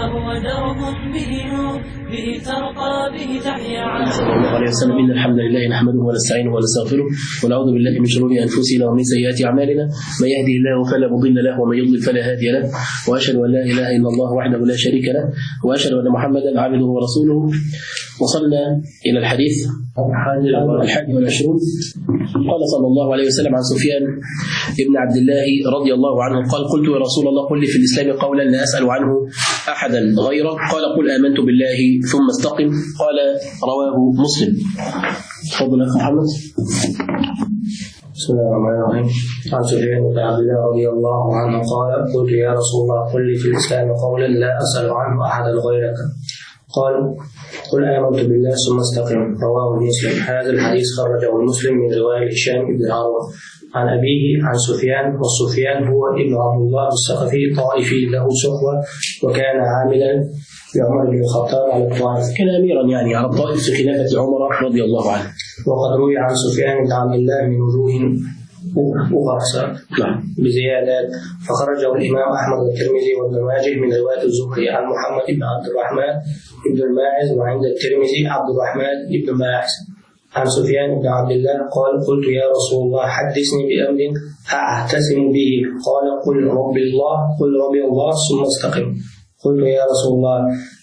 فهو درب به نور به ترقى به تحيا صلى الله عليه وسلم. إن الحمد لله نحمده ونستعينه ونستغفره ونعوذ بالله من شرور أنفسنا ومن سيئات أعمالنا، من يهده الله فلا مضل له ومن يضلل فلا هادي له، وأشهد أن لا إله إلا الله وحده لا شريك له، وأشهد أن محمدا عبده ورسوله. وصلنا إلى الحديث 21. قال صلى الله عليه وسلم عن سفيان ابن عبد الله رضي الله عنه قال: قلت يا رسول الله قل لي في الإسلام قولا لا أسأل عنه أحدا غيرك، قال: قل آمنت بالله ثم استقم. قال: رواه مسلم. تفضل يا محمد. بسم الله الرحمن الرحيم. عن سفيان بن عبد الله رضي الله عنه قال: قلت يا رسول الله قل لي في الإسلام قولا لا أسأل عنه أحدا غيرك، قال: قل آمنت بالله ثم استقم. رواه مسلم. هذا الحديث خرجه المسلم من رواية هشام بن عروة عن أبيه عن سفيان، والسفيان هو ابن عبد الله الثقفي طائفي له صحوة، وكان عاملا لعمر بن الخطاب على الطائف، كان أميرا يعني على الطائف في خلافة عمر رضي الله عنه. وقد روي عن سفيان بن عبد الله من وجوه أخرى بزيادات، فخرجه الإمام أحمد والترمذي وابن ماجه من رواية الزهري عن محمد بن عبد الرحمن بن الماعز، وعند الترمذي عبد الرحمن بن ماعز عن سفيان بن عبد الله قال: قلت يا رسول الله حدثني بأمر أعتصم به، قال: قل ربي الله ثم استقم. قلت يا رسول الله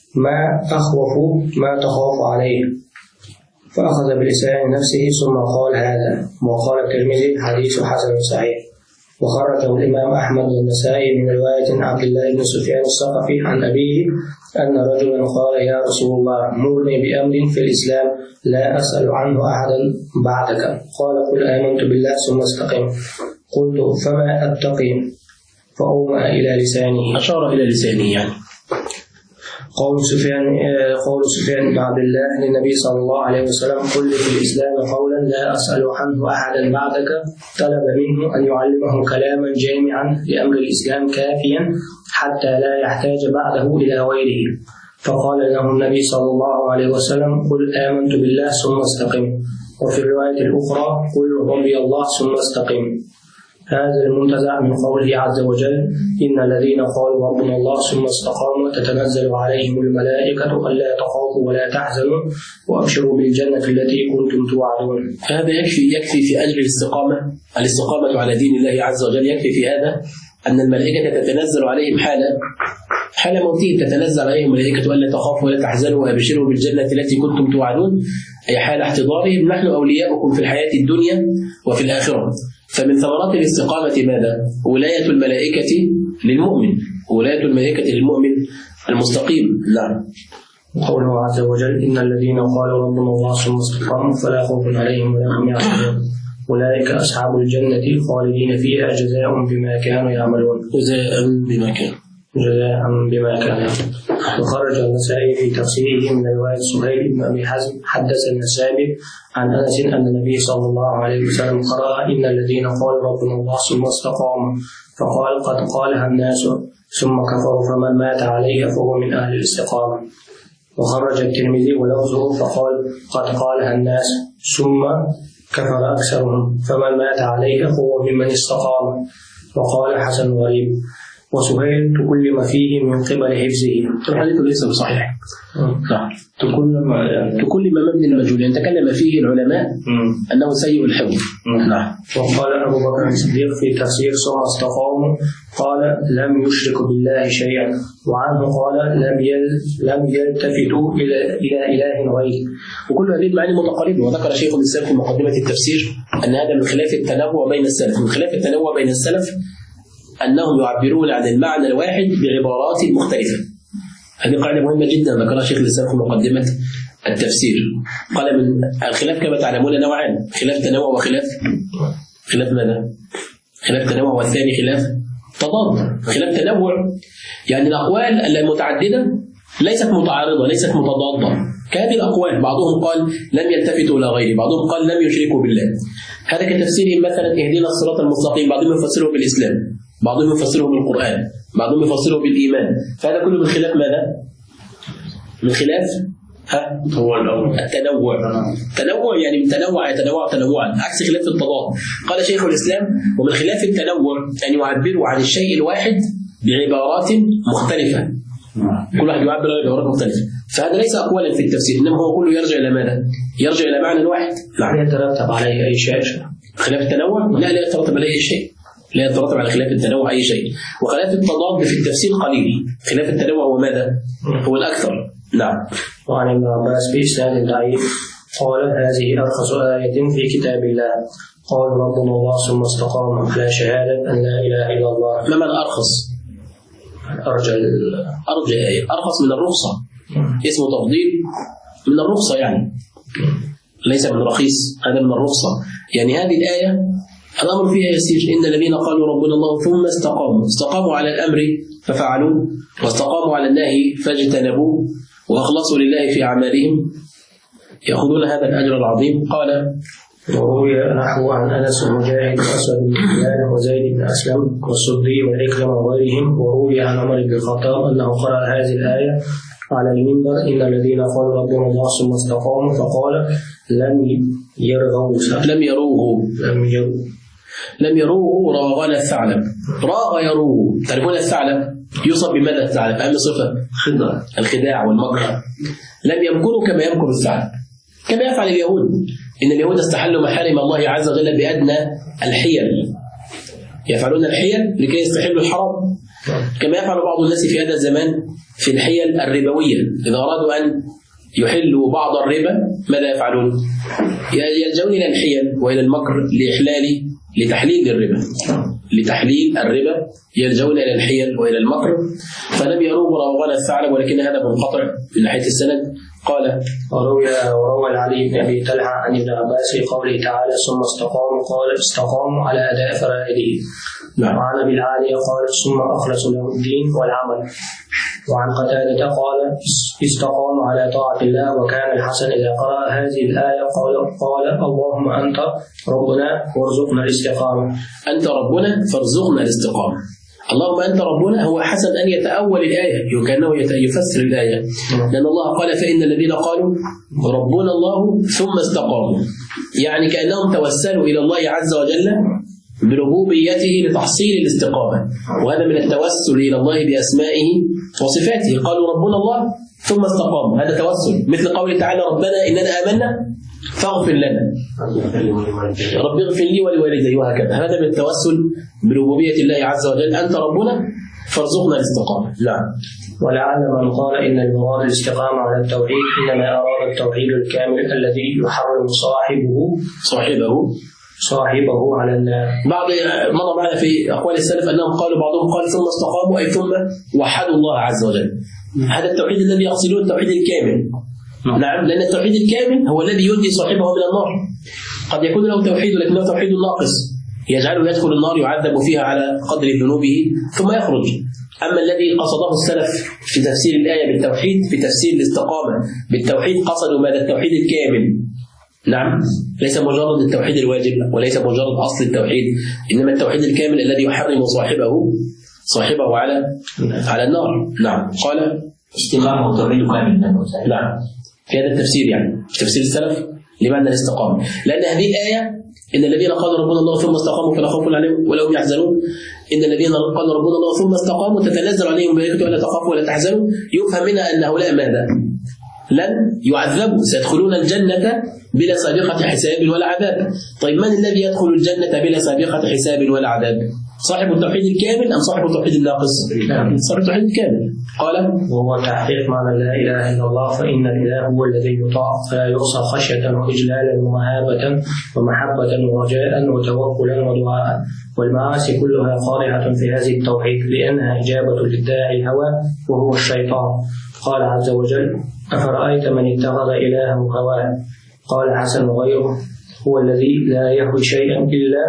ما تخاف عليه؟ فأخذ بلسان نفسه ثم قال هذا. وقال الترمذي: حديث حسن صحيح. وخرجه الإمام أحمد والنسائي من رواية عبد الله بن سفيان الثقفي عن أبيه أن رجلا قال: يا رسول الله مرني بأمر في الإسلام لا أسأل عنه أحدا بعدك، قال: قل آمنت بالله ثم استقم. قلت: فما أتقي؟ فأومأ إلى لسانه، أشار إلى لسانه يعني. قول سفيان بن عبد الله للنبي صلى الله عليه وسلم: قل لي في الإسلام قولا لا أسأل عنه أحدا بعدك، طلب منه أن يعلمه كلاما جامعا لأمر الإسلام كافيا حتى لا يحتاج بعده إلى غيره. فقال له النبي صلى الله عليه وسلم: قل آمنت بالله ثم استقم. وفي الرواية الأخرى: قل ربي الله ثم استقم. هذا المنتزع من قوله عز وجل: إن الذين قالوا ربنا الله ثم استقاموا تتنزل عليهم الملائكة ألا تخافوا ولا تحزنوا وأبشروا بالجنة التي كنتم توعدون. هذا يكفي في أجل الاستقامة على دين الله عز وجل. يكفي في هذا أن الملائكة تتنزل عليهم حال موتهم، تتنزل عليهم الملائكة ألا تخافوا ولا تحزنوا وأبشروا بالجنة التي كنتم توعدون، أي حال احتضارهم: نحن أولياؤكم في الحياة الدنيا وفي الآخرة. فمن ثمرات الاستقامة ماذا؟ ولاية الملائكة للمؤمن، ولاية الملائكة للمؤمن المستقيم. نعم. قوله عز وجل: إن الذين قالوا ربنا الله ثم استقاموا فلا خوف عليهم ولا هم يحزنون أولئك أصحاب الجنة خالدين فيها جزاء بما كانوا يعملون. جزاء بما كانوا. وخرج النسائي في تفسيره من رواية سهيل بن أبي حزم حدثنا السابق عن أنس أن النبي صلى الله عليه وسلم قرأ: إن الذين قالوا ربنا الله ثم استقاموا، فقال: قد قالها الناس ثم كفروا فمن مات عليها فهو من أهل الاستقامة. وخرج الترمذي ولفظه فقال: قد قالها الناس ثم كفر أكثرهم فمن مات عليها فهو ممن استقام. وقال حسن غريب. وسهيل تكلم فيه من قبل حفظه. الحديث ليس بصحيح. تكلم مبني المجهول، يعني تكلم فيه العلماء أنه سيء الحفظ. نعم. وقال أبو بكر الصديق في تفسير ثم استقاموا قال: لم يشركوا بالله شيئا. وعنه قال: لم يلتفتوا إلى إله غيره. وكل هذه المعاني متقاربة. وذكر شيخ الإسلام في مقدمة التفسير أن هذا من خلاف التنوع بين السلف. من خلاف التنوع بين السلف أنهم يعبرون عن المعنى الواحد بعبارات مختلفة. هذه قاعدة مهمة جدا ذكرها شيخ الإسلام في مقدمة التفسير. قال: من الخلاف كما تعلمون نوعان: خلاف تنوع وخلاف ماذا؟ خلاف تنوع، والثاني خلاف تضاد. خلاف تنوع يعني الأقوال المتعددة ليست متعارضة، ليست متضادة. كهذه الأقوال بعضهم قال لم يلتفتوا إلى غيره، بعضهم قال لم يشركوا بالله. هذا كتفسيرهم مثلا: اهدنا الصراط المستقيم، بعضهم يفسره بالإسلام، بعضهم يفسره بالقرآن، بعضهم يفسره بالإيمان. فهذا كله من خلاف ماذا؟ من خلاف التنوع. تنوع يعني من تنوع يتنوع تنوعا، عكس خلاف التضاد. قال شيخ الإسلام: ومن خلاف التنوع أن يعبروا عن الشيء الواحد بعبارات مختلفة. كل واحد يعبر بعبارات مختلفة. فهذا ليس أقوالا في التفسير، إنما هو كله يرجع إلى ماذا؟ يرجع إلى معنى واحد. لا يترتب عليه أي شيء. خلاف التنوع؟ لا يترتب عليه أي شيء. لا يترتب على خلاف التنوع أي شيء. وخلاف التضاد في التفسير قليل. خلاف التنوع هو ماذا؟ هو الأكثر. نعم. وعن ابن عباس بإسناد ضعيف قال: هذه أرخص آية في كتاب الله. قال: ربنا الله ثم استقام على شهادة أن لا إله إلا الله. ما معنى أرخص؟ أرجى آية. أرخص من الرخصة. اسمه تفضيل من الرخصة يعني. ليس من رخيص، هذا من الرخصة. يعني هذه الآية الأمر فيها يسير. إن الذين قالوا ربنا الله ثم استقاموا على الأمر ففعلوه، واستقاموا على النهي فاجتنبوه، وأخلصوا لله في أعمالهم يأخذون هذا الأجر العظيم. قال: وروي نحو عن أنس ومجاهد وأسود بن حيان وزيد بن أسلم والسدي والعكرمة وغيرهم. وروي عن عمر بن الخطاب أنه قرأ هذه الآية على المنبر: إن الذين قالوا ربنا الله ثم استقاموا، فقال: لم يروه روغان الثعلب. راغ يروه. تعرفون الثعلب يوصف بماذا؟ الثعلب أهم صفة الخداع والمكر. لم يمكروا كما يمكر الثعلب، كما يفعل اليهود. إن اليهود استحلوا محارم الله عز وجل بأدنى الحيل. يفعلون الحيل لكي يستحلوا الحرام، كما يفعل بعض الناس في هذا الزمان في الحيل الربوية. إذا أرادوا أن يحلوا بعض الربا ماذا يفعلون؟ يلجؤون إلى الحيل وإلى المكر لتحليل الربا. لتحليل الربا يلجؤون إلى الحيل وإلى المكر. فلم يروه روغان الثعلب، ولكن هذا منقطع من ناحية السند. قال: وروى علي بن أبي طلحة عن ابن عباس في قوله تعالى: ثم استقاموا، قال: استقاموا على أداء فرائضه. وعن أبي العالية قال: ثم أخلصوا له الدين والعمل. وعن قتادة قال: استقاموا على طاعة الله. وكان الحسن إذا قرأ هذه الآية قال: اللهم أنت ربنا وارزقنا الاستقامة. أنت ربنا فارزقنا الاستقامة. اللهم أنت ربنا. هو حسن أن يتأول الآية كأنه يفسر الآية، لأن الله قال: فإن الذين قالوا ربنا الله ثم استقاموا، يعني كأنهم توسلوا إلى الله عز وجل بربوبيته لتحصيل الاستقامة. وهذا من التوسل إلى الله بأسمائه وصفاته. قالوا ربنا الله ثم استقاموا، هذا توسل. مثل قوله تعالى: ربنا إننا آمنا فاغفر لنا، رب اغفر لي ولوالدي، وهكذا. هذا من التوسل بربوبية الله عز وجل. أنت ربنا فارزقنا الاستقامة. نعم. ولعل من قال إن المراد الاستقامة على التوحيد إنما أراد التوحيد الكامل الذي يحرم صاحبه على النار. مضى معنا في أقوال السلف أنهم قالوا، بعضهم قال ثم استقاموا أي ثم وحدوا الله عز وجل. هذا التوحيد الذي يقصدون التوحيد الكامل. نعم، لأن التوحيد الكامل هو الذي ينجي صاحبه من النار. قد يكون له توحيد ولكنه توحيد ناقص يجعله يدخل النار يعذب فيها على قدر ذنوبه ثم يخرج. أما الذي قصده السلف في تفسير الآية بالتوحيد، في تفسير الاستقامة بالتوحيد، قصدوا ماذا؟ التوحيد الكامل. نعم، ليس مجرد التوحيد الواجب وليس مجرد أصل التوحيد، إنما التوحيد الكامل الذي يحرم صاحبه على النار. نعم. قال: استقامة وتوحيد كامل. نعم، في هذا التفسير يعني في تفسير السلف لمعنى الاستقامة، لأن هذه الآية: إن الذين قالوا ربنا الله ثم استقاموا فلا خوف عليهم ولا هم يحزنون. إن الذين قالوا ربنا الله ثم استقاموا تتنزل عليهم الملائكة ولا تخافوا ولا تحزنوا. يفهم منها أن هؤلاء ماذا؟ لن يعذبوا، سيدخلون الجنة بلا سابقة حساب ولا عذاب. طيب من الذي يدخل الجنة بلا سابقة حساب ولا عذاب؟ صاحب التوحيد الكامل أم صاحب التوحيد الناقص؟ صاحب التوحيد الكامل. قال: وهو تحقيق معنى لا إله إلا الله، فإن الإله هو الذي يطاع فلا يعصى خشية وإجلالا ومهابة ومحبة ورجاء وتوكلا ودعاء. والمعاصي كلها قارعة في هذه التوحيد لأنها إجابة للداعي الهوى وهو الشيطان. قال عز وجل: أفرأيت من اتخذ إلهه هواه. قال حسن وغيره: هو الذي لا يهوي شيئا إلا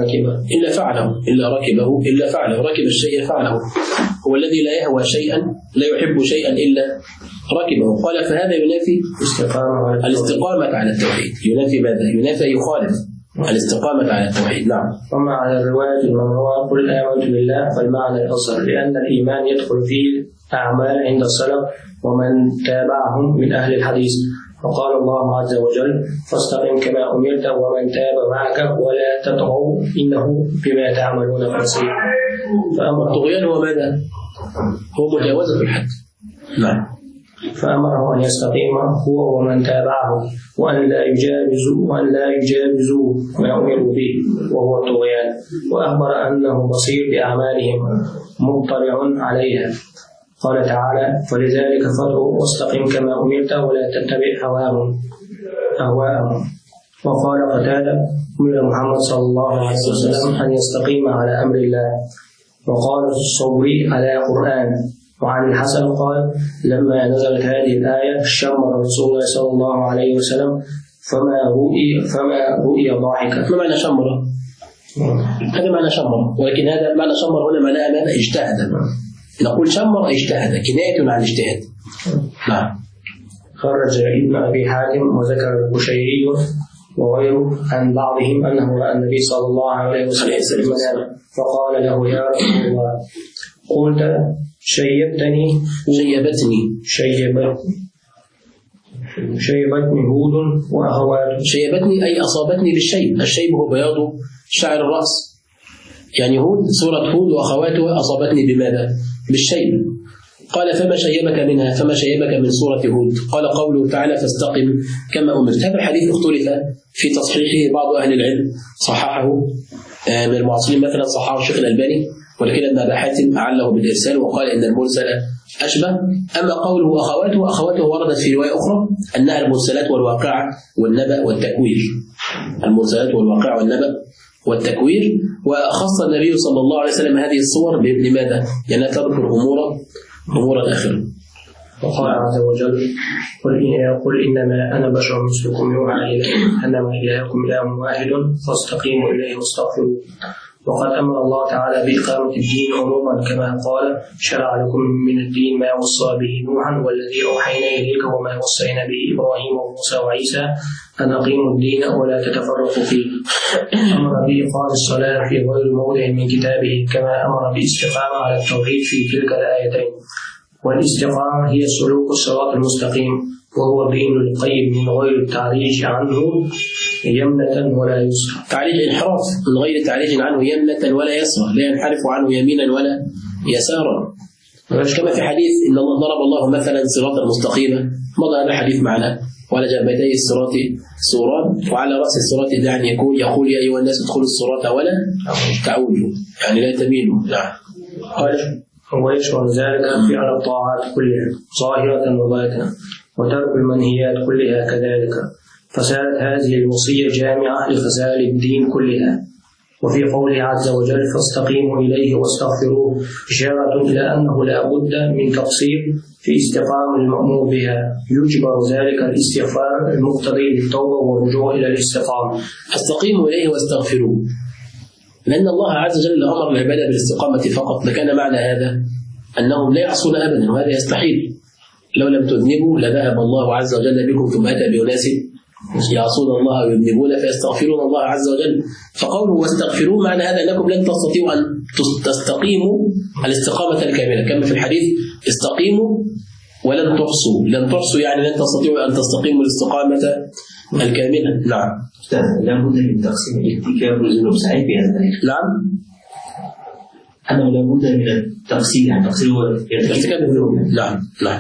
فعله، ركب الشيء فعله. هو الذي لا يهوى شيئا، لا يحب شيئا إلا ركبه. قال: فهذا ينافي الاستقامة على التوحيد. ينافي ماذا؟ ينافي يخالف الاستقامة على التوحيد. نعم. وما على الرواية المروى: قل آمنت بالله، والمعنى الأصغر، لأن الإيمان يدخل فيه أعمال عند السلف ومن تابعهم من أهل الحديث. وقال الله عز وجل: فاستقم كما أمرت ومن تاب معك ولا تطغوا إنه بما تعملون بصير. فأما الطغيان هو ماذا؟ هو مجاوزة الحد. نعم. فأمره أن يستقيم هو ومن تابعه وأن لا يجاوزوا ما أمروا به وهو الطغيان، وأخبر أنه بصير بأعمالهم مطلع عليها. قال تعالى: فلذلك فادع واستقم كما أمرت ولا تتبع أهواءهم. وقال قتادة: أمر محمد صلى الله عليه وسلم أن يستقيم على أمر الله. وقال الصبري: على قرآن. وعن الحسن قال: لما نزلت هذه الآية شمر رسول الله صلى الله عليه وسلم فما رؤي ضاحكا. ما معنى شمر؟ هذا معنى شمر، ولكن هذا معنى شمر هنا معناه ماذا؟ اجتهد. نقول شمر اجتهد، كناية عن اجتهاد. نعم. خرج ابن أبي حاتم وذكر البشيري وغيره عن بعضهم أنه رأى النبي صلى الله عليه وسلم فقال له: يا رسول الله، قلت شيبتني هود وأخواته. شيبتني أي أصابتني بالشيب. الشيب هو بياض شعر الرأس، يعني هود سورة هود وأخواته أصابتني بماذا؟ بالشيب. قال: فما شيبك منها؟ فما شيبك من سورة هود؟ قال: قوله تعالى: فاستقم كما أمرت. هذا الحديث اختلف في تصحيحه، بعض أهل العلم صححه من المعاصرين، مثلا صححه الشيخ الألباني، ولكن ابن أبي حاتم أعله بالإرسال وقال إن المرسل أشبه. أما قوله أخواته وردت في رواية أخرى أنها المرسلات والواقع والنبأ والتكوير. المرسلات والواقع والنبأ والتكوير. وخص النبي صلى الله عليه وسلم هذه الصور لماذا؟ لأنها تذكر أمور الآخرة. وقال عز وجل: قل إنما أنا بشر مثلكم يوحى إلي أنما إلهكم إله واحد فاستقيموا إليه واستغفروه. وقد أمر الله تعالى بإقامة الدين عموما كما قال: شرع لكم من الدين ما وصى به نوحا والذي أوحينا إليك وما وصينا به إبراهيم وموسى وعيسى أن أقيموا الدين ولا تتفرقوا فيه. أمر بإقام الصلاة في غير موضع من كتابه كما أمر بالاستقامة على التوحيد في تلك الآيتين. والاستقامة هي سلوك الصراط المستقيم، وهو دين القيم من غير التعريج عنه يمنة ولا يسرا. تعريج انحراف من غير تعريج عنه يمنة ولا يسرا، لا ينحرف عنه يمينا ولا يسارا. كما في حديث إن الله ضرب الله مثلا صراطا مستقيما، مضى هذا الحديث معنا، وعلى جنبتي الصراط سوران، وعلى رأس الصراط داعي يقول يا أيها الناس ادخلوا الصراط ولا تعوجوا، يعني لا تميلوا. نعم. ويشمل ذلك فعل الطاعات كلها ظاهرة وباطنة، وترك المنهيات كلها كذلك. فصارت هذه الوصية جامعة لخصال الدين كلها. وفي قوله عز وجل: فاستقيموا إليه واستغفروه إشارة إلى أنه لا بد من تقصير في استقامة المأمور بها، يجبر ذلك الاستغفار المقتضي للتوبة والرجوع إلى الاستقامة. فاستقيموا إليه واستغفروه، لأن الله عز وجل أمر العبادة بالاستقامة فقط، لكان معنى هذا أنهم لا يعصون أبدا، وهذا يستحيل. لو لم تذنبوا لذهب الله عز وجل بكم، ثم أتى بأناس يعصون الله ويذنبون فيستغفرون الله عز وجل. فقوله واستغفروه معنى هذا أنكم لن تستطيعوا أن تستقيموا الاستقامة الكاملة، كما في الحديث: استقيموا ولن تحصوا. لن تحصوا يعني لن تستطيعوا أن تستقيموا الاستقامة الكاملة. نعم. لا بد من تقسيم الارتكاب والذنوب، صحيح في هذا؟ نعم. أنه لا بد من التقسيم، يعني تقسيم ارتكاب الذنوب. نعم.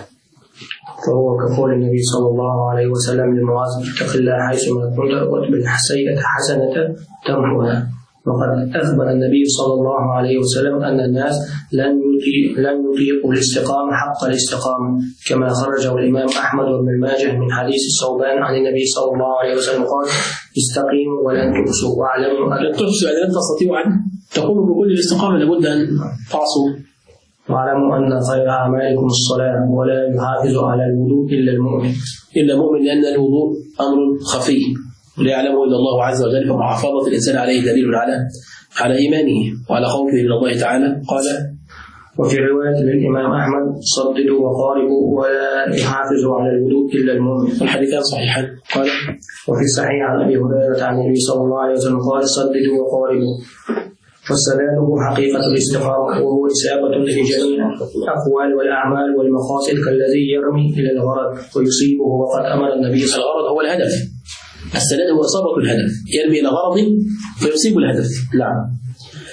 فهو كقول النبي صلى الله عليه وسلم لمعاذ: اتق الله حيثما كنت واتبع السيئة حسنة تمحوها. وقد أخبر النبي صلى الله عليه وسلم أن الناس لن يطيقوا الاستقامة حق الاستقامة، كما خرجه الإمام أحمد وابن ماجه من حديث الثوبان عن النبي صلى الله عليه وسلم قال: استقيموا ولن تحصوا واعلموا لن تحصوا يعني لن تستطيعوا أن تقوموا بكل الاستقامة، لابد أن تعصوا. واعلموا أن خير أعمالكم الصلاة ولا يحافظ على الوضوء إلا المؤمن. لأن الوضوء أمر خفي لا يعلمه إلا الله عز وجل، فمحافظة الإنسان عليه دليل على إيمانه وعلى خوفه من الله تعالى. قال: وفي رواية للإمام أحمد: صددوا وقاربوا ولا يحافظ على الوضوء إلا المؤمن. الحديثان صحيحان. قال: وفي الصحيح عن أبي هريرة عن النبي صلى الله عليه وسلم قال: صددوا وقاربوا. فالسداد هو حقيقة الاستقامة، وهو إصابة لجميع الأقوال والأعمال والمقاصد كالذي يرمي إلى الغرض ويصيبه. وقد أمر النبي صلى الله عليه وسلم. الغرض هو الهدف، السداد هو إصابة الهدف، يرمي إلى غرض فيصيب الهدف. نعم.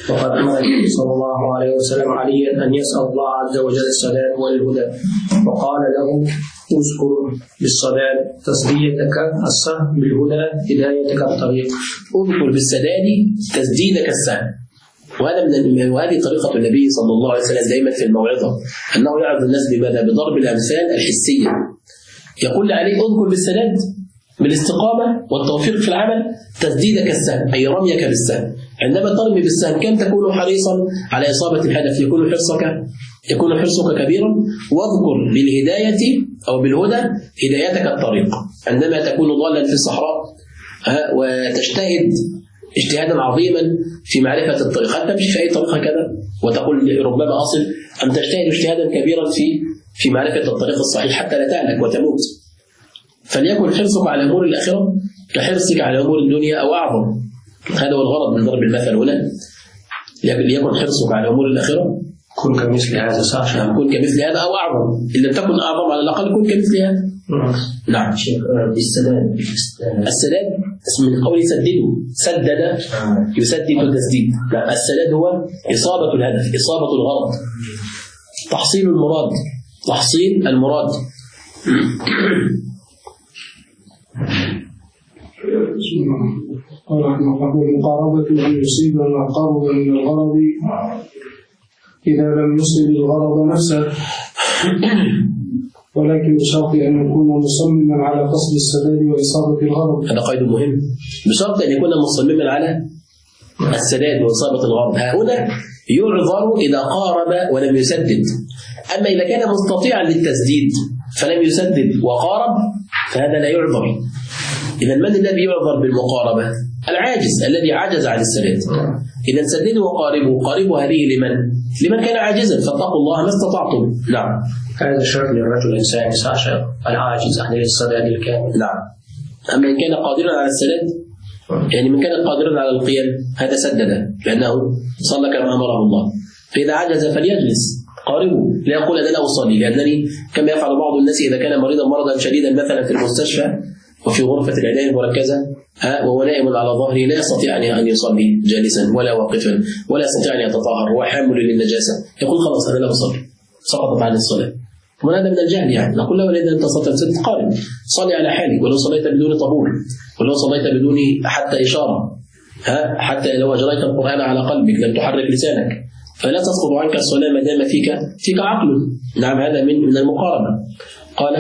وقد أمر النبي صلى الله عليه وسلم عليا أن يسأل الله عز وجل السداد والهدى، وقال له: اذكر بالسداد تسديدك السهم، بالهدى هدايتك الطريق. اذكر بالسداد تسديدك السهم. وهذه طريقة النبي صلى الله عليه وسلم دائما في الموعظة، أنه يعظ الناس بماذا؟ بضرب الأمثال الحسية. يقول عليه: اذكر بالسداد، بالاستقامة والتوفيق في العمل، تسديدك السهم، أي رميك بالسهم. عندما ترمي بالسهم كم تكون حريصا على إصابة الهدف، يكون حرصك كبيرا. واذكر بالهداية أو بالهدى هدايتك الطريق. عندما تكون ضالا في الصحراء وتجتهد اجتهادا عظيما في معرفة الطريق، حتى مش في أي طريقة كذا وتقول ربما أصل، أم تجتهد اجتهادا كبيرا في معرفة الطريق الصحيح حتى لا تهلك وتموت. فليكن حرصك على أمور الآخرة كحرصك على أمور الدنيا أو أعظم. هذا هو الغرض من ضرب المثل هنا. ليكن حرصك على أمور الآخرة كن كمثل هذا ساشا، كن كمثل هذا أو أعظم، إن لم تكن أعظم على الأقل كن كمثل هذا. نعم. بالسداد. السداد من قول سدده، سدد يسدد التسديد. السداد هو إصابة الهدف، إصابة الغرض، تحصيل المراد، تحصيل المراد. قال رحمه الله: المقاربة أن يصيب ما قرب من الغرض إذا لم يصب الغرض نفسه، ولكن بشرط أن يكون مصمما على قصد السداد وإصابة الغرض. هذا قيد مهم، بشرط أن يكون مصمما على السداد وإصابة الغرض. هنا يعذر إذا قارب ولم يسدد. أما إذا كان مستطيعا للتسديد فلم يسدد وقارب فهذا لا يعذر. إذا من الذي يعذر بالمقاربة؟ العاجز الذي عجز عن السداد. إذا سددوا وقاربوا، قاربوا هذه لمن كان عاجزا، فاتقوا الله ما استطعتم. نعم. هذا شرط للرجل الإنسان ساشا العاجز عن السداد الكامل. نعم. أما إن كان قادرا على السداد، يعني من كان قادرا على القيام هذا سدد لأنه صلى كما أمره الله. فإذا عجز فليجلس، قاربوا، لا يقول أنا لا أصلي، لأنني كما يفعل بعض الناس إذا كان مرضا شديدا مثلا في المستشفى وفي غرفة العناية المركزة وهو نائم على ظهره لا يستطيع أن يصلي جالسا ولا واقفا ولا يستطيع أن يتطهر وهو حامل للنجاسة، يقول خلاص أنا لا أصلي، سقطت عن الصلاة. وهذا من الجهل. يعني نقول له: إذا أنت صليت قارن، صلي على حالك، ولو صليت بدون طهور، ولو صليت بدون حتى إشارة، حتى لو أجريت القرآن على قلبك لم تحرك لسانك، فلا تسقط عنك الصلاة ما دام فيك عقل. نعم. هذا من المقارنة. قال: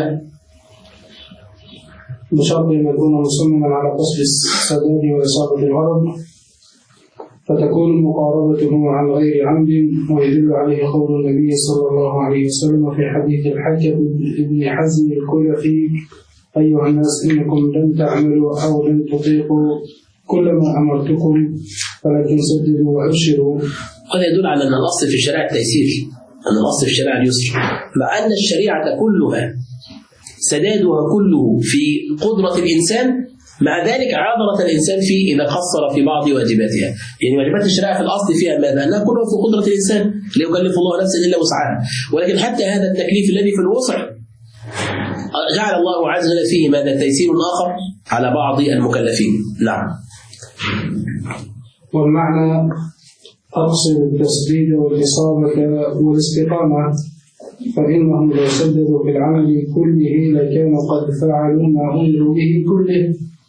بشرط أن يكون مصمما على قصد السداد وإصابة الغرض، فتكون مقاربته عن غير عمد، ويدل عليه قول النبي صلى الله عليه وسلم في حديث الحجة ابن حزم الكلفي: أيها الناس إنكم لن تعملوا أو لن تطيقوا كل ما أمرتكم، ولكن سددوا وأبشروا. هذا يدل على أن الأصل في الشريعة التيسير، أن الأصل في الشريعة اليسر، مع أن الشريعة كلها سدادها كله في قدرة الإنسان، مع ذلك عاذرت الإنسان فيه إذا قصر في بعض واجباتها. يعني واجبات الشريعة في الأصل فيها ماذا؟ أنها كلها في قدرة الإنسان، لا يكلف الله نفسا إلا وسعها. ولكن حتى هذا التكليف الذي في الوسع جعل الله عز وجل فيه ماذا؟ تيسير آخر على بعض المكلفين. نعم. والمعنى أقصد التسديد والإصابة والاستقامة، فإنهم لو سددوا في العمل كله لكانوا قد فعلوا ما أمروا به كله.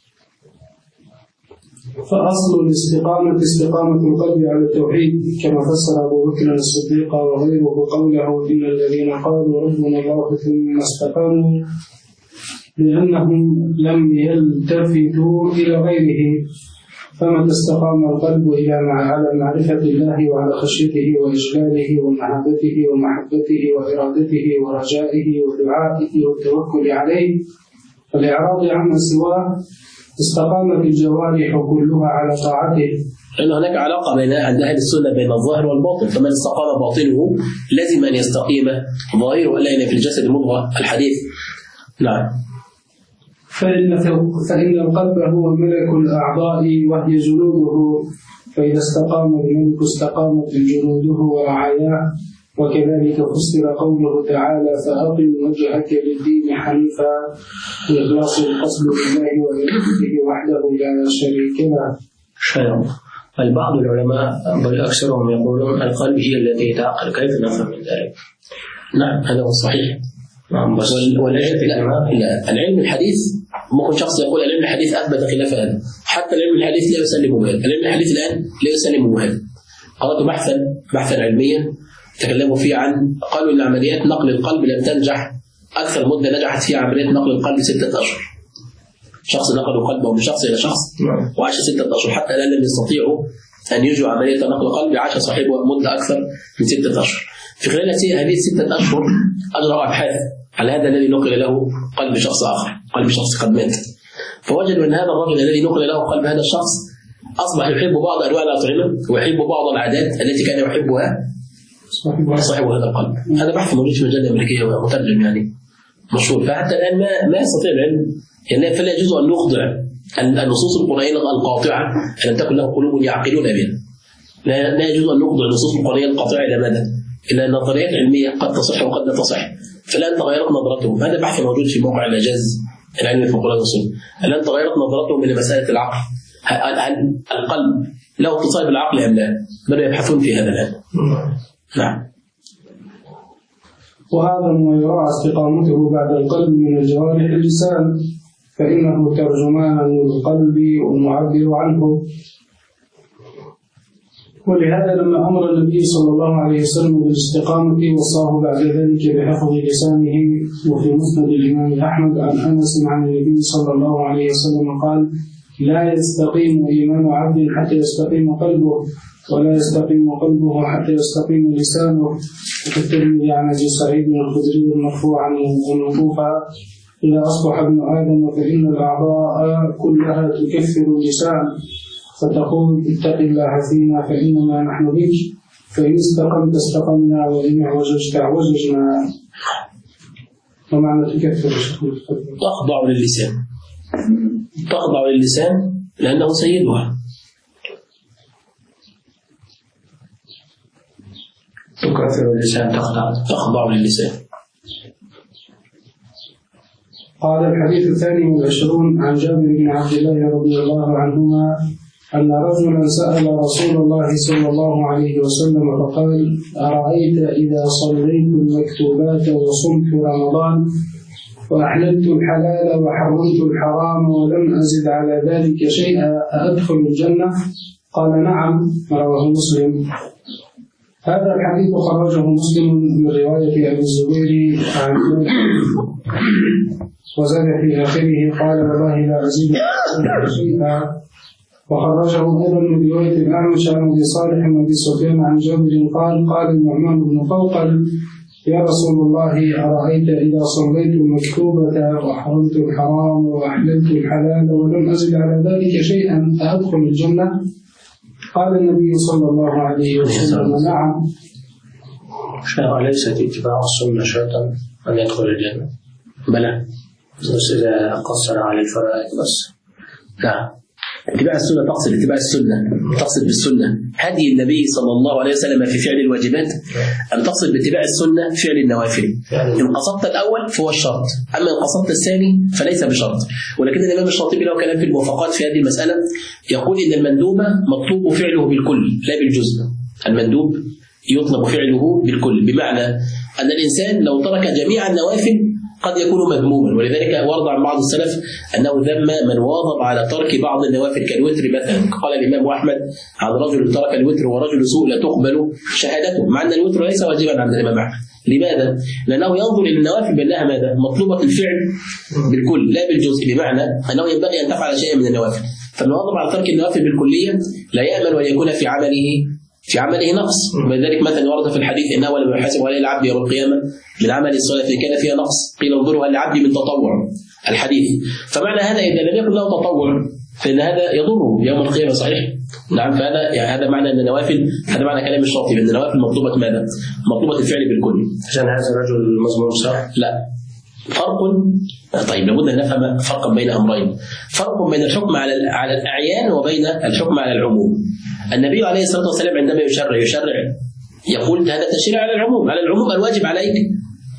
فأصل الاستقامة استقامة القلب على التوحيد، كما فسر أبو بكر الصديق وغيره قوله: إن الذين قالوا ربنا الله ثم استقاموا، لأنهم لم يلتفتوا إلى غيره. فمتى استقام القلب على معرفة الله وعلى خشيته وإجلاله ومحبته وإرادته ورجائه ودعائه والتوكل عليه والإعراض عما سواه، استقامت الجوارح كلها على طاعته. لأن هناك علاقة عند أهل السنة بين الظاهر والباطن، فمن استقام باطنه لازم أن يستقيم ظاهره، إلا أن في الجسد مضغة الحديث. نعم. فإن القلب هو ملك الأعضاء وهي جلوده، فإذا استقام الملك استقامت جلوده ورعاياه. وكذلك فسر قوله تعالى: فأقم وجهك للدين حنيفا، بإخلاص القصد لله وعبادته وحده لا شريك له. البعض العلماء بل أكثرهم يقولون القلب هي التي تعقل. كيف نفهم من ذلك؟ نعم هذا هو الصحيح. نعم بس العلم الحديث ممكن شخص يقول العلم الحديث أثبت خلاف هذا، حتى العلم الحديث لا يسلم بهذا، العلم الحديث الآن لا يسلم بهذا. قرأت بحثا علميا تكلموا فيه عن قالوا إن عمليات نقل القلب لم تنجح، أكثر مدة نجحت فيها عمليات نقل القلب 6 أشهر. شخص نقلوا قلبه من شخص إلى شخص وعاش 6 أشهر، حتى الآن لم يستطيعوا أن يجوا عملية نقل قلب عاش صاحبه مدة أكثر من 6 أشهر. في خلال هذه 6 أشهر أجروا أبحاث على هذا الذي نقل له قلب شخص آخر، قلب شخص قد مات، فوجدوا أن هذا الرجل الذي نقل له قلب هذا الشخص أصبح يحب بعض أنواع الأطعمة ويحب بعض العادات التي كان يحبها صاحب هذا القلب. هذا بحث موجود في مجلة أمريكية ومترجم يعني مشهور. فحتى الآن ما يستطيع العلم يعني فلا يجوز أن نخضع النصوص القرآنية القاطعة أن لم تكن له قلوب يعقلون بها. لا يجوز أن نخضع النصوص القرآنية القاطعة إلى ماذا؟ إلى النظريات العلمية قد تصح وقد لا تصح، فالآن تغيرت نظرتهم. هذا بحث موجود في موقع الإعجاز العلمي في القرآن والسنة. الآن تغيرت نظرتهم إلى مسألة العقل، هل القلب له اتصال بالعقل أم لا؟ بدأوا يبحثون في هذا الآن. نعم. وهذا ما يراعى استقامته بعد القلب من الجوارح اللسان، فإنه ترجمان للقلب والمعبر عنه. ولهذا لما أمر النبي صلى الله عليه وسلم بالاستقامة وصاه بعد ذلك بحفظ لسانه. وفي مسند الإمام أحمد عن أنس عن النبي صلى الله عليه وسلم قال: لا يستقيم إيمان عبد حتى يستقيم قلبه، ولا يستقيم قلبه حتى يستقيم لسانه. وفي الترمذي عن أبي سعيد الخدري مرفوعا وموقوفا: إذا أصبح ابن آدم فإن الأعضاء كلها تكفر اللسان، فتقول: اتق الله فينا فإنما نحن بك، فإن استقمت استقمنا وإن اعوججت اعوججنا. ومعنى تكفر تخضع للسان، تخضع للسان لأنه سيدها. تكفر اللسان، تخضع للسان. قال: الحديث 22 عن جابر بن عبد الله رضي الله عنهما أن رجلا سأل رسول الله صلى الله عليه وسلم فقال: أرأيت إذا صليت المكتوبات وصمت رمضان وأحللت الحلال وحرمت الحرام ولم أزد على ذلك شيئا أدخل الجنة؟ قال: نعم. رواه مسلم. هذا الحديث خرجه مسلم من رواية أبي الزبير عن وزاد في آخره: قال: والله لا أزيد شيئا. وخرجه أيضا من رواية الأعمش عن أبي صالح بن أبي سفيان عن جابر قال: قال النعمان بن قوقل: يا رسول الله، أرأيت إذا صليت المكتوبة وحرمت الحرام وأحللت الحلال ولم أزد على ذلك شيئا أدخل الجنة؟ قال النبي صلى الله عليه وسلم: نعم. ليست اتباع السنة شرطا أن يدخل الجنة، بلى، بس إذا قصر على الفرائض بس. نعم. اتباع السنة تقصد بالسنة هدي النبي صلى الله عليه وسلم في فعل الواجبات، أم تقصد باتباع السنة فعل النوافل؟ إن قصدت الأول فهو الشرط، أما إن قصدت الثاني فليس بشرط. ولكن الإمام الشاطبي له كلام في الموافقات في هذه المسألة، يقول إن المندوب مطلوب فعله بالكل لا بالجزء. المندوب يطلب فعله بالكل، بمعنى أن الإنسان لو ترك جميع النوافل قد يكون مذموما، ولذلك ورد عن بعض السلف أنه ذم من واظب على ترك بعض النوافل كالوتر مثلا. قال الإمام أحمد عن رجل ترك الوتر ورجل سوء لا تقبل شهادته، مع أن الوتر ليس واجبا عند الإمام أحمد. لماذا؟ لأنه ينظر إلى النوافل بأنها ماذا؟ مطلوبة الفعل بالكل لا بالجزء، بمعنى أنه ينبغي أن تفعل شيئا من النوافل، فمن واظب على ترك النوافل بالكلية لا يأمل أن يكون في عمله نقص. ولذلك مثلا ورد في الحديث: إنه لم يحاسب عليه العبد يوم القيامة من عمل الصلاة إن كان فيها نقص، قيل انظروا هل لعبد من تطوع. الحديث. فمعنى هذا إذا لم يكن له تطوع فإن هذا يضره يوم القيامة، صحيح؟ نعم. فهذا هذا معنى أن النوافل، هذا معنى كلام الشاطبي أن النوافل مطلوبة ماذا؟ مطلوبة الفعل بالكل. عشان هذا الرجل مظلوم صح؟ لا، فرق. طيب لابد أن نفهم فرقا بين أمرين، فرق بين الحكم على الأعيان وبين الحكم على العموم. النبي عليه الصلاة والسلام عندما يشرع يقول هذا تشريع على العموم، الواجب عليك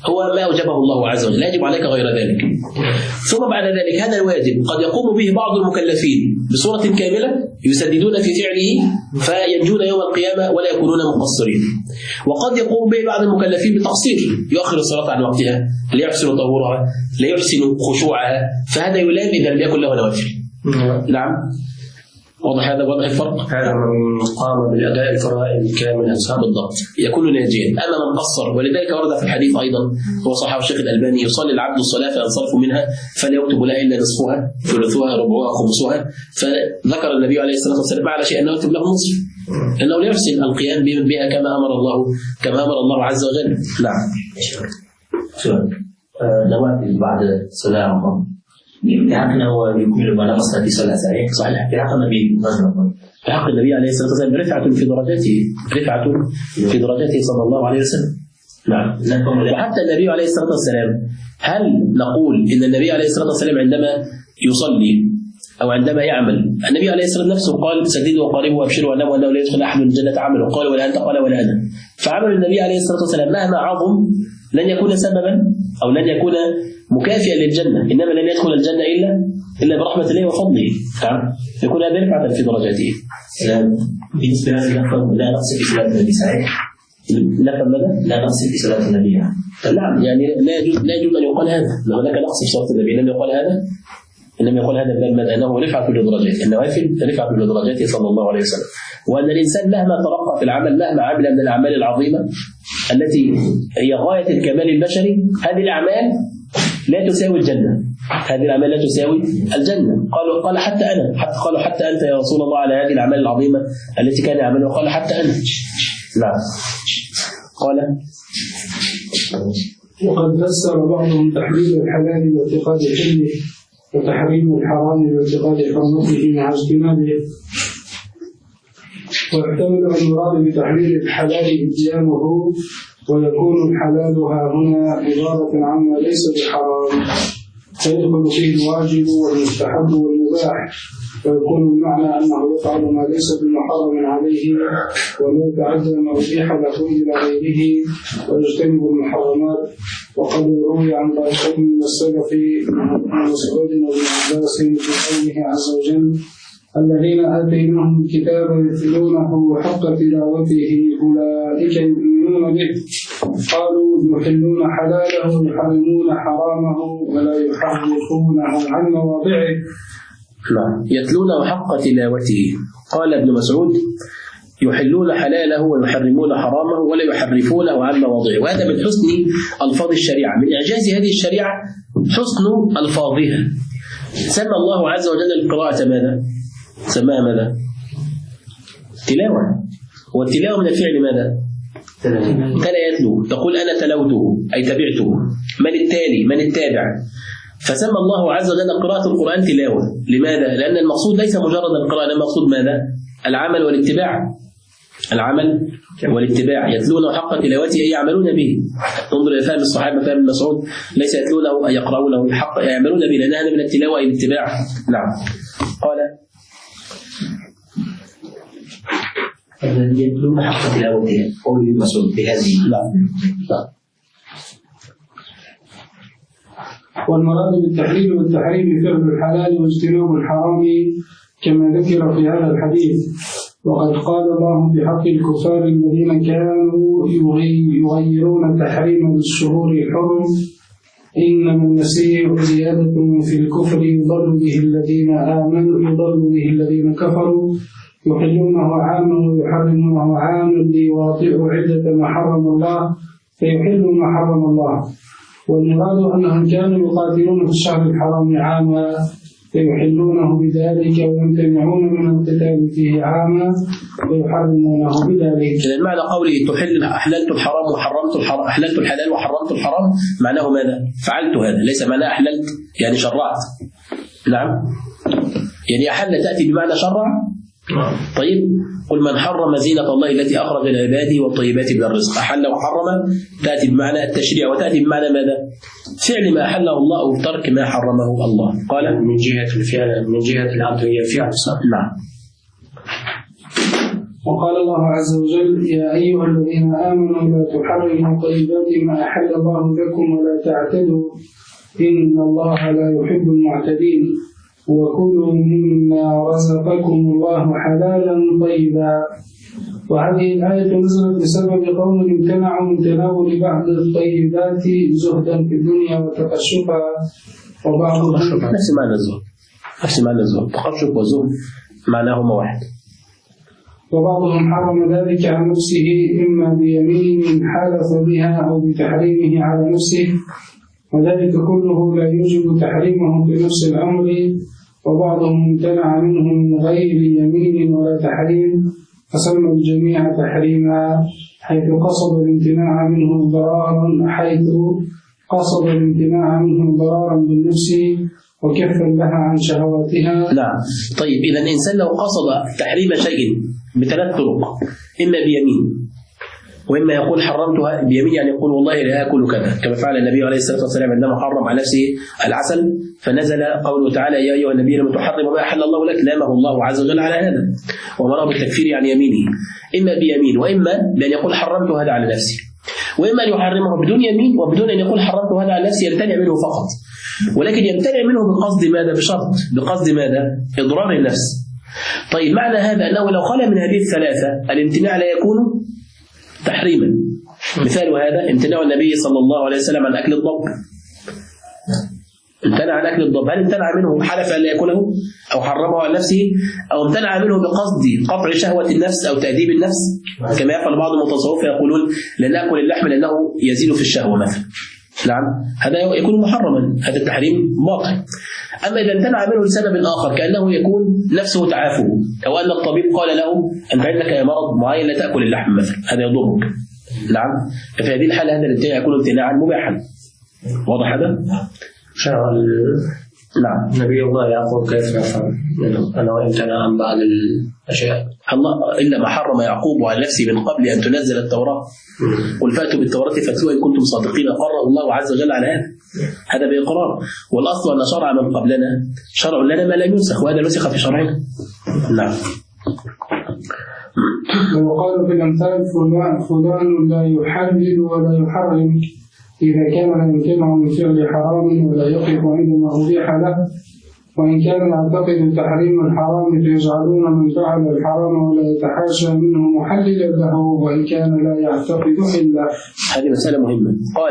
هو ما أوجبه الله عز وجل، لا يجب عليك غير ذلك. ثم بعد ذلك هذا الواجب قد يقوم به بعض المكلفين بصورة كاملة يسددون في فعله فينجون يوم القيامة ولا يكونون مقصرين، وقد يقوم به بعض المكلفين بتقصير، يؤخر الصلاة عن وقتها، لا يحسن طهورها، لا يحسن خشوعها، فهذا يلام إذا لم يكن له نوافل. نعم، واضح هذا؟ واضح الفرق؟ هذا من قام بالأداء الفرائض كاملا بالضبط يكون ناجيا. أما من قصر، ولذلك ورد في الحديث أيضا هو صححه الشيخ الألباني: يصلي العبد الصلاة فينصرف منها فلا يكتب لها إلا نصفها ثلثها ربعها خمسها، فذكر النبي عليه الصلاة والسلام على شيء أنه يكتب له نصف، أنه لا يحسن القيام بها كما أمر الله عز وجل. نعم. نوافل بعد صلاة في حقنا هو يكمل ما نقص في صلاة صحيح. في حق النبي في حق النبي عليه الصلاة والسلام رفعة في درجاته صلى الله عليه وسلم. نعم. وحتى النبي عليه الصلاة والسلام، هل نقول إن النبي عليه الصلاة والسلام عندما يصلي أو عندما يعمل، النبي عليه الصلاة والسلام نفسه قال: سددوا وقاربوا وابشروا واعلموا أنه لا يدخل أحد الجنة عمله، قال: ولا أنت، قال: ولا أنا. فعمل النبي عليه الصلاة والسلام مهما عظم لن يكون سببا أو لن يكون مكافئا للجنة، إنما لن يدخل الجنة إلا برحمة الله وفضله. يكون هذا رفعة في درجاته. بالنسبة لنا لا نقص في صلاة النبي صحيح؟ نفهم ماذا؟ لا نقص في صلاة النبي. نعم، يعني لا يجوز أن يقال هذا، لو هناك نقص في صلاة النبي لم يقال هذا، إنما يقول هذا بل أنه رفعة لدرجاته، النوافل رفعة لدرجاته صلى الله عليه وسلم. وأن الإنسان مهما ترقى في العمل، مهما عمل من الأعمال العظيمة التي هي غاية الكمال البشري، هذه الأعمال لا تساوي الجنة، هذه الأعمال لا تساوي الجنة. قال حتى أنا، قالوا حتى أنت يا رسول الله على هذه الأعمال العظيمة التي كان يعملها، قال حتى أنا. نعم. قال: وقد فسر بعضهم تحليل الحلال باعتقاد حله وتحريم الحرام باعتقاد حرمته مع اجتنابه، ويحتمل أن يراد بتحليل الحلال إتيانه، ويكون الحلال ها هنا عبارة عما ليس بحرام، فيدخل فيه الواجب والمستحب والمباح، ويكون المعنى أنه يفعل ما ليس بمحرم عليه وما يتعدى ما أبيح له إلى غيره ويجتنب المحرمات. وقد روي عن طائفة من السلف ابن مسعود وابن عباس في قوله عز وجل: الذين آتيناهم الكتاب يتلونه حق تلاوته أولئك يؤمنون به، قالوا يحلون حلاله ويحرمون حرامه ولا يحرفونه عن مواضعه. يتلونه حق تلاوته. قال ابن مسعود: يحلون حلاله ويحرمون حرامه ولا يحرفونه عن مواضعه. وهذا من حسن ألفاظ الشريعة، من إعجاز هذه الشريعة حسن ألفاظها. سمى الله عز وجل القراءة ماذا؟ سماها ماذا؟ تلاوة. والتلاوة من الفعل ماذا؟ تلا يتلو، تقول أنا تلوته أي تبعته. من التالي؟ من التابع؟ فسمى الله عز وجل قراءة القرآن تلاوة. لماذا؟ لأن المقصود ليس مجرد القراءة، المقصود ماذا؟ العمل والاتباع. العمل والاتباع. يتلونه حق تلاوته أي يعملون به. انظر إلى فهم الصحابة، فهم المسعود، ليس يتلونه أي يقرؤونه الحق، يعملون به، لأن هذا من التلاوة أي الاتباع. نعم. قال: الذين يتلون حق تلاوته، قول المسعود بهذه. نعم. والمراد بالتحليل والتحريم فعل الحلال واجتناب الحرام كما ذكر في هذا الحديث. وقد قال الله في حق الكفار الذين كانوا يغيرون التحريم بالشهور الحرم: إنما المسيح زيادة في الكفر يضل به الذين آمنوا، يضل به الذين كفروا، يحلونه عاما ويحرمونه عاما ليواطئوا عدة ما حرم الله فيحلوا ما حرم الله. والمراد أنهم كانوا يقاتلون في الشهر الحرام عاما فيحلونه بذلك ويمتنعون من القتال فيه عاما ويحرمونه بذلك. إذا معنى قوله أحللت الحرام وحرمت الحرام، أحللت الحلال وحرمت الحرام، معناه ماذا؟ فعلت هذا، ليس معناه أحللت يعني شرعت. نعم، يعني أحل تأتي بمعنى شرع. طيب، قل من حرم زينة الله التي أخرج لعباده والطيبات من الرزق. أحل وحرم تأتي بمعنى التشريع، وتأتي بمعنى ماذا؟ فعل ما أحله الله أو ترك ما حرمه الله. قال: من جهة الفعل، من جهة العبد هي فعل. نعم. وقال الله عز وجل: يا أيها الذين آمنوا لا تحرموا طيبات ما أحل الله لكم ولا تعتدوا إن الله لا يحب المعتدين وكلوا مما رزقكم الله حلالا طيبا. وهذه الآية نزلت بسبب قوم امتنعوا من تناول بعض الطيبات زهدا في الدنيا وتقشفا، وبعضهم نفس معنى الزهد تقشف وزهد معناهما واحد. وبعضهم حرم ذلك عن نفسه إما بيمين حلف بها أو بتحريمه على نفسه، وذلك كله لا يوجب تحريمه بنفس الأمر. وبعضهم امتنع منه من غير يمين ولا تحريم، فسمى الجميع تحريما حيث قصد الامتناع منه ضرارا بالنفس وكفا لها عن شهواتها. نعم. طيب إذا الإنسان لو قصد تحريم شيء بثلاث طرق: إما بيمين، وإما يقول حرمتها بيمين يعني يقول والله لا أكل كذا، كما فعل النبي عليه الصلاة والسلام عندما حرم على نفسه العسل، فنزل قوله تعالى: يا أيها النبي لم تحرم ما أحل الله لك، لامه الله عز وجل على هذا ومراه بالتكفير عن يمينه. إما بيمين، وإما بأن يقول حرمت هذا على نفسي، وإما أن يحرمه بدون يمين وبدون أن يقول حرمت هذا على نفسي، يمتنع منه فقط، ولكن يمتنع منه بقصد ماذا؟ بشرط، بقصد ماذا؟ إضرار النفس. طيب معنى هذا أنه لو خلا من هذه الثلاثة الامتناع لا يكون تحريما. مثال هذا امتناع النبي صلى الله عليه وسلم عن أكل الضب، امتنع عن أكل الضب، هل امتنع منه حلف أن لا يأكله أو حرمه على نفسه، أو امتنع منه بقصد قطع شهوة النفس أو تأديب النفس كما يفعل بعض المتصوفة يقولون لا نأكل اللحم لأنه يزيد في الشهوة مثلا؟ نعم، هذا يكون محرما، هذا التحريم باطل. أما إذا امتنع منه لسبب آخر كأنه يكون نفسه تعافه، أو أن الطبيب قال له أنت عندك مرض معين لا تأكل اللحم مثلا، هذا يضرك، نعم، ففي هذه الحالة هذا الامتناع يكون امتناعا مباحا. واضح هذا؟ نعم. نبي الله يعقوب كيف يفعل؟ أنا وامتنع عن بعض الأشياء الله إلا ما حرم يعقوب على نفسه من قبل أن تنزل التوراة، قل فأتوا بالتوراة فاتلوها إن كنتم صادقين، قرر الله عز وجل على هذا بإقرار. والأصل أن شرع من قبلنا شرع لنا ما لا ينسخ، وهذا نسخ في شرعنا. نعم. ويقال في الأمثال: فلان لا يحلل ولا يحرم إذا كان لا يمتنع من فعل حرام ولا يقف عندما أبيح له، وإن كان يعتقد تحريم الحرام فيجعلون من فعل الحرام ولا يتحاشى منه محللا له وإن كان لا يعتقد إلا. هذه مسألة مهمة. قال: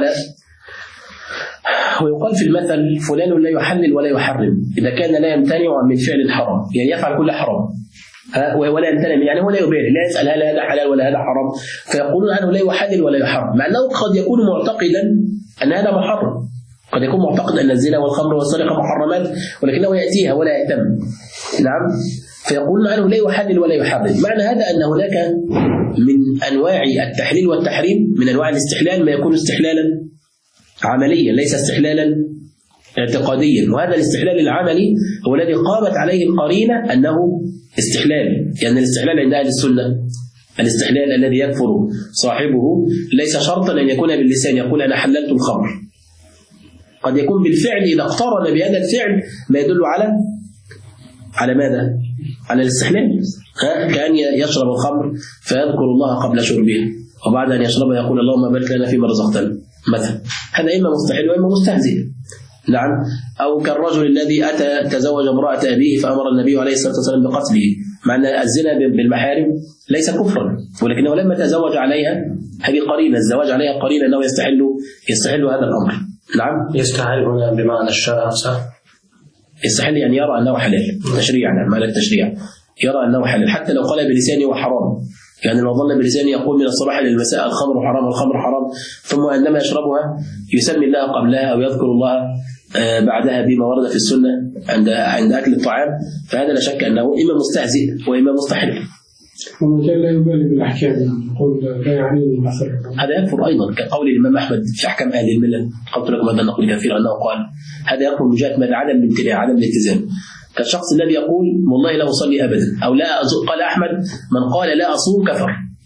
ويقال في المثل: فلان لا يحلل ولا يحرم إذا كان لا يمتنع من فعل الحرام، يعني يفعل كل حرام ولا يمتنع، يعني هو لا يبالي، لا يسأل هل هذا حلال ولا هذا حرام، فيقولون عنه لا يحلل ولا يحرم، مع أنه قد يكون معتقدا أن هذا محرم، قد يكون معتقد أن الزنا والخمر والسرقة محرمات ولكنه يأتيها ولا يهتم. نعم. فيقولون عنه لا يحلل ولا يحرم. معنى هذا أن هناك من أنواع التحليل والتحريم، من أنواع الاستحلال ما يكون استحلالا عمليا ليس استحلالا اعتقاديا، وهذا الاستحلال العملي هو الذي قامت عليه القرينة أنه استحلال، لأن الاستحلال عند أهل السنة الاستحلال الذي يكفر صاحبه ليس شرطا أن يكون باللسان يقول أنا حللت الخمر، قد يكون بالفعل إذا اقترن بهذا الفعل ما يدل على ماذا؟ على الاستحلال، كأن يشرب الخمر فيذكر الله قبل شربه وبعد أن يشربها يقول اللهم بارك لنا فيما رزقتنا مثلا، هذا إما مستحيل وإما مستهزئ. نعم. أو كالرجل الذي أتى تزوج امرأة أبيه فأمر النبي عليه الصلاة والسلام بقتله، مع أن الزنا بالمحارم ليس كفرا، ولكنه لما تزوج عليها هذه قرينة، الزواج عليها قرينة أنه يستحل هذا الأمر. نعم. يستحل هنا بمعنى الشرع، صح؟ يستحل يعني يرى أنه حلال تشريعا، معنى التشريع يرى أنه حلال حتى لو قال بلسانه وحرام، يعني لو ظل بلسانه يقول من الصباح للمساء الخمر حرام الخمر حرام، ثم عندما يشربها يسمي الله قبلها أو يذكر الله بعدها بما ورد في السنة عند أكل الطعام، فهذا لا شك أنه إما مستهزئ وإما مستحل. ومن كان لا يبالي بالأحكام يقول لا يعنيني مثلا، هذا يكفر أيضا، كقول الإمام أحمد في أحكام أهل الملة، قلت لكم هذا النقل كثيرا أنه قال هذا يكفر من جهة ماذا؟ عدم الامتناع، عدم الالتزام، كالشخص الذي يقول والله لا أصلي أبدا، أو لا قال أحمد من قال لا أصوم كفر،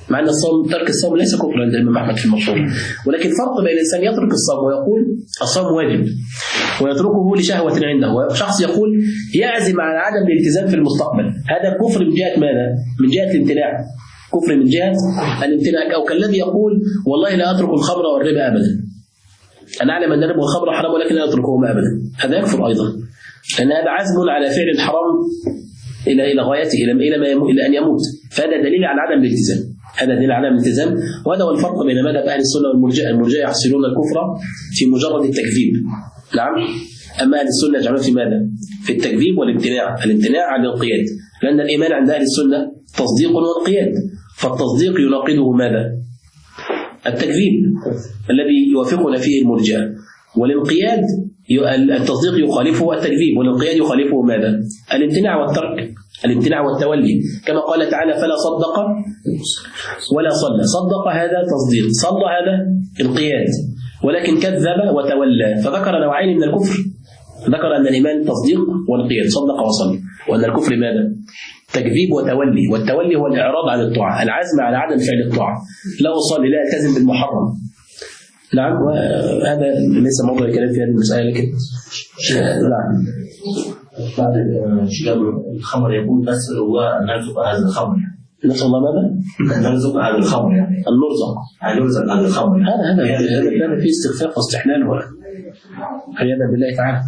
مع أن ترك الصوم ليس كفر عند الإمام أحمد في المشهور، ولكن فرق بين الإنسان يترك الصوم ويقول الصوم واجب ويتركه لشهوة عنده، وشخص يقول يعزم على عدم الالتزام في المستقبل. هذا كفر من جهة ماذا؟ من جهة الامتناع، كفر من جهة الامتناع. أو كالذي يقول والله لا أترك الخمر والربا أبدا، أنا أعلم أن الربا والخمر حرام ولكن لا أتركهما أبدا، هذا يكفر أيضا، لأن هذا عزم على فعل الحرام إلى غايته، إلى أن يموت، فهذا دليل على عدم الالتزام، هذا دليل على عدم الالتزام. وهذا هو الفرق بين مذهب أهل السنة والمرجئة. المرجئة يحصلون الكفر في مجرد التكذيب، نعم، أما أهل السنة يجعلون في ماذا؟ في التكذيب والامتناع، الامتناع عن الانقياد، لأن الإيمان عند أهل السنة تصديق وانقياد، فالتصديق يناقضه ماذا؟ التكذيب الذي يوافقنا فيه المرجئة، والانقياد التصديق يخالفه التكذيب، والانقياد يخالفه ماذا؟ الامتناع والترك، الامتناع والتولي، كما قال تعالى فلا صدق ولا صلى. صدق هذا تصديق، صلى هذا انقياد، ولكن كذب وتولى، فذكر نوعين من الكفر، ذكر أن الإيمان تصديق وانقياد، صدق وصلى، وأن الكفر ماذا؟ تكذيب وتولي، والتولي هو الإعراض عن الطاعة، العزم على عدم فعل الطاعة، لا أصلي لا ألتزم بالمحرم، نعم. وهذا ليس موضوع الكلام في هذه المسألة، لكن نعم. بعد الخمر يقول بس هو نرزق هذا الخمر، نسأل الله ماذا؟ نرزق هذا الخمر، يعني نرزق هذا الخمر، هذا فيه استخفاف واستحلال عياذا بالله تعالى.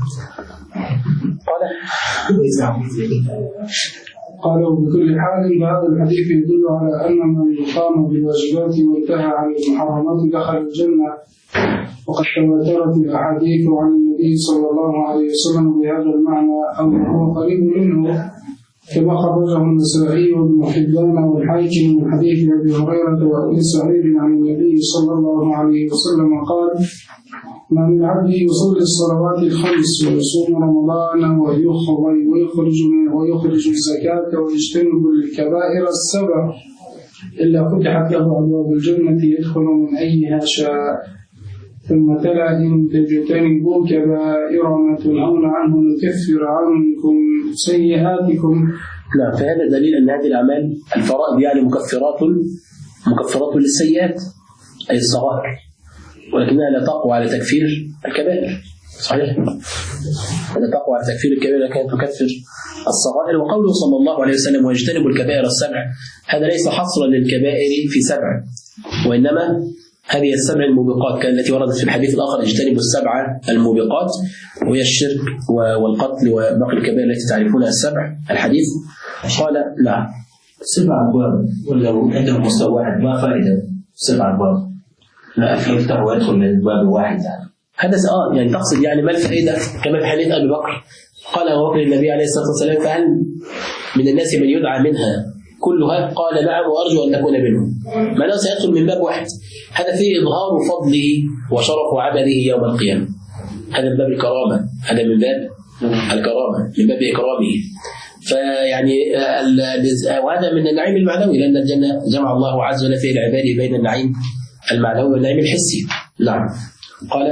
قالوا بكل حال هذا الحديث يدل على أن من قام بالواجبات وانتهى عن المحرمات دخل الجنة، وقد تواترت الأحاديث عن النبي صلى الله عليه وسلم بهذا المعنى أو هو قريب منه، كما خرجه النسائي وابن حبان والحاكم من حديث أبي هريرة وأبي سعيد عن النبي صلى الله عليه وسلم قال: ما من عبد يصلي الصلوات الخمس ويصوم رمضان ويخرج الزكاة ويجتنب الكبائر السبع إلا فتحت له أبواب الجنة يدخل من أيها شاء. ثم تلا: إن تجتنبوا كبائر ما تنهون عنه نكفر عنكم سيئاتكم. نعم، فهذا دليل أن هذه الأعمال الفرائض يعني مكفرات للسيئات أي الصغائر، ولكنها لا تقوى على تكفير الكبائر، صحيح؟ لا تقوى على تكفير الكبائر لكن تكفر الصغائر. وقوله صلى الله عليه وسلم ويجتنب الكبائر السبع، هذا ليس حصرا للكبائر في سبع، وإنما هذه السبع الموبقات التي وردت في الحديث الآخر اجتنبوا السبع الموبقات، وهي الشرك والقتل وباقي الكبائر التي تعرفونها السبع الحديث. قال نعم 7 أبواب، ولو عندهم مستوى واحد ما فائدة 7 أبواب، لا يفتح ويدخل من باب واحد. هذا يعني تقصد يعني ما الفائدة، كما في حديث أبي بكر قال أبو بكر النبي عليه الصلاة والسلام: فهل من الناس من يدعى منها كلها؟ قال: نعم وأرجو أن تكون منهم. معناه سيدخل من باب واحد. هذا فيه إظهار فضله وشرف عبده يوم القيامة، هذا من باب الكرامة، هذا من باب الكرامة، من باب إكرامه. فيعني وهذا من النعيم المعنوي، لأن الجنة جمع الله عز وجل فيه العباد بين النعيم المعنوي والنعيم الحسي. نعم. قال: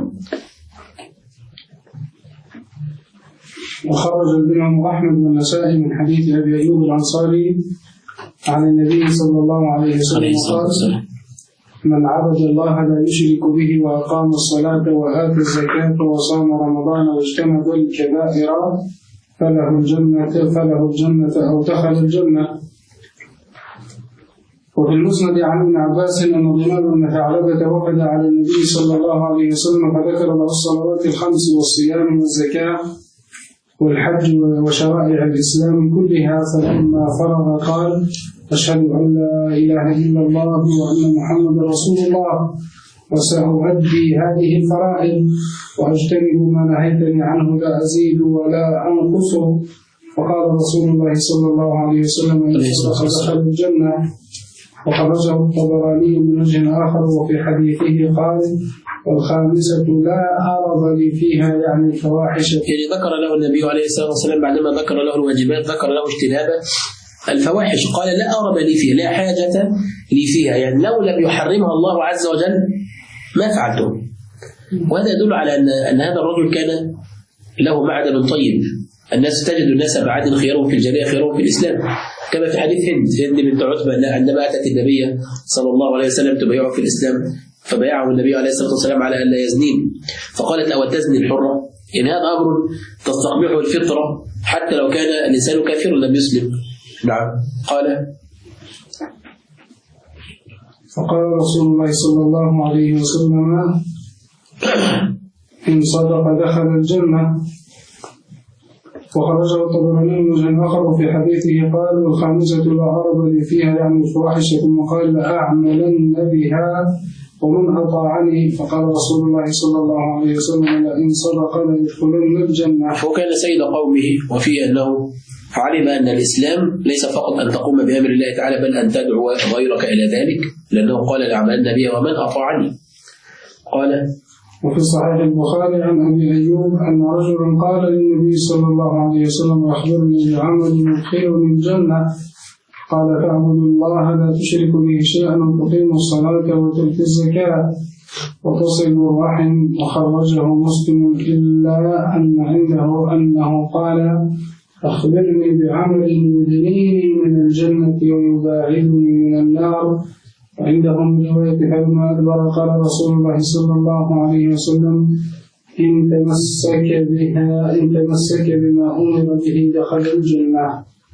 وخرج الإمام أحمد والنسائي من حديث أبي أيوب الأنصاري عن النبي صلى الله عليه وسلم قال: من عبد الله لا يشرك به وأقام الصلاة وآتى الزكاة وصام رمضان واجتنب الكبائر فله الجنة أو دخل الجنة. وفي المسند عن ابن عباس أن ضمام بن ثعلبة وفد على النبي صلى الله عليه وسلم فذكر له الصلوات الخمس والصيام والزكاة والحج وشرائع الإسلام كلها، فلما فرغ قال: أشهد أن لا إله إلا الله وأن محمد رسول الله، وسأؤدي هذه الفرائض وأجتنب ما نهيتني عنه لا أزيد ولا أنقصه. وقال رسول الله صلى الله عليه وسلم: إن صدق دخل الجنة. وخرجه الطبراني من وجه آخر وفي حديثه قال: والخامسة لا أرض لي فيها، يعني الفواحش. يعني ذكر له النبي عليه الصلاة والسلام بعدما ذكر له الواجبات ذكر له اجتناب الفواحش، قال: لا أرض لي فيها، لا حاجة لي فيها، يعني لو لم يحرمها الله عز وجل ما فعلته. وهذا يدل على أن هذا الرجل كان له معدن طيب، الناس تجد الناس بعد خيارهم في الجاهلية خيارهم في الإسلام، كما في حديث هند بنت عتبة عندما أتت النبي صلى الله عليه وسلم تبايعه في الإسلام، فبايعه النبي عليه الصلاة والسلام على أن لا يزنين، فقالت أو تزني الحرة؟ إن هذا أمر تستقبحه الفطرة حتى لو كان الإنسان كافرا لم يسلم. نعم. قال فقال رسول الله صلى الله عليه وسلم إن صدق دخل الجنة. وخرجه الطبراني من وجه آخر في حديثه قال والخامسة لا عرب لي فيها يعني الفواحش، ثم قال لأعملن بها ومن أطاعني. فقال رسول الله صلى الله عليه وسلم لئن صدق ليدخلن الجنة. وكان سيد قومه وفيه أنه علم أن الإسلام ليس فقط أن تقوم بأمر الله تعالى بل أن تدعو غيرك إلى ذلك، لأنه قال لأعملن بها ومن أطاعني. قال وفي صحيح البخاري عن أبي أيوب أن رجلا قال للنبي صلى الله عليه وسلم أخبرني بعمل يدخلني الجنة. قال فاعبد الله لا تشرك به شيئا وتقيم الصلاة وتؤتي الزكاة وتصل الرحم. وخرجه مسلم إلا أن عنده أنه قال أخبرني بعمل يدنيني من الجنة ويباعدني من النار. وعندهم رواية ابن أدبر قال رسول الله صلى الله عليه وسلم إن تمسك بما أمر به دخل الجنة.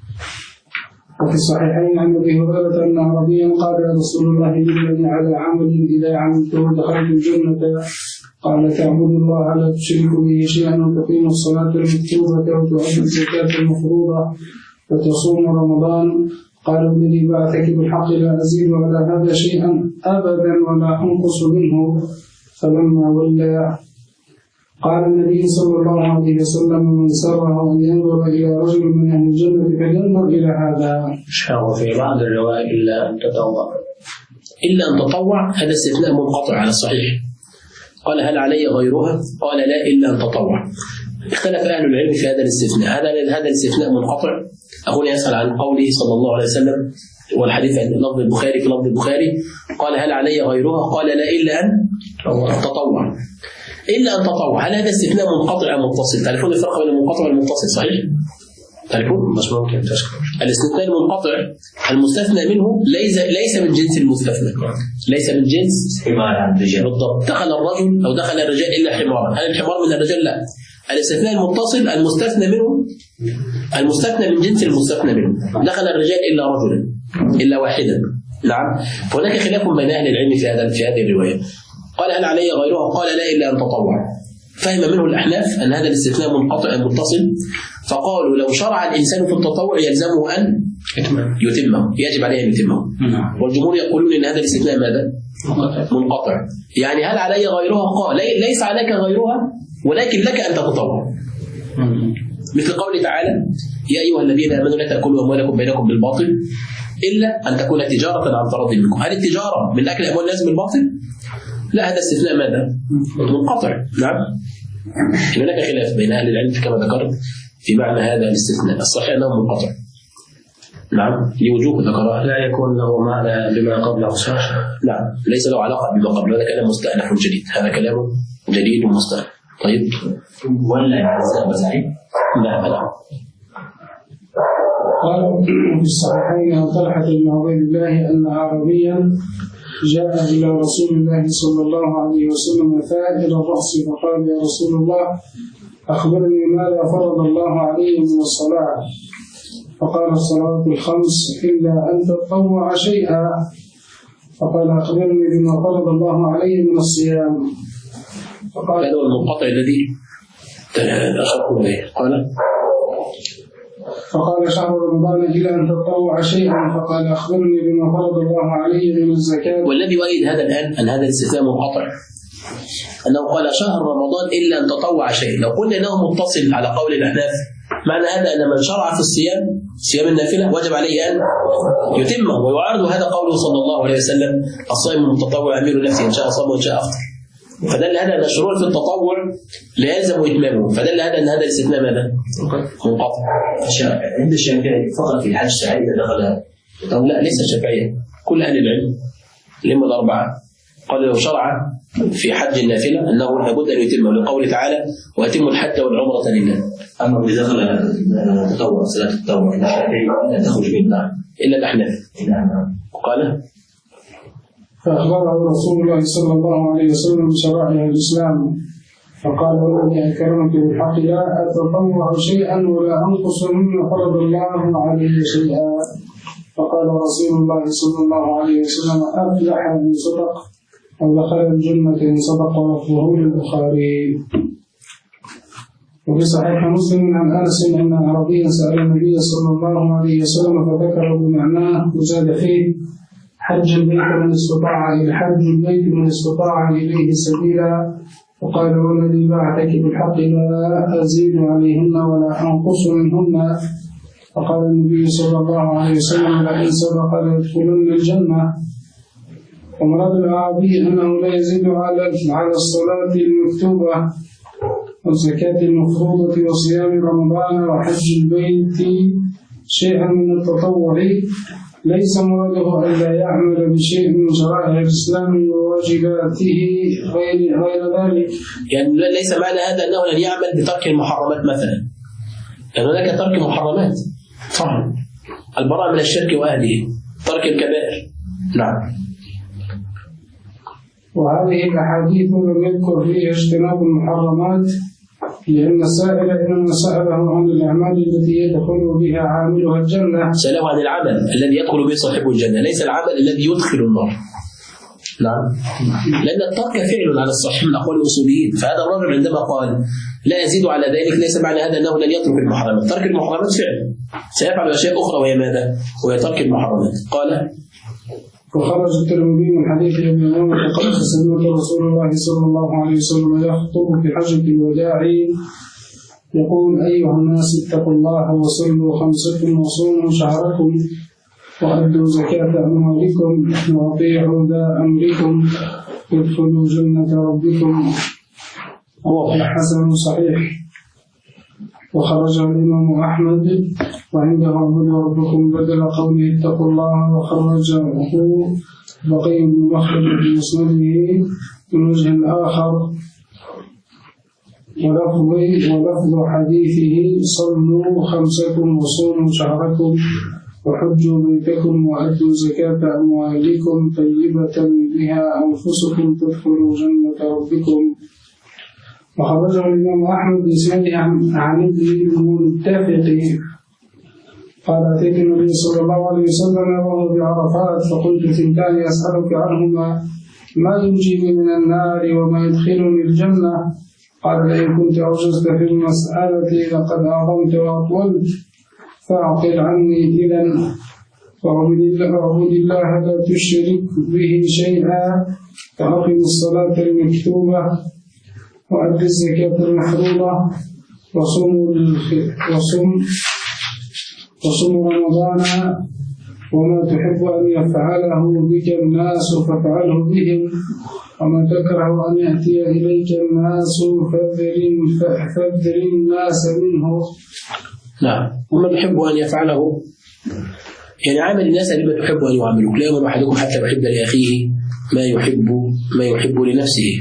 وفي الصحيحين عن أبي هريرة أن عربيا قال يا رسول الله دلني على عمل إذا عملته دخلت الجنة. قال تعبد الله لا تشرك به شيئا وتقيم الصلاة المكتوبة وتؤدي الزكاة المفروضة وتصوم رمضان. قال الذي بعثك بالحق لا أزيد على هذا شيئا أبدا ولا أنقص منه. فلما ولى قال النبي صلى الله عليه وسلم من سره أن ينظر إلى رجل من أهل الجنة فلينظر إلى هذا. شاء في بعض الرواية إلا أن تطوع. إلا أن تطوع هذا استثناء منقطع على الصحيح. قال هل علي غيرها؟ قال لا إلا أن تطوع. اختلف أهل العلم في هذا الاستثناء، هذا الاستثناء منقطع. أخونا يسأل عن قوله صلى الله عليه وسلم والحديث عن لفظ البخاري في لفظ البخاري قال هل علي غيرها؟ قال لا إلا أن تطوع. إلا أن تطوع، هل هذا استثناء منقطع أم متصل؟ تعرفون الفرق بين المنقطع والمتصل صحيح؟ تعرفون؟ بس ممكن تذكر الاستثناء المنقطع المستثنى منه ليس من جنس المستثنى، ليس من جنس حمار عن الرجال بالضبط. دخل الرجل أو دخل الرجال إلا حمارا، هل الحمار من الرجال؟ لا. الاستثناء المتصل المستثنى من جنس المستثنى منه، دخل الرجال إلا رجلا إلا واحدا. نعم. فهناك خلاف بين أهل العلم في هذه الرواية. قال هل علي غيرها؟ قال لا إلا أن تطوع. فهم منه الأحناف أن هذا الاستثناء منقطع متصل، فقالوا لو شرع الإنسان في التطوع يلزمه أن يتمه، يجب عليه أن يتمه. والجمهور يقولون أن هذا الاستثناء ماذا؟ منقطع. يعني هل علي غيرها؟ قال ليس عليك غيرها ولكن لك أن تتطوع. مثل قوله تعالى يا أيها الذين آمنوا لا تأكلوا أموالكم بينكم بالباطل إلا أن تكون تجارة عن تراض منكم. هل التجارة من أكل أموال الناس بالباطل؟ لا، هذا استثناء ماذا؟ منقطع. نعم. هناك خلاف بين أهل العلم كما ذكرت في معنى هذا الاستثناء. الصحيح أنه منقطع. نعم، لوجوه ذكرها. لا يكون له معنى بما قبله صحيح. نعم، ليس له علاقة بما قبله، هذا كلام مستأنف جديد، هذا كلام جديد ومستأنف. طيب ولا يعزى بزعيم؟ لا بلا. قال في الصحيحين عن طلحة بن عبيد الله أن عربيا جاء إلى رسول الله صلى الله عليه وسلم ثائر الرأس فقال يا رسول الله أخبرني ماذا فرض الله علي من الصلاة. فقال الصلاة الخمس إلا أن تطوع شيئا. فقال أخبرني بما فرض الله علي من الصيام. فقال هذا هو المنقطع الذي أشرت إليه. فقال شهر رمضان إلى أن تطوع شيئا. فقال أخبرني بما فرض الله علي من الزكاة. والذي يؤيد هذا الآن أن هذا الاستثناء منقطع أنه قال شهر رمضان إلا أن تطوع شيئا. لو قلنا أنه متصل على قول الأحناف معنى هذا أن من شرع في الصيام صيام النافلة وجب عليه أن يتمه، ويعارض هذا قوله صلى الله عليه وسلم الصائم المتطوع أمير نفسه إن شاء صام وإن شاء أفطر. فدل هذا أن الشروع في التطوع لا يلزم إتمامه، فدل هذا أن هذا الاستثناء ماذا؟ منقطع. عند الشافعي فقط في الحج إذا دخل. لا، ليس الشافعية، كل أهل العلم الأئمة الأربعة قالوا لو شرع في حج النافلة أنه لابد أن يتم، لقوله تعالى وأتموا الحج والعمرة لله. أما إذا دخل التطوع صلاة التطوع لا تخرج منها إلا الأحناف. قال فأخبره رسول الله صلى الله عليه وسلم بشرائع الإسلام فقال والذي أكرمك بالحق لا أتطوع شيئا ولا أنقص مما فرض الله عليه شيئا. فقال رسول الله صلى الله عليه وسلم أفلح إن صدق أو دخل الجنة إن صدق، لفظه للبخاري. وفي صحيح مسلم عن أنس أن أعرابيا سأل النبي صلى الله عليه وسلم فذكر بمعناه وزاد فيه حج البيت من استطاع إليه سبيلا. وقال والذي بعثك بالحق لا أزيد عليهن ولا أنقص منهن. فقال النبي صلى الله عليه وسلم لئن صدق ليدخلن الجنة. ومراد الأعرابي أنه لا يزيد على الصلاة المكتوبة والزكاة المفروضة وصيام رمضان وحج البيت شيئا من التطوع، ليس مراده أن لا يعمل بشيء من شرائع الإسلام وواجباته غير ذلك. يعني ليس معنى هذا أنه لن يعمل بترك المحرمات مثلا، لأن هناك ترك محرمات طبعا، البراءة من الشرك وأهله، ترك الكبائر. نعم. وهذه الأحاديث لم يذكر فيها اجتناب المحرمات، لأن السائل إنما سأله عن الأعمال التي يدخل بها عاملها الجنة. سأله عن العمل الذي يدخل به صاحب الجنة، ليس العمل الذي يدخل النار. نعم. لأن الترك فعل على الصحيح من أقوال الأصوليين، فهذا الرجل عندما قال لا يزيد على ذلك ليس معنى هذا أنه لن يترك المحرمات، ترك المحرمات فعل، سيفعل أشياء أخرى وهي ماذا؟ وهي ترك المحرمات. قال وخرج الترمذي من حديث ابن عمر قال سمعت رسول الله صلى الله عليه وسلم يخطب في حجة الوداع يقول أيها الناس اتقوا الله وصلوا خمسكم وصوموا شهركم وأدوا زكاة أموالكم وأطيعوا ذا أمركم ادخلوا جنة ربكم. حسن صحيح. وخرج الإمام أحمد وعنده اعبدوا ربكم بدل قوله اتقوا الله، وخرجه بقي بن مخلد في مسنده من وجه آخر ولفظ حديثه صلوا خمسكم وصوموا شهركم وحجوا بيتكم وأدوا زكاة أموالكم طيبة بها أنفسكم تدخلوا جنة ربكم. وخرجه الإمام أحمد بإسناده عن ابن المتفق قال أتيت النبي صلى الله عليه وسلم وهو بعرفات فقلت ثنتان أسألك عنهما ما ينجيني من النار وما يدخلني الجنة. قال لئن كنت أعجزت في المسألة لقد أعظمت وأطولت فأعقل عني إذا واعبد الله لا تشرك به شيئا وأقم الصلاة المكتوبة وأدي الزكاة المفروضة وصم رمضان وما تحب أن يفعله بك الناس فافعله بهم وما تكره أن يأتي إليك الناس فاذر الناس منه. نعم. وما يحب أن يفعله يعني عامل الناس بما تحب أن يعاملوك، لا يؤمن أحدكم حتى يحب لأخيه ما يحب لنفسه.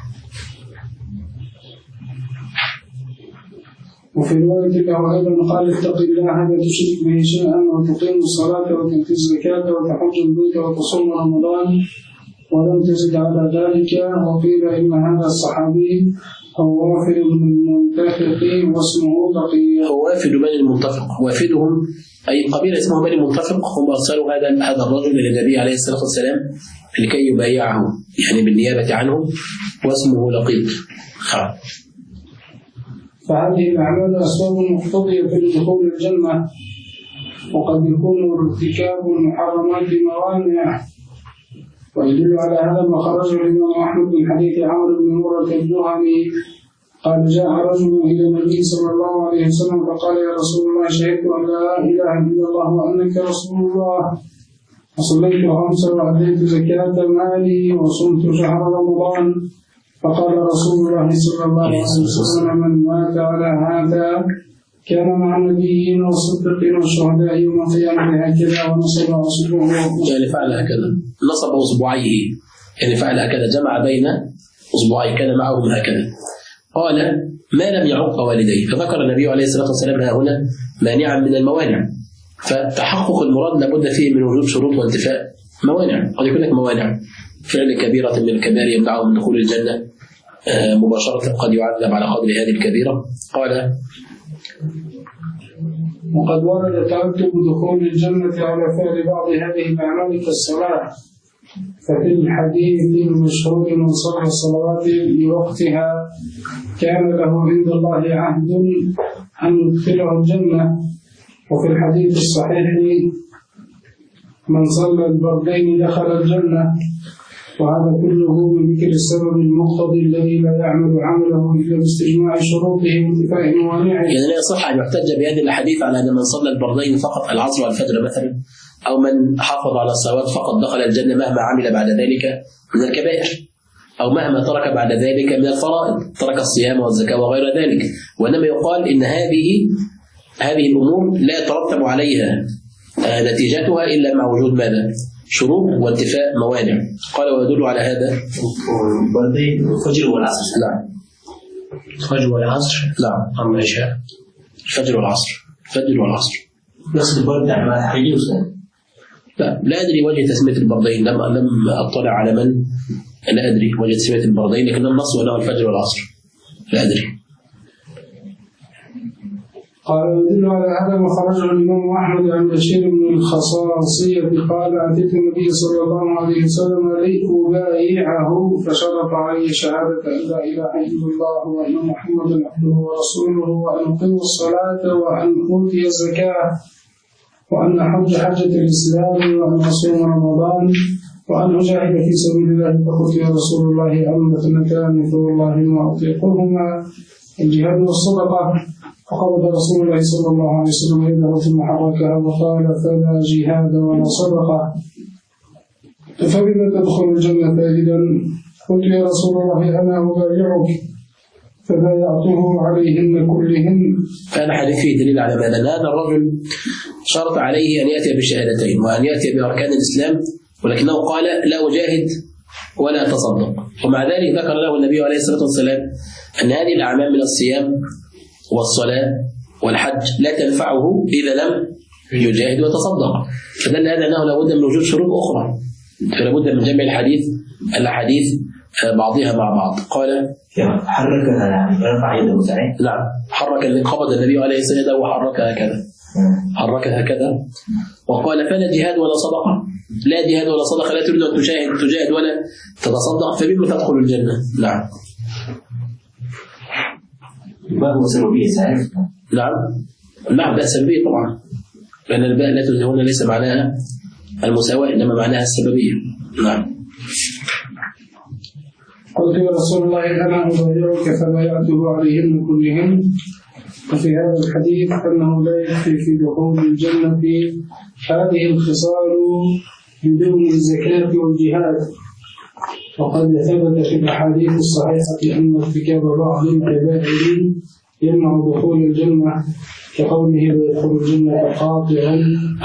وفي رواية له أيضا قال اتق الله لا تشرك به شيئا وتقيم الصلاة وتؤتي الزكاة وتحج البيت وتصوم رمضان ولم تزد على ذلك. وقيل إن هذا الصحابي هو وافد بن المنتفق واسمه بقية. هو وافد بني المنتفق، وافدهم أي قبيلة اسمه بني المنتفق، هم أرسلوا هذا الرجل إلى النبي عليه الصلاة والسلام لكي يبايعه يعني بالنيابة عنه، واسمه لقيط. فهذه الأعمال أسباب مقتضية لدخول الجنة، وقد يكون ارتكاب المحرمات موانع. ويدل على هذا ما خرجه الإمام أحمد من حديث عمرو بن مرة الجهني قال جاء رجل إلى النبي صلى الله عليه وسلم فقال يا رسول الله شهدت أن لا إله إلا الله وأنك رسول الله وصليت خمسا وأديت زكاة مالي وصمت شهر رمضان. فقال رسول الله صلى الله عليه وسلم من مات على هذا كان مع النبيين والصديقين والشهداء يوم القيامة هكذا ونصب أصبعه يعني فعل هكذا نصب أصبعيه يعني فعل هكذا جمع بين أصبعي كان معهم هكذا. قال ما لم يعق والديه، فذكر النبي عليه الصلاة والسلام هنا مانعا من الموانع. فتحقق المراد لابد فيه من وجود شروط وانتفاء موانع. قد يكون لك موانع، فعل كبيرة من الكبائر يمنعه من دخول الجنة مباشرة، قد يعذب على قدر هذه الكبيرة. قال وقد ورد ترتب دخول الجنة على فعل بعض هذه الأعمال كالصلاة، ففي الحديث المشهور من صلى الصلوات لوقتها كان له عند الله عهد أن يدخله الجنة. وفي الحديث الصحيح من صلى البردين دخل الجنة. وهذا كله من ذكر السبب المقتضي الذي لا يعمل عمله إلا باستجماع شروطه وانتفاء موانعه. يعني لا يصح أن يحتج بهذه الحديث على أن من صلى البردين فقط، العصر والفجر مثلا، أو من حافظ على الصلوات فقط دخل الجنة مهما عمل بعد ذلك من الكبائر، أو مهما ترك بعد ذلك من الفرائض، ترك الصيام والزكاة وغير ذلك. وإنما يقال إن هذه الأمور لا يترتب عليها نتيجتها إلا مع وجود ماذا؟ شروط وانتفاء موانع. قال ويدل على هذا الفجر والعصر. نعم. الفجر والعصر. نعم. أم العشاء. الفجر والعصر. الفجر والعصر. نفس البرد على حقيقي. لا أدري وجه تسمية البردين، لم أطلع على من، لا أدري وجه تسمية البردين، لكن النص وله الفجر والعصر، لا أدري. قال يدل على هذا ما خرجه الإمام أحمد عن بشير بن الخصاصية قال أتيت النبي صلى الله عليه وسلم لأبايعه فشرط علي شهادة أن لا إله إلا الله وأن محمدا عبده ورسوله وأن أقيم الصلاة وأن أؤتي الزكاة وأن أحج حجة الإسلام وأن أصوم رمضان وأن أجاهد في سبيل الله. فقلت يا رسول الله أما اثنتان فوالله ما أطيقهما الجهاد والصدقة. فقبض رسول الله صلى الله عليه وسلم يده ثم حركها وقال فلا جهاد ولا صدقة فبما تدخل الجنة إذا؟ قلت يا رسول الله أنا أبايعك فبايعته عليهن كلهن. هذا حديث فيه دليل على ماذا؟ هذا الرجل شرط عليه أن يأتي بالشهادتين وأن يأتي بأركان الإسلام، ولكنه قال لا أجاهد ولا أتصدق. ومع ذلك ذكر له النبي عليه الصلاة والسلام أن هذه الأعمال من الصيام والصلاة والحج لا تنفعه إذا لم يجاهد ويتصدق. فدل هذا أنه لابد من وجود شروط أخرى، فلابد من جمع الأحاديث بعضها مع بعض. قال حركها يعني رفع يده سريع. نعم، حرك اللي قبض النبي عليه الصلاة والسلام وحركها هكذا، حركها هكذا. وقال فلا جهاد ولا صدقة، لا جهاد ولا صدقة، لا تريد أن تجاهد ولا تتصدق فبما تدخل الجنة. نعم. ما هو سببية سعيد؟ نعم بأس به طبعا، لأن الباء لا تزهون ليس معناها المساواة إنما معناها السببية. نعم. قلت يا رسول الله أنا أبايعك فبايعته عليهن كلهن. وفي هذا الحديث أنه لا يكفي في دخول الجنة هذه الخصال بدون الزكاة والجهاد. وقد ثبت في الأحاديث الصحيحة أن ارتكاب بعض الكبائر يمنع دخول الجنة، كقوله يدخل الجنة قاطعا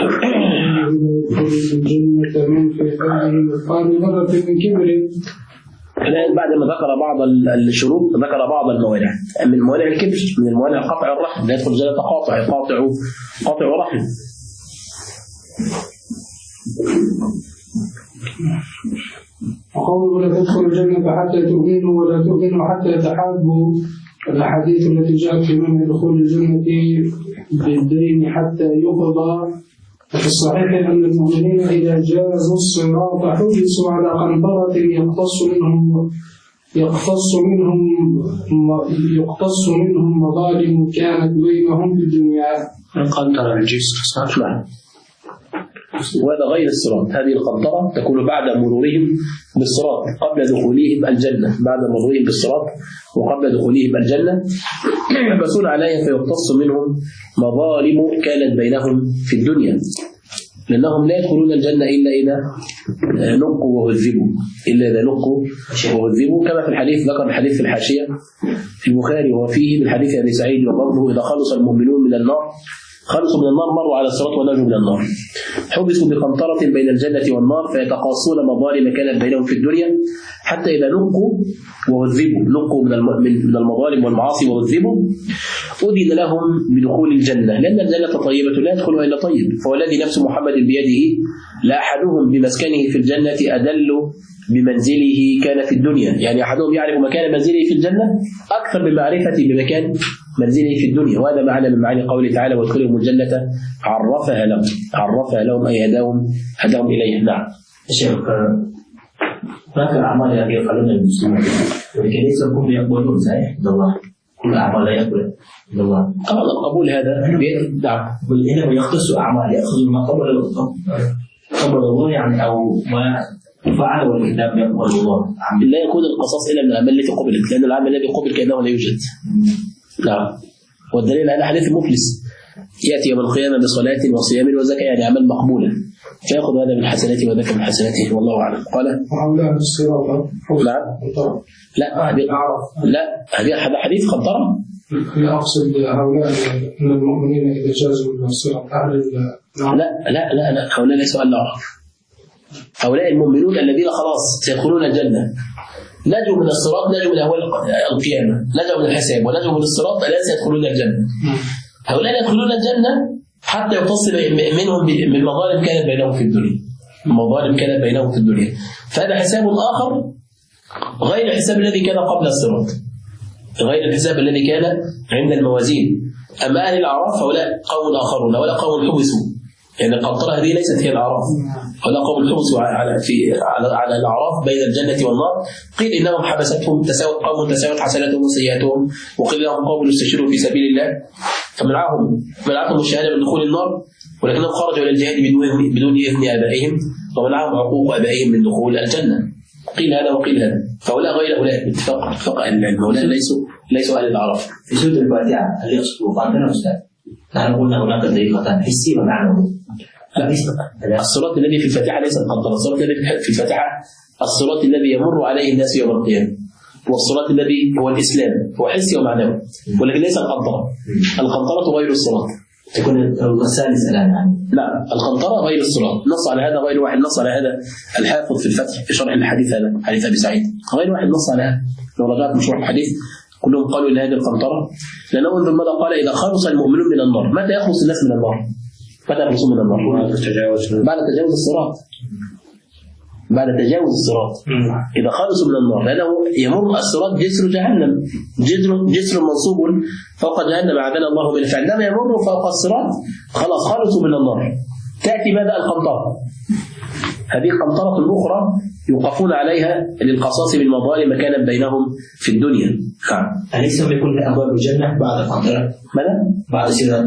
يدخل الجنة من في قلبه مثقال ذرة من كبر. الآن بعد ما ذكر بعض الشروط ذكر بعض الموانع. من موانع الكبر، من الموانع قطع الرحم، لا يدخل الجنة قاطع رحم. وقوله لا تدخل الجنة حتى تؤمنوا ولا تؤمنوا حتى تحابوا. الأحاديث التي جاءت في منع دخول الجنة بالدين حتى يقضى. في الصحيح أن المؤمنين إذا جازوا الصراط حبسوا على قنطرة يقتص منهم مظالم كانت بينهم في الدنيا. القنطرة الجسر صح؟ وهذا غير الصراط. هذه القنطرة تكون بعد مرورهم بالصراط قبل دخولهم الجنة، بعد مرورهم بالصراط وقبل دخولهم الجنة يحبسون عليها فيقتص منهم مظالم كانت بينهم في الدنيا، لأنهم لا يدخلون الجنة إلا إذا نقوا وهذبوا، كما في الحديث. ذكر الحديث في الحاشية في البخاري وفيه من حديث أبي سعيد وقوله إذا خلص المؤمنون من النار خلصوا من النار مروا على الصراط ونجوا من النار. حبسوا بقنطرة بين الجنة والنار فيتقاصون مظالم كانت بينهم في الدنيا حتى إذا نقوا وهذبوا، نقوا من المظالم والمعاصي وهذبوا، أذن لهم بدخول الجنة، لأن الجنة طيبة لا يدخلها إلا طيب. فوالذي نفس محمد بيده لأحدهم بمسكنه في الجنة أدل بمنزله كان في الدنيا، يعني أحدهم يعرف مكان منزله في الجنة أكثر من معرفته بمكان منزله في الدنيا. وهذا معنى من معاني قوله تعالى وادخلهم الجنة عرفها لهم أي هداهم إليها. نعم. الشيخ هناك أعمال يفعلون المسلمون ولكن ليس كل يقبلون صحيح عند الله، كل أعمال لا يقبل عند الله. طبعا القبول هذا نعم إنما يختص أعمال يأخذ ما قبل الله يعني أو ما فعل والكتاب يقبل الله. لا يكون القصاص إلا من الأعمال التي قبلت، لأن العمل الذي قبل كأنه لا يوجد. نعم. والدليل على حديث المفلس يأتي يوم القيامة بصلاة وصيام وزكاة، يعني أعمال مقبولة، فيأخذ هذا من حسناته وذاك من حسناته، والله أعلم. قال وحولها الصراط. نعم. لا هذا حديث قنطرة. لا أقصد هؤلاء من المؤمنين إذا جازوا الصراط لا هؤلاء ليسوا أهل النار. هؤلاء المؤمنون الذين خلاص سيدخلون الجنة، نجوا من الصراط، نجوا من أهوال القيامة، نجوا من الحساب ونجوا من الصراط، الآن سيدخلون الجنة. هؤلاء يدخلون الجنة حتى يتصل منهم من مظالم كانت بينهم في الدنيا، فهذا حساب آخر غير الحساب الذي كان قبل الصراط، غير الحساب الذي كان عند الموازين. أما أهل الأعراف هؤلاء قوم آخرون، ولا قوم حبسوا، يعني القنطرة هذه ليست هي الأعراف، ولا قوم حبسوا على الأعراف بين الجنة والنار. قيل إنهم حبستهم قوم تساوت حسناتهم وسيئاتهم، وقيل لهم قوم استشهدوا في سبيل الله فمنعتهم الشهادة من دخول النار، ولكنهم خرجوا إلى الجهاد بدون إذن آبائهم، ومنعهم عقوق آبائهم من دخول الجنة. قيل هذا وقيل هذا، فهؤلاء غير هؤلاء باتفاق أهل العلم، هؤلاء ليسوا أهل الأعراف. في سورة الفاتحة هل يقصد وقاتنا أستاذ؟ نحن قلنا هناك طريقتان حسية ومعنوية. الصراط الذي في الفاتحة ليس القنطرة، الصراط الذي في الفاتحة الصراط الذي يمر عليه الناس يوم القيامة، والصراط الذي هو الإسلام هو حسي ومعنوي، ولكن ليس القنطرة. القنطرة غير الصراط. تكون الثالث الآن يعني. لا القنطرة غير الصراط، نص على هذا غير واحد، نص على هذا الحافظ في الفتح في شرح الحديث هذا حديث أبي سعيد، غير واحد نص على هذا. لو رجعت من شرح الحديث كلهم قالوا إن هذه القنطرة، لأنه انظر ماذا قال إذا خلص المؤمنون من النار. متى يخلص الناس من النار؟ متى يخلصون من النار؟ بعد تجاوز الصراط. إذا خلصوا من النار، لأنه يمر الصراط جسر جهنم، جسر منصوب فوق جهنم أعاذنا الله من، فعندما يمر فوق الصراط خلاص خلصوا من النار. تأتي ماذا؟ القنطرة. هذه القنطرة الأخرى يوقفون عليها للقصاص بالمظالم كانت بينهم في الدنيا. أليس يكون أبواب الجنة بعد القنطرة؟ ماذا؟ بعد سيرة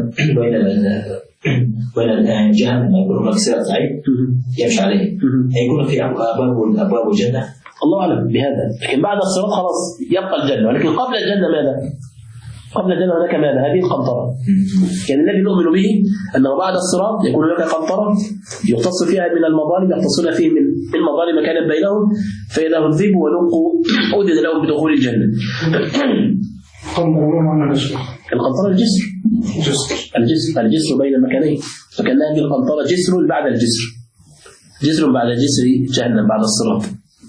بين جهنم يكون هناك سيرة صحيح يمشي عليه، يكون في أبواب الجنة. الله أعلم بهذا، لكن بعد الصراط خلاص يبقى الجنة، ولكن قبل الجنة ماذا؟ قبل الجنة هناك ماذا؟ هذه القنطرة. يعني الذي نؤمن به أنه بعد الصراط يكون هناك قنطرة يختص فيها من المظالم، يختصون فيه من المظالم كانت بينهم، فإذا هذبوا ونقوا أذن لهم بدخول الجنة. القنطرة الجسر بين المكانين، فكان هذه القنطرة جسر بعد الجسر، جسر بعد جسر جهنم بعد الصراط.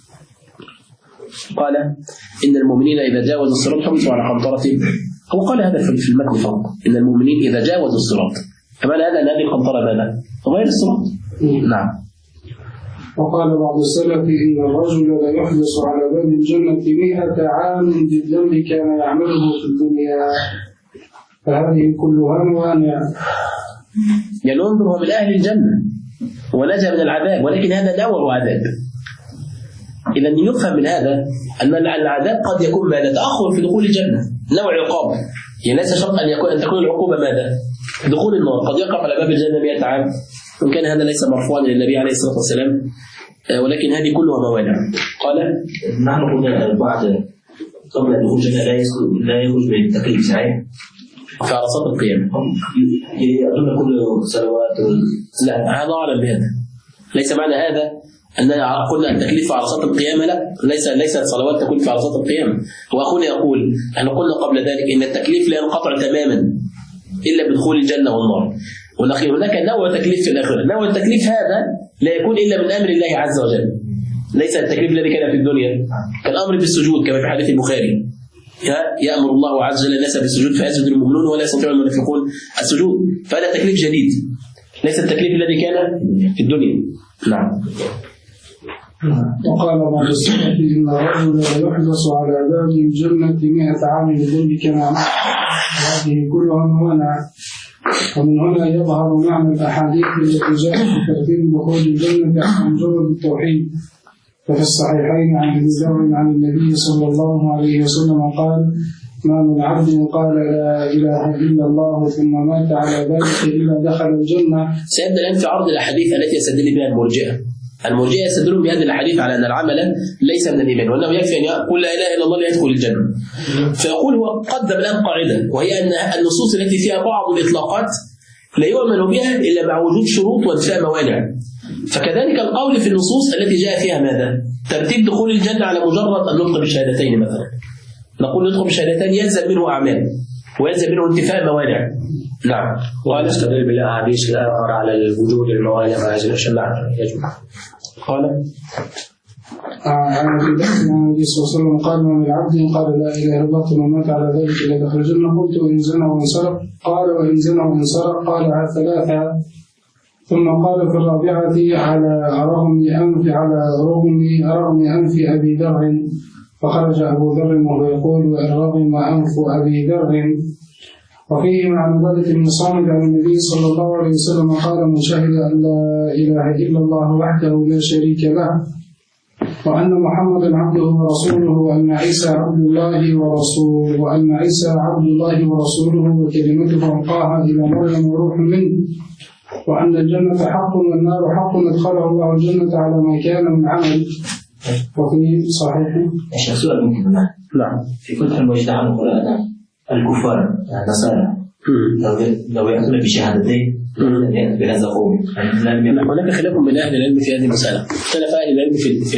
قال إن المؤمنين إذا جاوزوا الصراط حبسوا على قنطرة. هو قال هذا في المتن فوق، إن المؤمنين إذا جاوزوا الصراط، فمعنى هذا أن هذه القنطرة ماذا؟ غير الصراط. نعم. وقال بعض السلف إن الرجل لا يحدث على باب الجنة 100 عام بالذنب كان يعمله في الدنيا، فهذه كلها موانع. يعني انظر هو من أهل الجنة ونجا من العذاب، ولكن هذا نوع عذاب. إذا يفهم من هذا أن العذاب قد يكون ماذا؟ تأخر في دخول الجنة، نوع عقاب. يعني ليس شرط أن تكون العقوبة ماذا؟ دخول النار. قد يقع على باب الجنة 100 عام، وإن كان هذا ليس مرفوعا للنبي عليه الصلاة والسلام، ولكن هذه كلها موانع. قال نحن قلنا بعد قبل دخول الجنة لا يخرج من التكليف صحيح؟ في عرصات القيامة يأتون كل صلوات. لا هذا أعلم بهذا، ليس معنى هذا أن قلنا التكليف في عرصات القيامة، لا ليست صلوات تكون في عرصات القيامة. هو أخونا يقول أن قلنا قبل ذلك إن التكليف لا ينقطع تماما إلا بدخول الجنة والنار. هناك نوع تكليف في الآخرة. نوع التكليف هذا لا يكون إلا من أمر الله عز وجل، ليس التكليف الذي كان في الدنيا كالأمر بالسجود كما في حديث البخاري، يأمر الله عز وجل الناس بالسجود فيسجد المؤمنون ولا يستطيع المنافقون السجود، فهذا تكليف جديد ليس التكليف الذي كان في الدنيا. نعم. وقال بعض السلف إن الرجل يحبس على باب الجنة 100 عام بدون كما هذه كلها موانع. ومن هنا يظهر معنى الأحاديث التي جاءت في ترتيب دخول الجنة عن مجرد التوحيد. ففي الصحيحين عن ابي ذر عن النبي صلى الله عليه وسلم قال: ما من عبد قال لا إله إلا الله ثم مات على ذلك إلا دخل الجنة. سيبدأ الآن في عرض الأحاديث التي يستدل بها المرجئة يستدلون بهذه الأحاديث على أن العمل ليس من الإيمان، وأنه يكفي أن يقول لا إله إلا الله ليدخل الجنة. فيقول هو قدم الآن قاعدة، وهي أن النصوص التي فيها بعض الإطلاقات لا يؤمن بها إلا مع وجود شروط وانتفاء موانع. فكذلك القول في النصوص التي جاء فيها ماذا؟ ترتيب دخول الجنة على مجرد النطق بالشهادتين مثلا. نقول نطق بالشهادتين يلزم منه أعمال ويلزم منه انتفاء موانع. نعم. ونستدل بالأحاديث الآخر على وجود الموانع هذه الأشياء. قال عن النبي صلى الله عليه وسلم قال: ما من عبد قال لا اله الا الله ثم مات على ذلك الا دخل الجنه. قلت: وان زنى وان سرق؟ قال: وان زنى وان سرق. قالها 3. ثم قال في الرابعه: على رغم انف ابي ذر. فخرج ابو ذر وهو يقول: وان رغم انف ابي ذر. وفيه مع عبادة بن صامت عن النبي صلى الله عليه وسلم قال: من شهد أن لا إله إلا الله وحده لا شريك له وأن محمدا عبده ورسوله وأن عيسى عبد الله ورسوله وكلمته ألقاها إلى مريم وروح منه وأن الجنة حق والنار حق أدخله الله الجنة على ما كان من عمل. وفي صحيح. سؤال ممكن. نعم. في كتب المجتمع القرآن الكفار النصارى لو يأتون بشهادتين بهذا قوم. هناك خلاف من أهل العلم في هذه المسألة. اختلف أهل العلم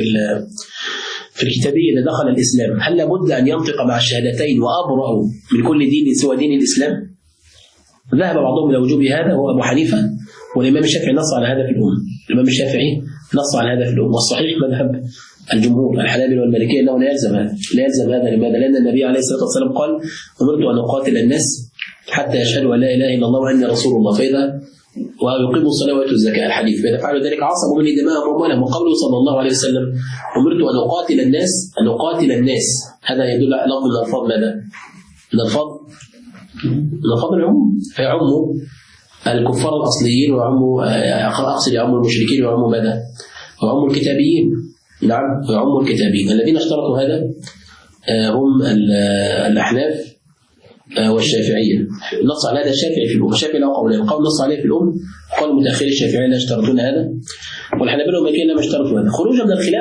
في الكتابية إذا دخل الإسلام هل لابد أن ينطق مع الشهادتين وأبرأ من كل دين سوى دين الإسلام؟ ذهب بعضهم إلى وجوب هذا هو أبو حنيفة، والإمام الشافعي نص على هذا في الأمة. الإمام الشافعي نص على هذا في الأمة، والصحيح مذهب الجمهور الحنابلة والمالكية أنه لا يلزم هذا. لماذا؟ لأن النبي عليه الصلاة والسلام قال: أمرت أن أقاتل الناس حتى يشهدوا أن لا إله إلا الله وأني رسول الله ويقيموا الصلاة ويؤتوا الزكاة. الحديث: فإذا فعلوا ذلك عصموا مني دماءهم وأموالهم. وقوله صلى الله عليه وسلم: أمرت أن أقاتل الناس هذا يدل على لفظ من ألفاظ ماذا؟ من ألفاظ العموم، فيعم الكفار الأصليين ويعم المشركين ويعم ماذا؟ ويعم الكتابيين. نعم، ويعم الكتابيين. الذين اشترطوا هذا هم الأحناف والشافعية. نص على هذا الشافعي في الأم. الشافعي له قولين: قول نص عليه في الأم، قول متأخر الشافعيين لا يشترطون هذا، والحنابلة والمالكية لم يشترطوا هذا. خروجا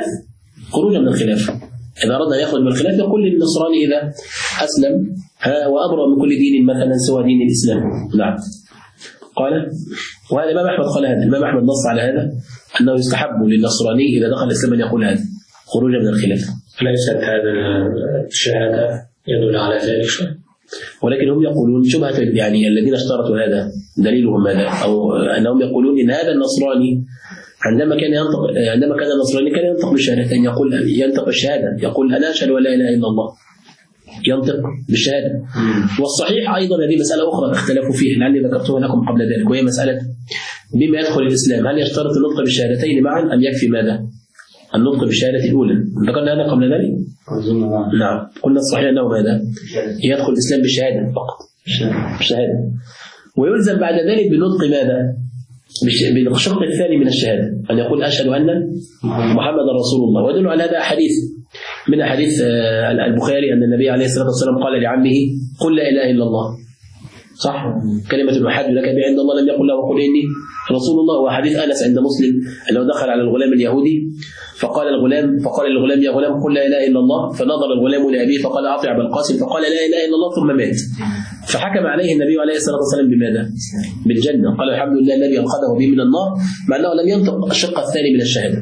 من الخلاف إذا أراد أن يخرج من الخلاف يقول للنصراني إذا أسلم وأبرأ من كل دين مثلا سوى دين الإسلام. نعم. قال، وهذا الإمام أحمد قال هذا. الإمام أحمد نص على هذا أنه يستحب للنصراني إذا دخل الإسلام أن يقول هذا خروجا من الخلاف. ليست هذا الشهادة يدل على ذلك، ولكن هم يقولون شبهة، يعني الذين اشترطوا هذا دليلهم ماذا؟ أو أنهم يقولون إن هذا النصراني عندما كان النصراني كان ينطق بالشهادتين، ينطق بالشهادة، يقول: أنا أشهد أن لا إله إلا الله، ينطق بالشهادة. والصحيح أيضا هذه مسألة أخرى اختلفوا فيها لعلي ذكرتها لكم قبل ذلك، وهي مسألة بما يدخل الإسلام، هل يشترط النطق بالشهادتين معا أم يكفي ماذا؟ النطق بالشهادة الأولى. ذكرنا هذا قبل ذلك؟ نعم. قلنا الصحيح أنه ماذا؟ يدخل الإسلام بالشهادة فقط، بالشهادة، ويلزم بعد ذلك بالنطق ماذا؟ بالشق الثاني من الشهادة، أن يقول: أشهد أن محمد رسول الله. ويدل على هذا حديث من أحاديث البخاري أن النبي عليه الصلاة والسلام قال لعمه: قل لا إله إلا الله. صح؟ كلمة أحد لك بها عند الله، لم يقل له: قل إني رسول الله. وحديث أنس عند مسلم أنه دخل على الغلام اليهودي فقال للغلام: يا غلام قل لا إله إلا الله. فنظر الغلام لأبيه فقال: أطع أبا القاسم. فقال: لا إله إلا الله، ثم مات. فحكم عليه النبي عليه الصلاة والسلام بماذا؟ بالجنة. قال: الحمد لله الذي أنقذه به من النار، مع أنه لم ينطق الشق الثاني من الشهادة.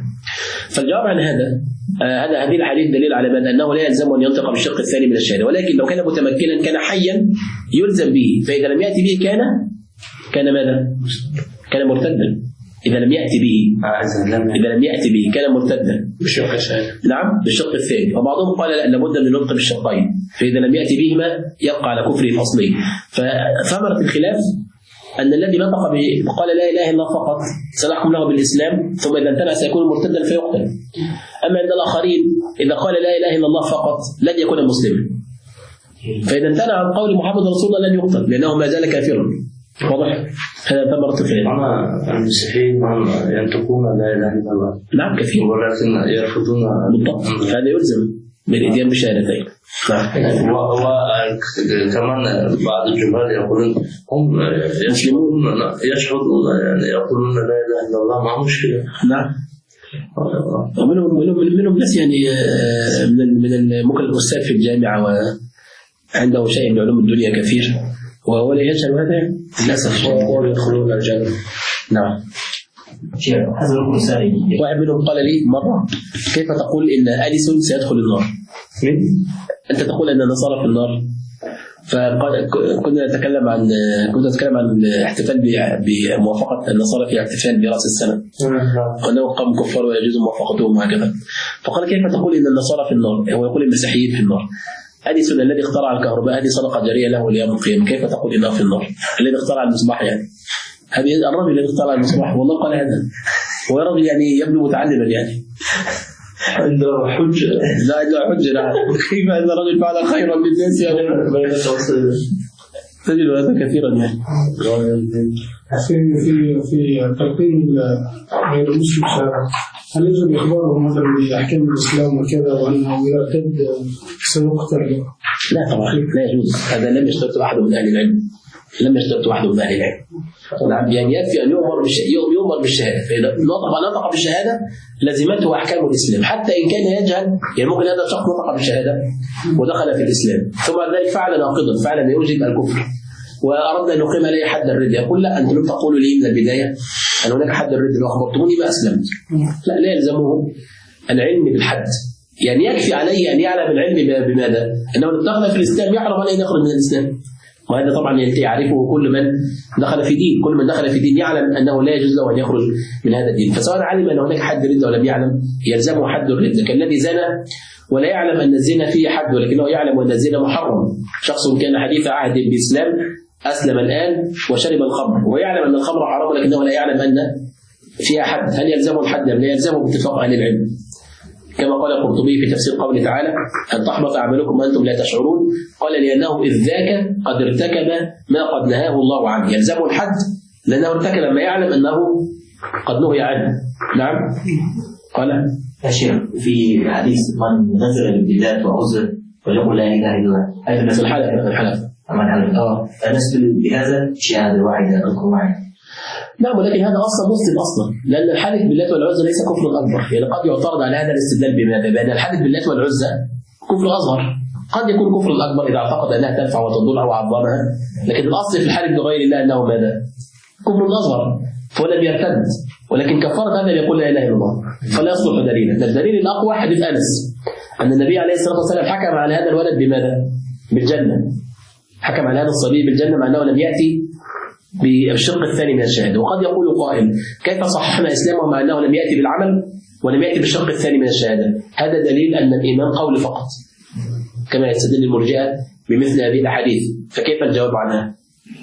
فالجواب عن هذه الحديث دليل على أنه لا يلزم أن ينطق بالشق الثاني من الشهادة، ولكن لو كان متمكنا كان حيا يلزم به، فإذا لم يأتي به كان ماذا؟ كان مرتدا. إذا لم يأتي به كان مرتدا بالشق الثاني. نعم بالشق الثاني. وبعضهم قال لا لابد من النطق بالشقين، فإذا لم يأتي بهما يبقى على كفره الأصلي. فثمرة الخلاف أن الذي نطق قال لا إله إلا الله فقط سنحكم له بالإسلام، ثم إذا امتنع سيكون مرتدا فيقتل. أما عند الآخرين إذا قال لا إله إلا الله فقط لن يكون مسلما، فإذا امتنع عن قول محمد رسول الله لن يقتل لأنه ما زال كافرا. واضح؟ هذا ثمرة الخلاف. المسيحيين ينطقون لا إله إلا الله. نعم كثير، ولكن يرفضون. بالضبط، هذا يلزم بالإتيان بشهادتين. وكمان بعض الجهال يقولون هم يشهدون يعني يقولون لا إله إلا الله مع مشكلة. نعم. ومنهم ناس يعني من ممكن الأستاذ في الجامعة وعنده شيء من علوم الدنيا كثير وهو لا يجهل هذا للأسف يدخلون الجنة. نعم. واحد منهم قال لي مرة كيف تقول إن أديسون سيدخل النار؟ أنت تقول أن النصارى في النار. كنت أتكلم عن احتفال بموافقة النصارى في احتفال برأس السنة، وأنه قام كفار ويجوز موافقتهم وهكذا. فقال كيف تقول إن النصارى في النار؟ هو يقول المسيحيين في النار. أديسون الذي اخترع الكهرباء هذه صدقة جارية له ليوم القيامة، كيف تقول إنه في النار؟ الذي اخترع المصباح يعني هذه الرجل الذي اخترع المصباح والله قال هذا، هو رجل يعني يبدو متعلما يعني عنده حجة. لا عنده حجة. نعم. كيف أن الرجل فعل خيرا للناس يعني تجد هذا كثيرا يعني. في تلقين غير المسلم هل يجب إخبارهم مثلا بأحكام الإسلام وكذا وأنه يرتد سيقتل؟ لا طبعا لا يجوز، هذا لم يشترط أحد من أهل العلم. نعم يعني يكفي أن يؤمر بالشهادة، فإذا نطق بالشهادة لزمته أحكام الإسلام حتى إن كان يجهل. يعني ممكن هذا الشخص نطق بالشهادة ودخل في الإسلام ثم بعد ذلك فعل ناقضا، فعل ما يوجب الكفر، وأردنا أن نقيم عليه حد الردة، يقول لا أنتم لم تقولوا لي من البداية أن هناك حد الردة لو أخبرتموني ما أسلمت. لا يلزمه العلم بالحد، يعني يكفي عليه أن يعلم العلم بماذا؟ أنه لو دخل في الإسلام يحرم عليه أن يخرج من الإسلام، وهذا طبعا يعرفه كل من دخل في دين. كل من دخل في دين يعلم أنه لا يجوز له أن يخرج من هذا الدين، فسواء علم أن هناك حد الردة ولم يعلم يلزمه حد الردة، كالذي زنى ولا يعلم أن الزنا فيه حد ولكنه يعلم أن الزنا محرم. شخص كان حديث عهد بالإسلام أسلم الآن وشرب الخمر ويعلم أن الخمر حرام ولكنه لا يعلم أن فيها حد، هل يلزمه الحد أم لا يلزمه باتفاق أهل العلم؟ كما قال القرطبي في تفسير قوله تعالى أن تحبط أعمالكم وأنتم لا تشعرون، قال لأنه إذ ذاك قد ارتكب ما قد نهاه الله عنه، يلزمه الحد لأنه ارتكب ما يعلم أنه قد نهي عنه. نعم. قال أشياء في حديث من نزل بالبداية وعذر فليقل لا إله إلا الله، هذا الناس الحلف فنسبل بهذا شهادة واحدة ركن واحد. نعم، ولكن هذا أصلا مسلم أصلا، لأن الحلف بالله والعزى ليس كفر أكبر. يعني قد يعترض على هذا الاستدلال بماذا؟ بأن الحلف بالله والعزى كفر أصغر، قد يكون كفر الأكبر إذا اعتقد أنها تنفع وتضر أو عظمها، لكن الأصل في الحلف بغير الله أنه ماذا؟ كفر أصغر، فهو لم يرتد، ولكن كفارة هذا يقول لا إله إلا الله فلا يصلح دليلا. الدليل الأقوى حديث أنس أن النبي عليه الصلاة والسلام حكم على هذا الولد بماذا؟ بالجنة، حكم على هذا الصبي بالجنة مع أنه لم يأتي بالشق الثاني من الشهادة. وقد يقول قائل كيف صححنا إسلامه مع أنه لم يأتي بالعمل ولم يأتي بالشق الثاني من الشهادة؟ هذا دليل أن الإيمان قول فقط كما يستدل المرجئة بمثل هذه الأحاديث، فكيف الجواب عنها؟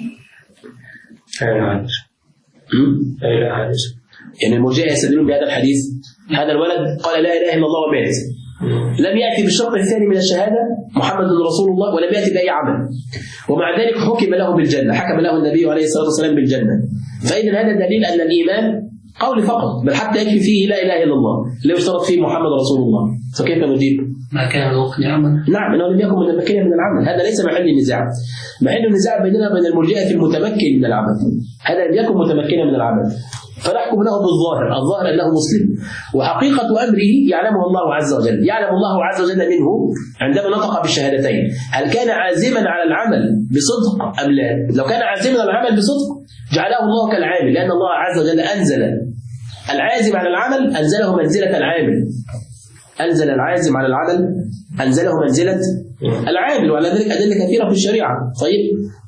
يعني المرجئة يستدلون بهذا الحديث، هذا الولد قال لا إله إلا الله ومات، لم يأتي بالشق الثاني من الشهادة محمد رسول الله ولم يأتي بأي عمل، ومع ذلك حكم له بالجنة، حكم له النبي عليه الصلاة والسلام بالجنة. فإذا هذا دليل أن الإيمان قول فقط، بل حتى يكفي فيه لا إله إلا الله، لا يشترط فيه محمد رسول الله. فكيف نجيب؟ ما كان ممكن عمل. نعم، إنه لم يكن متمكنا من العمل، هذا ليس محل النزاع. محل النزاع بيننا وبين المرجئة المتمكن من العمل، هذا لم يكن متمكنا من العمل، فنحكم له بالظاهر، الظاهر أنه مسلم، وحقيقة أمره يعلمها الله عز وجل، يعلم الله عز وجل منه عندما نطق بالشهادتين هل كان عازما على العمل بصدق أم لا. لو كان عازما على العمل بصدق جعله الله كالعامل، لأن الله عز وجل أنزل العازم على العمل أنزله منزلة العامل. أنزل العازم على العمل أنزله منزلة العامل، وعلى ذلك أدلة كثيرة في الشريعة. طيب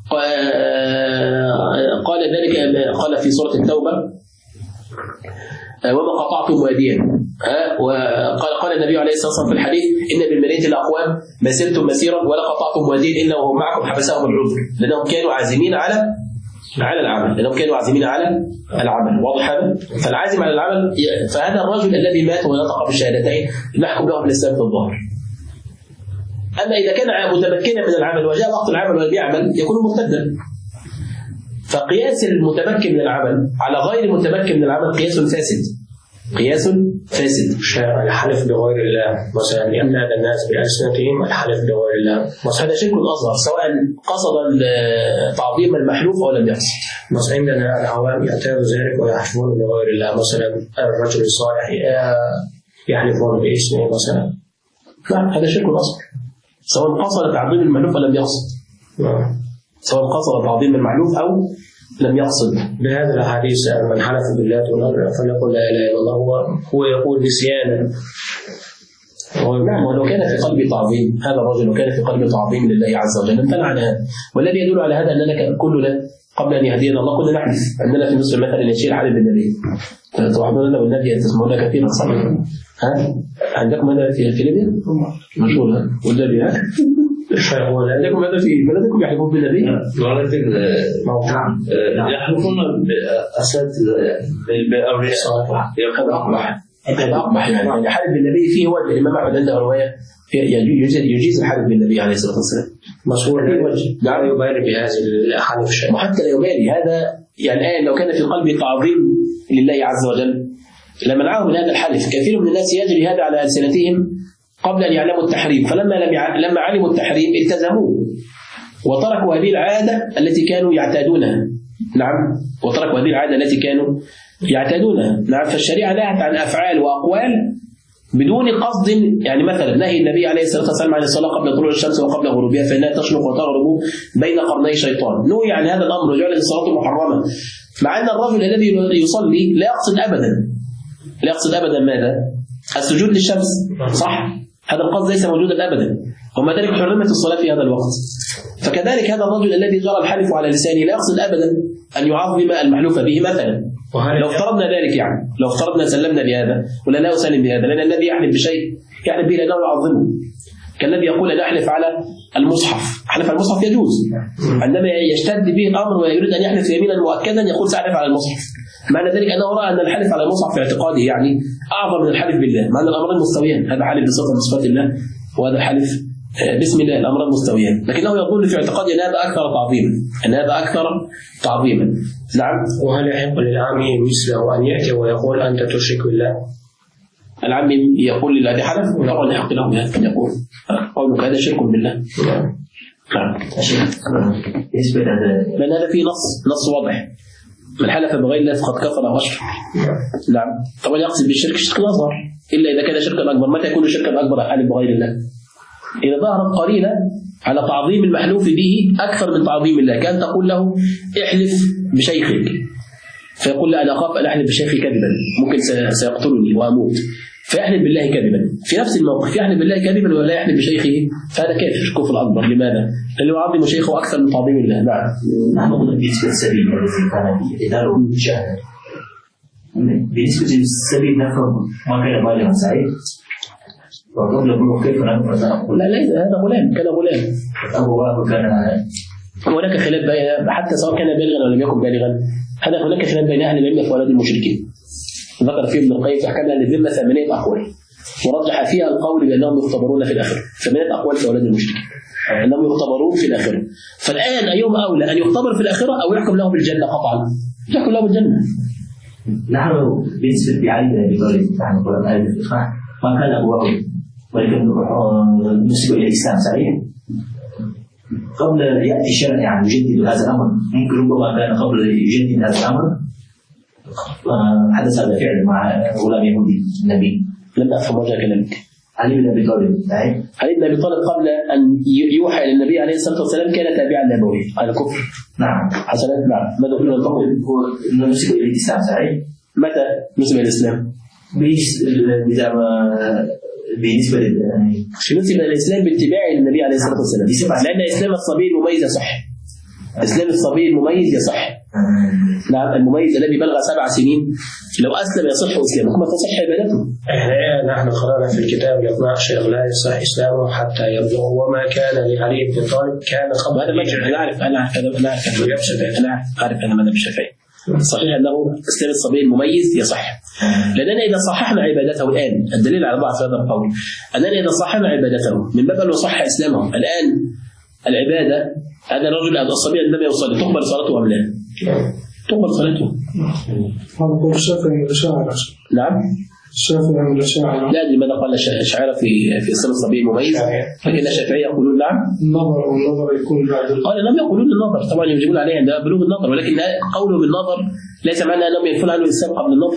قال ذلك، قال في سورة التوبة وما قطعتم واديا، وقال النبي عليه الصلاة والسلام في الحديث إن بالمدينة الأقوام ما سرتم مسيرا ولا قطعتم واديا إلا وهم معكم حبسهم العذر، لأنهم كانوا عازمين على العمل، لأنهم كانوا عازمين على العمل. واضح هذا؟ فالعازم على العمل، فهذا الرجل الذي مات ونطق بالشهادتين نحكم له بالإسلام في الظاهر. أما إذا كان متمكنا من العمل وجاء وقت العمل ولم يعمل يكون مرتدا. فقياس المتمكن من العمل على غير المتمكن من العمل قياس فاسد. قياس فاسد. الحلف بغير الله مثلا يمنع الناس بألسنتهم الحلف بغير الله، هذا شرك أصغر سواء قصد تعظيم المحلوف أو لم يقصد. مثلا عندنا العوام يعتادوا ذلك ويحلفون بغير الله، مثلا الرجل الصالح يحلفون باسمه مثلا. نعم هذا شرك أصغر سواء قصد تعظيم المحلوف أو لم يقصد. سواء قصد تعظيم المحلوف أو لم يقصد. بهذا الحديث من حلف بالله فليقل لا اله الا الله هو يقول نسيانا. نعم ولو كان في قلب تعظيم، هذا الرجل لو كان في قلب تعظيم لله عز وجل امتنع عن هذا. والذي يدل على هذا اننا كلنا قبل ان يهدينا الله كنا نحلف. عندنا في مصر مثلا يشيل حلف بالنبي. توحدون لنا والنبي تسمعون كثيرا صح؟ عندكم هذا في ليبيا؟ مشهور والنبي عندكم هذا في بلدكم يحلفون بالنبي؟ يحلفون بأسد بأولياء هذا أقبح يعني حلف بالنبي فيه وجه. الإمام أحمد عنده رواية يجيز الحلف بالنبي عليه الصلاة والسلام. مشهور فيه وجه لا يبالي بهذه الحلف شيء. وحتى لا يبالي هذا يعني الآن لو كان في قلبي تعظيم لله عز وجل لمنعه من هذا الحلف. كثير من الناس يجري هذا على ألسنتهم قبل أن يعلموا التحريم، فلما لما علموا التحريم التزموه وتركوا هذه العادة التي كانوا يعتادونها. نعم وتركوا هذه العادة التي كانوا يعتادونها. نعم فالشريعة نهت عن أفعال وأقوال بدون قصد. يعني مثلا نهي النبي عليه الصلاة والسلام عن الصلاة قبل طلوع الشمس وقبل غروبها فإنها تشرق وتغرب بين قرني شيطان. نهي عن هذا الأمر وجعلت الصلاة محرمة، مع أن الرجل الذي يصلي لا يقصد أبدا ماذا؟ السجود للشمس صح؟ هذا القصد ليس موجودا أبدا، ومع ذلك حرمت الصلاة في هذا الوقت. فكذلك هذا الرجل الذي جرى الحلف على لسانه لا يقصد أبدا أن يعظم المحلوف به مثلا. لو افترضنا ذلك يعني لو افترضنا سلمنا بهذا ولا لا أسلم بهذا، لأن الذي يحلف بشيء يحلف به لأنه يعظمه. كالذي يقول أنا أحلف على المصحف، أحلف على المصحف يجوز. عندما يشتد به الأمر ويريد أن يحلف يمينا مؤكدا يقول سأحلف على المصحف، معنى ذلك أنه رأى أن الحلف على المصحف في اعتقاده يعني أعظم من الحلف بالله، مع أن الأمرين مستويان. هذا حلف بصفة من صفات الله وهذا حلف بسم الله، الأمرين مستويان، لكنه يقول في اعتقاده أن هذا أكثر تعظيما، أن هذا أكثر تعظيما. نعم. وهل يحق للعامي مثله أن يأتي ويقول أنت تشرك بالله؟ العام يقول للذي حلف ويقول يحق له بهذا أن يقول قولك هذا شرك بالله. نعم. لأن هذا فيه نص واضح، من حلف بغير الله فقد كفر واشرك. نعم. طبعا يقصد بالشرك الشرك الأصغر إلا إذا كان شركا أكبر. متى يكون شركا أكبر حلف بغير الله؟ إذا ظهرت قرينة على تعظيم المحلوف به أكثر من تعظيم الله، كان تقول له احلف بشيخك فيقول لا أنا أخاف أن أحلف بشيخي كذبا ممكن سيقتلني وأموت، فيحلف بالله كذبا. في نفس الموقف يحلف بالله كذبا ولا يحلف بشيخه، فهذا كافر كفر أكبر. لماذا؟ لأنه يعظم شيخه أكثر من تعظيم الله. نعم. نحن قلنا بالنسبة للسبيل الذي كان فيه إداره شهادة، بالنسبة للسبيل نفهم ما كان بالغا سعيد وقبل بلوغ كيف نقول لا هذا غلام، كان غلام. أبوه كان هناك خلاف حتى سواء كان بالغا أو لم يكن بالغا. هناك خلاف بين أهل العلم في أولاد المشركين. ذكر فيه ابن القيم في أحكام أهل الذمة 8 أقوال، ورجح فيها القول بأنهم يختبرون في الآخرة. 8 أقوال في أولاد المشركين أنهم يختبرون في الآخرة. فالآن أيهم أولى أن يختبر في الآخرة أو يحكم له بالجنة؟ قطعا يحكم له بالجنة. نحن بالنسبة لعلي بن أبي طالب نحن نقول أن ما كان أبوه ولكن نسبة إلى الإسلام صحيح. قبل يأتي الشرع يعني يجدد هذا الأمر، ممكن ربما كان قبل يجدد هذا الأمر حدث هذا فعل مع غلام يهودي النبي. لم أفهم وجه كلامك. علي بن أبي طالب علي بن أبي طالب قبل أن يوحى إلى النبي عليه الصلاة والسلام كان تابعا لأبويه على كفر. نعم. حسنا. نعم. ماذا قلنا؟ هو نسبة إلى الإسلام صحيح. متى نسب الإسلام؟ بالنسبة يعني نسب الإسلام باتباع النبي عليه الصلاة والسلام، لأن إسلام الصبي المميز يصح. إسلام الصبي المميز يصح. نعم، المميز الذي بلغ 7 سنين لو أسلم يصح إسلامه كما تصح عبادته. نحن قرأنا في الكتاب يقنع الشيخ لا يصح إسلامه حتى يبلغ، وما كان لعلي بن طالب كان قبل. هذا مذهب. أنا أعرف أنا مذهب الشافعي. صحيح أنه إسلام الصبي المميز يصح، لأننا إذا صححنا عبادته الآن، الدليل على ضعف هذا القول أننا إذا صححنا عبادته من باب أنه صح إسلامه الآن، العبادة هذا الرجل الصبي الذي يصلي تقبل صلاته أم لا؟ تقبل صلاته. هذا هو الشافعي من الأشاعرة. نعم. الشافعي من الأشاعرة. لا أدري ماذا قال الأشاعرة في إسلام الصبي المميز، لكن الشافعية يقولون نعم. النظر يكون بعد. قال لم يقولون النظر، طبعا يجيبون عليه عند بلوغ النظر، ولكن قوله بالنظر ليس معنى أنهم ينفون عنه الإسلام قبل النظر.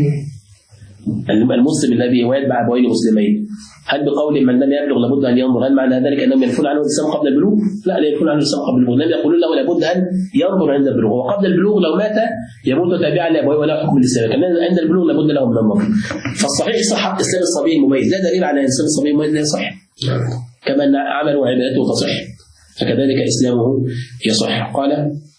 المسلم الذي يتبع أبوين مسلمين، هل بقول من لم يبلغ لابد أن ينظر، هل معنى ذلك أنهم ينفون عنه الإسلام قبل البلوغ؟ لا ينفون عنه الإسلام قبل البلوغ، لم يقولون له لابد أن ينظر عند البلوغ، وقبل البلوغ لو مات يموت تابعا لأبويه ولا حكم الإسلام، كان عند البلوغ لابد له من النظر. فالصحيح صح إسلام الصبي المميز، لا دليل على إسلام الصبي المميز لا يصح، كما أن عمله وعبادته تصح فكذلك إسلامه يصح. قال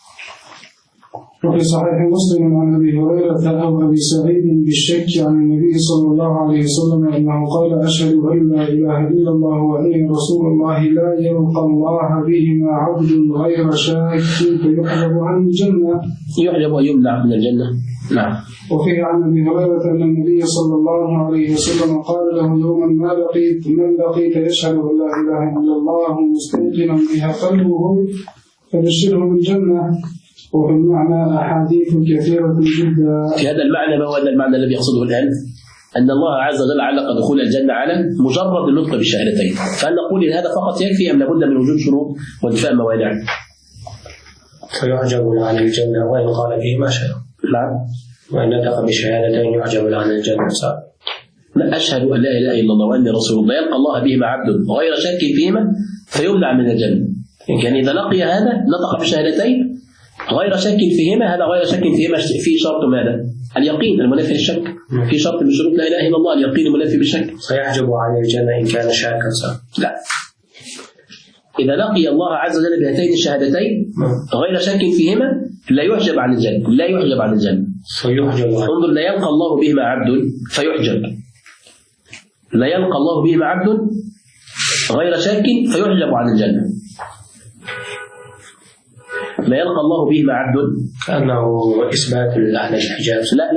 وفي صحيح مسلم عن أبي هريرة أو أبي سعيد بالشك عن النبي صلى الله عليه وسلم أنه قال أشهد أن لا إله إلا الله وأني رسول الله لا يلقى الله بهما عبد غير شاك فيحجب عن الجنة. يحجب ويمنع من الجنة. نعم. وفيه عن أبي هريرة أن النبي صلى الله عليه وسلم قال له يوما ما لقيت من لقيت يشهد أن لا إله إلا الله مستيقنا بها قلبه فبشره بالجنة. وفي المعنى أحاديث كثيرة جدا. في هذا المعنى ما هو هذا المعنى الذي يقصده الآن؟ أن الله عز وجل علق دخول الجنة على مجرد النطق بالشهادتين، فهل نقول إن هذا فقط يكفي أم لابد من وجود شروط وانتفاء موانع؟ فيعجب عن الجنة وإن قال فيه ما شاء. نعم. وإن نطق بشهادتين يعجب عن الجنة. لا، أشهد أن لا إله إلا الله وأني رسول الله يلقى الله بهما عبد غير شك فيهما فيمنع من الجنة. يعني إذا لقي هذا نطق بشهادتين غير شك فيهما، هذا غير شك فيهما في شرط ماذا؟ اليقين المنافي للشك. في شرط من شروط لا إله إلا الله اليقين المنافي بالشك. فيحجب عن الجنة إن كان شاكا. لا، إذا لقي الله عز وجل بهاتين الشهادتين غير شك فيهما لا يحجب عن الجنة. لا يحجب عن الجنة. انظر، لا يلقى الله بهما عبد فيحجب، لا يلقى الله بهما عبد غير شك فيحجب عن الجنة. لا يلقى الله بهما عبد كأنه إثبات أهل الحجاب.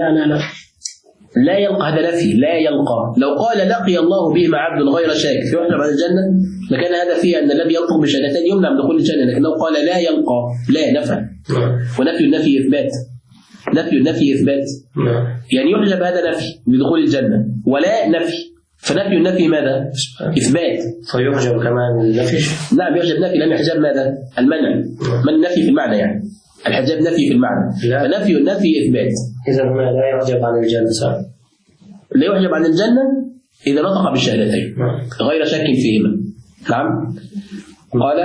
لا يلقى، هذا نفي. لا يلقى، لو قال لقي الله بهما عبد غير شاك فيحجب عن الجنة لكان هذا فيه أن الذي ينطق بشهادتين يمنع من دخول الجنة، لكن لو قال لا يلقى، لا نفى. ونفي النفي إثبات. نفي النفي إثبات، يعني يحجب هذا نفي بدخول الجنة، ولا نفي، فنفي النفي ماذا؟ إثبات. فيحجب كمان النفي؟ لا، يحجب نفي، لأن الحجاب ماذا؟ المنع. من النفي في المعنى، يعني الحجاب نفي في المعنى، فنفي النفي إثبات. إذا ما لا يحجب عن الجنة صار. لا يحجب عن الجنة إذا نطق بالشهادتين غير شك فيهما. نعم. قال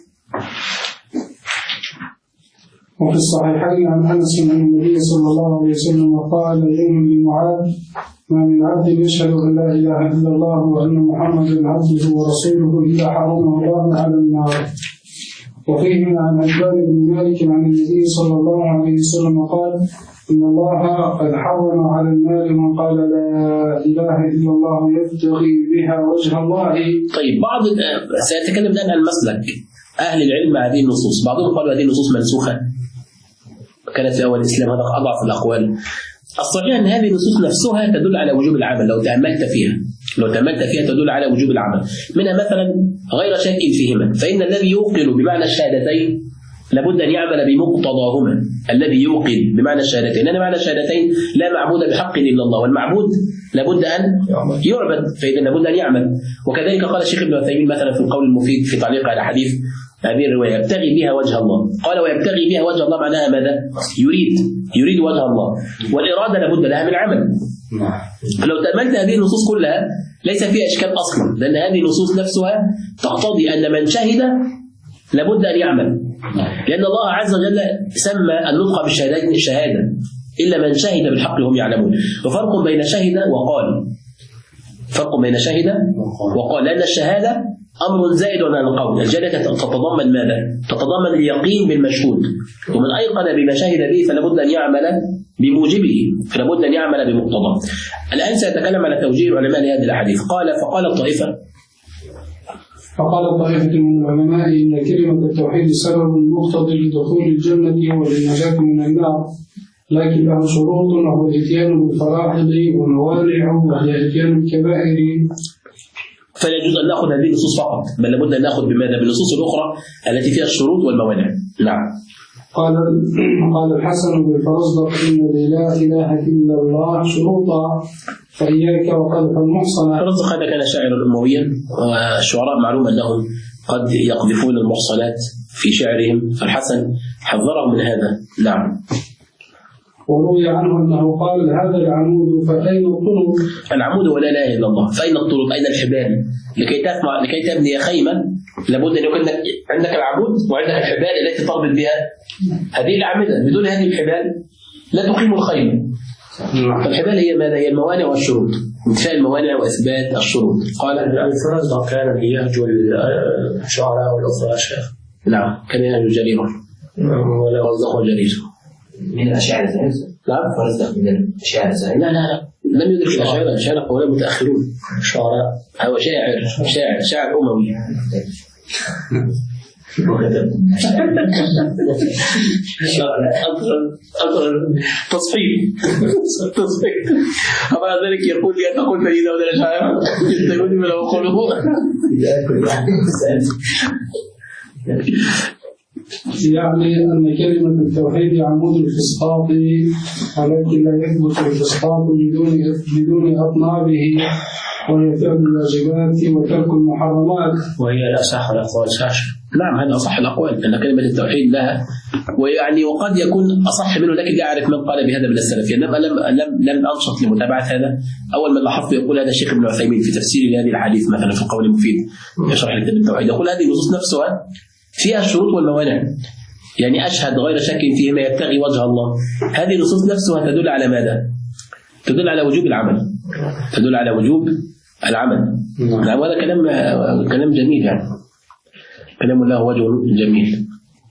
وفي الصحيحين عن أنس أن النبي صلى الله عليه وسلم قال يوم لمعاذ ما من عبد يشهد أن لا إله إلا الله وأن محمدا عبده ورسوله إلا حرمه الله على النار. وفيه عن عباد بن مالك عن النبي صلى الله عليه وسلم قال إن الله قد حرم على النار من قال لا إله إلا الله يبتغي بها وجه الله. طيب، سيتكلم الآن عن مسلك أهل العلم مع هذه النصوص. بعضهم قالوا هذه النصوص منسوخة كانت في أول الإسلام، هذا أضعف الأقوال. الصحيح أن هذه النصوص نفسها تدل على وجوب العمل. لو تأملت فيها تدل على وجوب العمل. منها مثلا غير شك فيهما، فإن الذي يوقن بمعنى الشهادتين لابد أن يعمل بمقتضاهما. الذي يوقن بمعنى الشهادتين، لأن معنى الشهادتين لا معبود بحق إلا الله، والمعبود لابد أن يعبد، فإذا لابد أن يعمل. وكذلك قال الشيخ ابن عثيمين مثلا في القول المفيد في تعليق على حديث هذه الرواية يبتغي بها وجه الله. قال ويبتغي بها وجه الله معناها ماذا؟ يريد وجه الله، والإرادة لابد لها من عمل. لو تأملت هذه النصوص كلها ليس فيها إشكال أصلا، لأن هذه النصوص نفسها تقتضي أن من شهد لابد أن يعمل، لأن الله عز وجل سمى النطق بالشهادتين شهادة. إلا من شهد بالحق وهم يعلمون. وفرق بين شهد وقال، فرق بين شهد وقال، لأن الشهادة أمر زائد عن القول. الجهادة تتضمن ماذا؟ تتضمن اليقين بالمشهود، ومن أيقن بما شهد به فلا بد أن يعمل بموجبه، فلا بد أن يعمل بمقتضاه. الآن سأتكلم على توجيه العلماء لهذه الأحاديث. فقال الطائفة من العلماء إن كلمة التوحيد سبب مقتضي لدخول الجنة وللنجاة من النار، لكن له شروط، وهو الاتيان بالفرائض وموانع، وهي اتيان الكبائر. فلا يجوز أن نأخذ هذه النصوص فقط، بل لابد أن نأخذ بماذا؟ بالنصوص الأخرى التي فيها الشروط والموانع. نعم. قال الحسن بالفرزدق إن لا إله إلا الله شروطا فإياك وقذف المحصنات. الفرزدق هذا كان شاعرا أمويا، والشعراء معلوم أنهم قد يقذفون المحصنات في شعرهم، فالحسن حذره من هذا. نعم. وروي عنه أنه قال هذا العمود فأين الطرق؟ العمود ولا إله إلا الله، فأين الطرق؟ أين الحبال؟ لكي تبني خيمة لابد أن يكون عندك العمود وعندك الحبال التي تربط بها هذه الأعمدة. بدون هذه الحبال لا تقيم الخيمة. فالحبال هي ماذا؟ هي الموانع والشروط، انتفاء الموانع وإثبات الشروط. قال الفرزدق كان يهجو الشعراء والأخرى. نعم، كان يهجو جريرا ولا رزق جرير من الأشاعرة. نعم، فرزدق من الأشاعرة. لا لم يدرك الأشاعرة، الأشاعرة قولا متأخرون. شعراء هو شاعر أموي. أصلا تصفيق أما ذلك يقول لي أن تقول فريدة ولا الأشاعرة يستيقظ من أقوله. يعني أن كلمة التوحيد عمود الفسطاط، ولكن لا يثبت الفسطاط بدون أطنابه، وهي فعل الواجبات وترك المحرمات. وهي الأصح الأقوال ساشر. نعم، هذا أصح الأقوال، أن كلمة التوحيد لها، ويعني وقد يكون أصح منه، لكن لا أعرف من قال بهذا من السلف. إنما لم أنشط لمتابعة هذا. أول من لاحظت يقول هذا الشيخ ابن عثيمين في تفسير هذه الحديث مثلا في القول المفيد في شرح كتاب التوحيد، يقول هذه النصوص نفسها فيها الشروط والموانع، يعني أشهد غير شك فيهما يبتغي وجه الله. هذه النصوص نفسها تدل على ماذا؟ تدل على وجوب العمل، تدل على وجوب العمل. نعم، وهذا كلام جميل، يعني كلام له وجه جميل.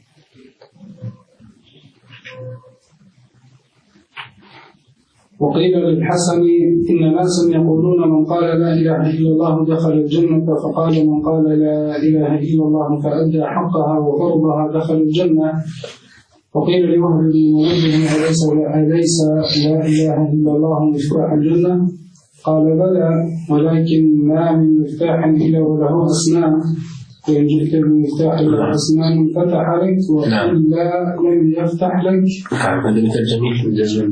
وقيل للحسن إن ناسا يقولون من قال لا إله إلا الله دخل الجنة، فقال من قال لا إله إلا الله فأدى حقها وقربها دخل الجنة. وقيل لوهب بن منبه أليس لا إله إلا الله مفتاح الجنة؟ قال بلى، ولكن ما من مفتاح إلا وله أسنان، وإن جئت بمفتاح له أسنان فتح لك، وإلا لم يفتح لك. هذا مثل جميل.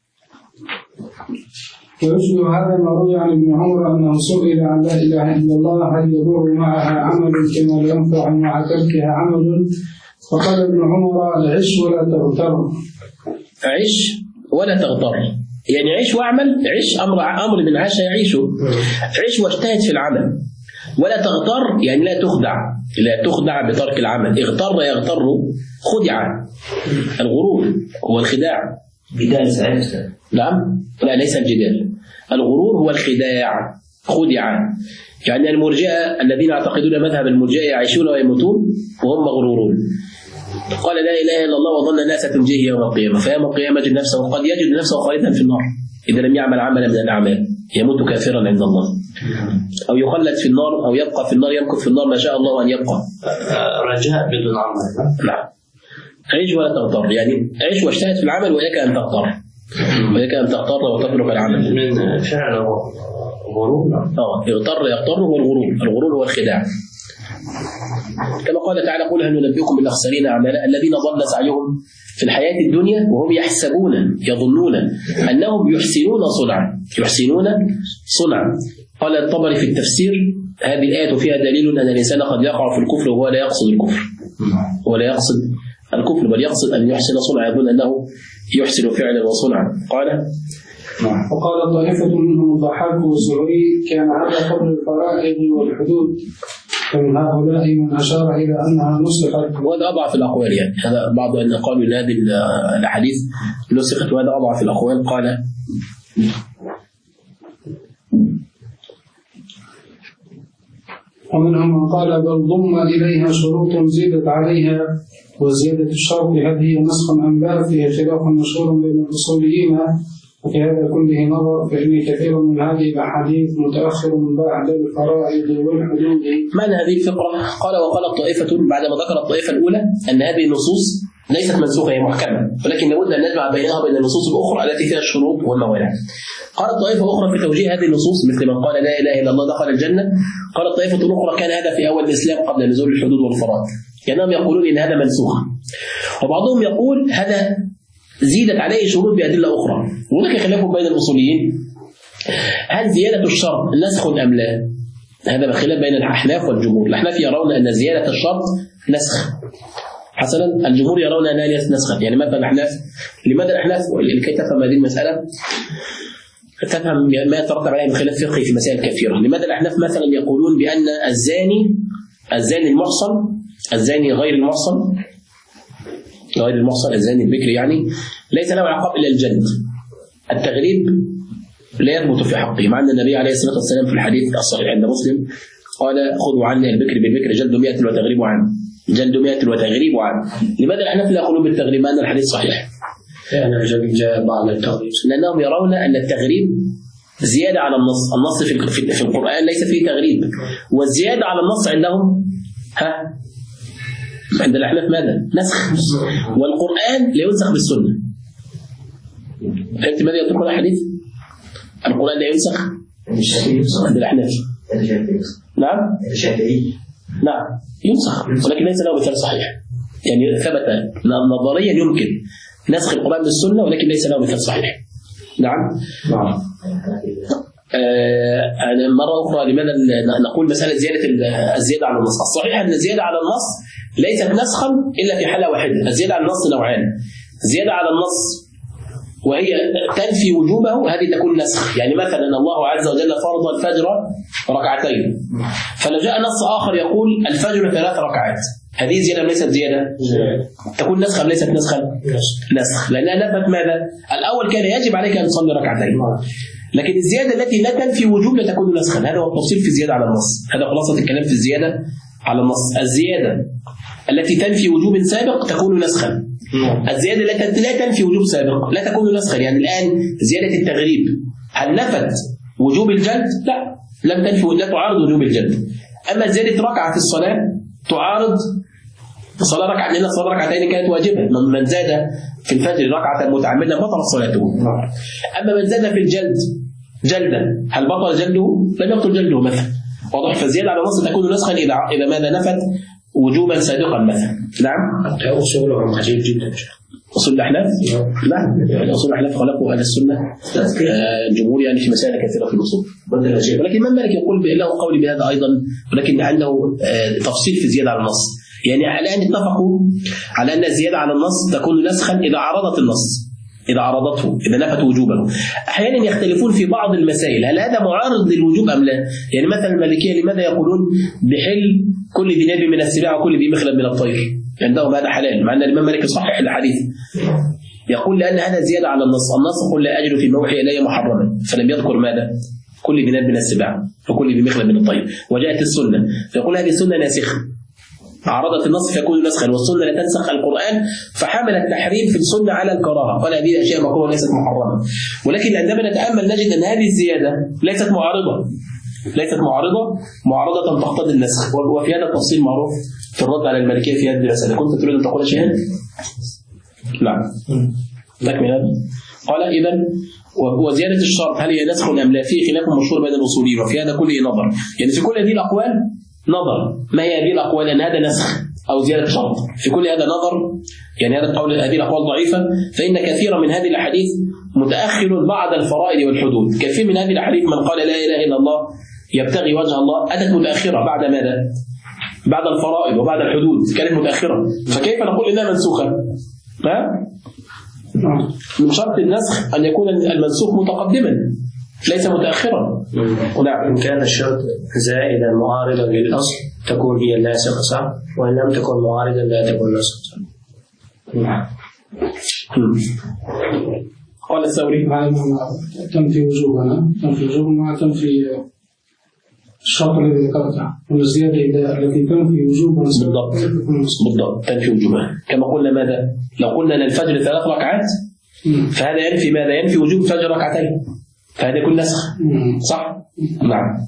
ويشبه هذا ما روي عن ابن عمر أنه سئل عن لا إله إلا الله هل يضر معها عمل كما لا ينفع مع تركها عمل؟ فقال ابن عمر عش ولا تغتر. عش ولا تغتر، يعني عيش واعمل. عيش أمر من عاش يعيشه. عيش واجتهد في العمل. ولا تغتر يعني لا تخدع بترك العمل. اغتر يغتر، خدع. الغرور هو الخداع. جدال سعيد. نعم، لا ليس الجدال. الغرور هو الخداع، خدع. يعني المرجئة الذين يعتقدون مذهب المرجئة يعيشون ويموتون وهم مغرورون. قال لا إله إلا الله وظن الناس تنجيه يوم القيامة، فيوم القيامة يجد نفسه وقد يجد نفسه خالدا في النار إذا لم يعمل عملا من الأعمال، يموت كافرا عند الله، أو يخلد في النار، أو يبقى في النار، يمكث في النار ما شاء الله أن يبقى. رجاء بدون عمل. نعم. عيش ولا تغتر، يعني عيش واجتهد في العمل، وإياك أن تغتر، وإياك أن تغتر وتترك العمل. من فعل غرور. يغتر هو الغرور. الغرور هو الخداع. كما قال تعالى قل هل ننبئكم بالأخسرين أعمالا الذين ضل سعيهم في الحياة الدنيا وهم يظنون أنهم يحسنون صنعا. قال الطبري في التفسير هذه الآية فيها دليل أن الإنسان قد يقع في الكفر وهو لا يقصد الكفر، بل يقصد أن يحسن صنعا، يظن أنه يحسن فعلا وصنعا. وقال طائفة منهم الضحاك والزهري كان هذا قبل الفرائض والحدود، فمن هؤلاء من أشار إلى أنها نسخت. وهذا أضعف الأقوال يعني، هذا بعض أن قالوا إن هذه الأحاديث نسخت، وهذا أضعف الأقوال. قال ومنهم من قال بل ضم إليها شروط زيدت عليها، وزيادة الشرط هل هي نسخ أم لا؟ فيه خلاف مشهور بين الأصوليين، وفي هذا كله نظر، فإن كثير من هذه الأحاديث متأخر من بعد الفرائض والحدود. معنى هذه الفقرة قال وقالت طائفة بعدما ذكر الطائفة الأولى أن هذه النصوص ليست منسوخة، هي محكمة، ولكن لابد أن نجمع بينها وبين النصوص الأخرى التي فيها الشروط والموانع. قالت طائفة أخرى في توجيه هذه النصوص مثل من قال لا إله إلا الله دخل الجنة، قالت طائفة أخرى كان هذا في أول الإسلام قبل نزول الحدود والفرائض، كانهم يقولون إن هذا منسوخ، وبعضهم يقول هذا زيدت عليه شروط بأدلة أخرى. وهناك خلاف بين الأصوليين هل زيادة الشرط نسخ أم لا؟ هذا خلاف بين الأحناف والجمهور. الأحناف يرون أن زيادة الشرط نسخ حسنا، الجمهور يرون أنها ليست نسخا. يعني مثلا الأحناف، لماذا الأحناف لكي تفهم هذه المسألة تفهم ما يترتب عليه من خلاف فقهي في مسائل كثيرة، لماذا الأحناف مثلا يقولون بأن الزاني المحصن، الزاني غير المحصن الزاني البكر يعني ليس له عقاب إلا الجلد، التغريب لا يثبت في حقه، مع أن النبي عليه الصلاة والسلام في الحديث الصحيح عند مسلم قال خذوا عني البكر بالبكر جلد 100 وتغريب عنه، جلد 100 وتغريب عنه. لماذا الأحناف لا يقولون بالتغريب مع أن الحديث صحيح؟ جاء بعض التغريب، لأنهم يرون أن التغريب زيادة على النص في القرآن ليس فيه تغريب، والزيادة على النص عندهم عند الأحناف ماذا؟ نسخ، والقرآن لا ينسخ بالسنة. فهمت ماذا يقول الحديث؟ القرآن لا ينسخ عند الأحناف. نعم؟ نعم ينسخ، ولكن ليس له مثال صحيح. يعني ثبت نظريا يمكن نسخ القرآن بالسنة، ولكن ليس له مثال صحيح. نعم. أنا مرة أخرى لماذا نقول مسألة الزيادة على النص؟ الصحيح أن الزيادة على النص ليست نسخا إلا في حالة واحدة. الزيادة على النص نوعان، زيادة على النص وهي تنفي وجوبه، هذه تكون نسخ. يعني مثلا الله عز وجل فرض الفجر ركعتين، فلو جاء نص آخر يقول الفجر 3 ركعات، هذه زيادة ليست زيادة؟ تكون نسخ أم ليست نسخا؟ نسخ، لأنها نفت ماذا؟ الأول كان يجب عليك أن تصلي ركعتين، لكن الزيادة التي لا تنفي وجوب لا تكون نسخا. هذا هو التفصيل في الزيادة على النص، هذا خلاصة الكلام في الزيادة على النص. الزيادة التي تنفي وجوب سابق تكون نسخا، الزيادة التي لا تنفي وجوب سابق لا تكون نسخا. يعني الآن زيادة التغريب هل نفت وجوب الجلد؟ لا، لم تنفي، لا تعارض وجوب الجلد. أما زيادة ركعة في الصلاة تعارض الصلاة ركعة، لأن الصلاة ركعتين كانت واجبة. من زاد في الفجر ركعة متعمدا بطل صلاته. أما من زاد في الجلد جلدا هل بطل جلده؟ لم يبطل جلده مثلا. واضح؟ فالزيادة على النص تكون نسخا إذا ماذا نفت وجوبا سابقا مثلا. نعم. أصولهم عجيب جدا. أصول الأحناف؟ نعم. يعني أصول الأحناف خلقوا أهل السنة الجمهور يعني في مسائل كثيرة في الأصول. ولكن من مالك يقول له قول بهذا أيضا، ولكن عنده تفصيل في الزيادة على النص. يعني الآن اتفقوا على أن الزيادة على النص تكون نسخا إذا عارضت النص، إذا عارضته، إذا نفت وجوبه. أحيانا يختلفون في بعض المسائل، هل هذا معارض للوجوب أم لا؟ يعني مثلا المالكية لماذا يقولون بحل كل ذي ناب من السباع وكل ذي مخلب من الطير؟ عندهم هذا حلال، مع أن الإمام مالك صحح الحديث، يقول لأن هذا زيادة على النص. النص قل لا أجد فيما أوحي إلي محرما، فلم يذكر ماذا؟ كل ذي ناب من السباع وكل ذي مخلب من الطير. وجاءت السنة فيقول هذه السنة ناسخة، عرضت النص فيكون نسخا، والسنة لا تنسخ القرآن، فحمل التحريم في السنة على الكراهة، قال هذه أشياء مكروهة ليست محرمة. ولكن عندما نتأمل نجد أن هذه الزيادة ليست معارضة تقتضي النسخ. وفي هذا التفصيل معروف في الرد على المالكية في هذه المسألة. كنت تريد أن تقول شيئا؟ نعم. تكمل هذا. قال إذن وزيادة الشرط هل هي نسخ أم لا؟ فيه خلاف مشهور بين الأصوليين، وفي هذا كله نظر. يعني في كل هذه الأقوال نظر، ما هي هذه الأقوال أن هذا نسخ أو زيادة شرط؟ في كل هذا نظر. يعني هذا القول، هذه الأقوال ضعيفة، فإن كثيرا من هذه الأحاديث متأخر بعد الفرائض والحدود. كثير من هذه الأحاديث من قال لا إله إلا الله يبتغي وجه الله أتت متأخرة بعد ماذا؟ بعد الفرائض وبعد الحدود، كانت متأخرة. فكيف نقول إنها منسوخة؟ من شرط النسخ أن يكون المنسوخ متقدما ليس متأخرا. إن كان الشرط زائدا معارضا للأصل تكون هي الناسخة صح؟ وإن لم تكن معارضا لا تكون ناسخة. نعم. قال الثوري تنفي وجوبنا، تنفي وجوبنا، تنفي الشرط الذي ذكرته والزيادة التي تنفي وجوبا. بالضبط تنفي وجوبا. كما قلنا ماذا؟ لو قلنا أن الفجر 3 ركعات فهذا ينفي ماذا؟ ينفي وجوب فجر ركعتين، فهذا يكون نسخ صح؟ نعم.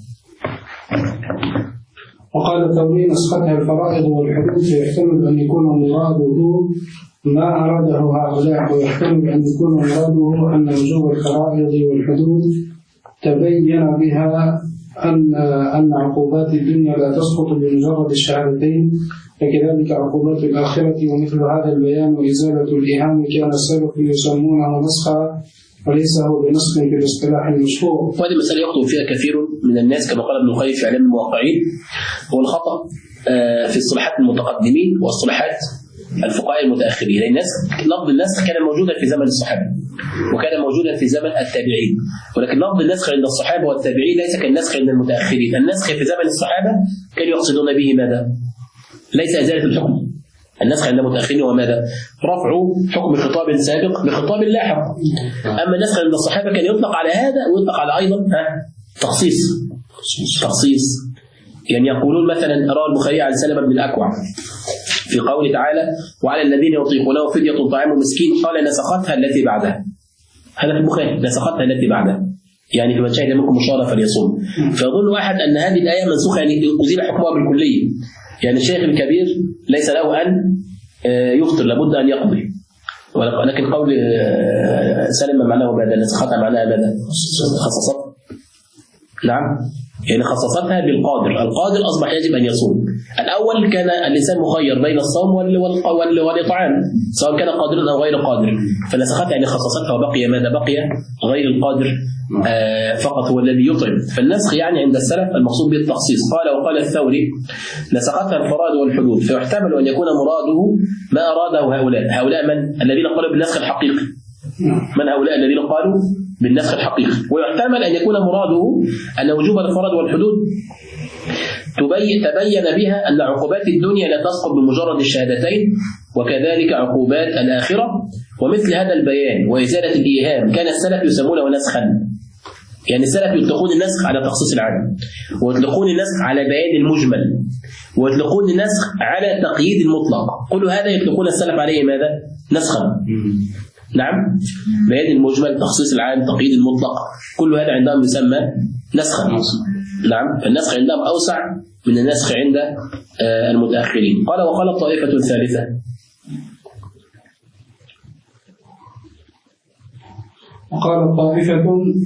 وقال الثوري نسختها الفرائض والحدود، فيحتمل أن يكون مراده ما أراده هؤلاء، ويحتمل أن يكون مراده أن وجوب الفرائض والحدود تبين بها أن عقوبات الدنيا لا تسقط بمجرد الشهادتين، فكذلك عقوبات الآخرة. ومثل هذا البيان وإزالة الإيهام كان السلف يسمونه نسخا، وليس هو بنسخ في الاصطلاح المشهور. وهذه المسألة يخطئ فيها كثير من الناس كما قال ابن القيم في إعلام الموقعين، هو الخطأ في اصطلاحات المتقدمين واصطلاحات الفقهاء المتأخرين. الناس لفظ النسخ كان موجودا في زمن الصحابة وكان موجودا في زمن التابعين، ولكن لفظ النسخ عند الصحابة والتابعين ليس كالنسخ عند المتأخرين. النسخ في زمن الصحابة كانوا يقصدون به ماذا؟ ليس إزالة الحكم. النسخ عند المتأخرين هو ماذا؟ رفع حكم خطاب سابق بخطاب لاحق. أما النسخ عند الصحابة كان يطلق على هذا ويطلق على أيضا تخصيص. يعني يقولون مثلا روى البخاري عن سلمة بن الأكوع في قوله تعالى وعلى الذين يطيقونه فدية طعام مسكين قال نسختها التي بعدها. هذا في البخاري، نسختها التي بعدها، يعني فمن شهد منكم الشهر فليصوم. فيظن واحد أن هذه الآية منسوخة، يعني أزيل حكمها بالكلية، يعني الشيخ الكبير ليس له أن يفطر، لابد أن يقضي. ولكن قول سلمة معناه ماذا؟ نسختها معناها ماذا؟ خصصت. نعم، يعني خصصتها بالقادر. القادر أصبح يجب أن يصوم. الأول كان الإنسان مخير بين الصوم والإطعام سواء كان قادرا أو غير قادر، فنسختها يعني خصصتها وبقي ماذا؟ بقي غير القادر فقط هو الذي يطعم. فالنسخ يعني عند السلف المقصود به التخصيص. وقال الثوري نسختها الفرائض والحدود، فيحتمل أن يكون مراده ما أراده هؤلاء من الذين قالوا بالنسخ الحقيقي. من هؤلاء الذين قالوا بالنسخ الحقيقي؟ ويحتمل أن يكون مراده أن وجوب الفرائض والحدود تبين بها أن عقوبات الدنيا لا تسقط بمجرد الشهادتين، وكذلك عقوبات الآخرة. ومثل هذا البيان وإزالة الإيهام كان السلف يسمونه نسخا. يعني السلف يطلقون النسخ على تخصيص العام، ويطلقون النسخ على بيان المجمل، ويطلقون النسخ على تقييد المطلق. كل هذا يطلقون السلف عليه ماذا؟ نسخا. نعم، بيان المجمل، تخصيص العام، تقييد المطلق، كل هذا عندهم يسمى نسخا. نعم، فالنسخ عندهم أوسع من النسخ عند المتأخرين. وقال الطائفة الثالثة وقال الطائفة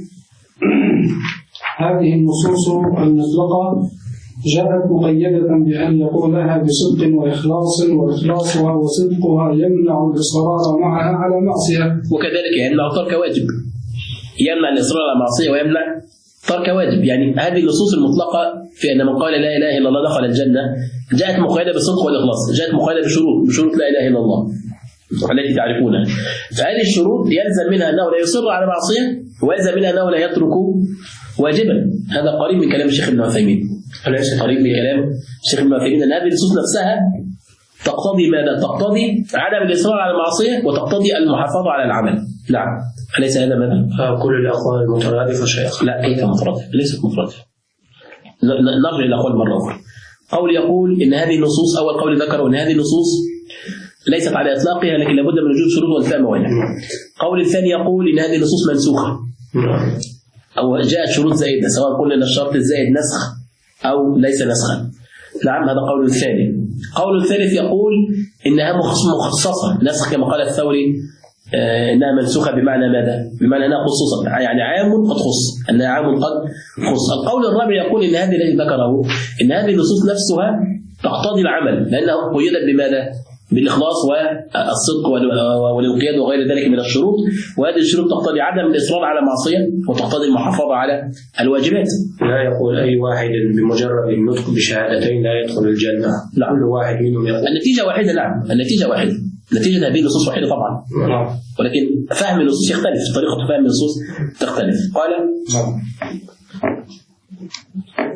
هذه النصوص المطلقة جاءت مقيدة بأن يقولها بصدق وإخلاص، وإخلاصها وصدقها يمنع الإصرار معها على معصية، وكذلك يمنع ترك واجب، يمنع الإصرار على معصية ويمنع ترك واجب. يعني هذه النصوص المطلقة في أن من قال لا إله إلا الله دخل الجنة جاءت مقيدة بالصدق والإخلاص، جاءت مقيدة بشروط لا إله إلا الله التي تعرفونها. فهذه الشروط يلزم منها أنه لا يصر على معصية، ويلزم منها أنه لا يترك واجبا. هذا قريب من كلام الشيخ ابن عثيمين، قريب من كلام الشيخ ابن عثيمين، أن هذه النصوص نفسها تقتضي ماذا؟ تقتضي عدم الإصرار على المعصية وتقتضي المحافظة على العمل. نعم، أليس هذا ماذا؟ كل الأقوال المترادفة شيخ؟ لا، كيف مترادفة؟ ليست مترادفة. نرجع إلى الأقوال مرة أخرى. قول يقول إن هذه النصوص، أول قول ذكره إن هذه النصوص ليست على إطلاقها لكن لابد من وجود شروط وانتفاء موانع. قول الثاني يقول إن هذه النصوص منسوخة أو جاءت شروط زائدة، سواء قلنا أن الشرط الزائد نسخ أو ليس نسخا. نعم، هذا قول الثاني. قول الثالث يقول إنها مخصصة نسخ كما قال الثوري، إنها منسوخة بمعنى ماذا؟ بمعنى أنها خصوصا، يعني عام قد خص، أنها عام قد خص. القول الرابع يقول إن هذه الذي ذكره إن هذه النصوص نفسها تقتضي العمل، لأنها قيدت بماذا؟ بالإخلاص والصدق والانقياد وغير ذلك من الشروط، وهذه الشروط تقتضي عدم الإصرار على معصية وتقتضي المحافظة على الواجبات. لا يقول أي واحد بمجرد النطق بشهادتين لا يدخل الجنة، كل واحد منهم يقول النتيجة واحدة. نعم، النتيجة واحدة، نتيجة هذه النصوص واحدة طبعا، ولكن فهم النصوص يختلف، طريقة فهم النصوص تختلف.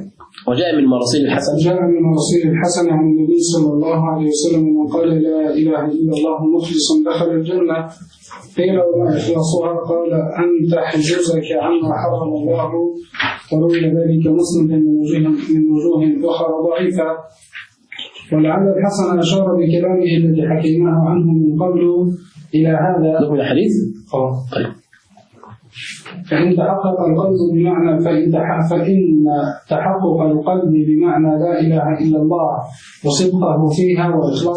وجاء من مراسيل الحسن عن النبي صلى الله عليه وسلم من قال لا إله إلا الله مخلصا دخل الجنة. قيل وما إخلاصها؟ قال أن تحجزك عما حرم الله. وروي ذلك مسند من وجوه أخرى ضعيفة. ولعل الحسن أشار بكلامه الذي حكيناه عنه من قبل إلى هذا. نقول الحديث؟ طيب. فإن تحقق القلب بمعنى لا إله إلا الله وصدقه فيها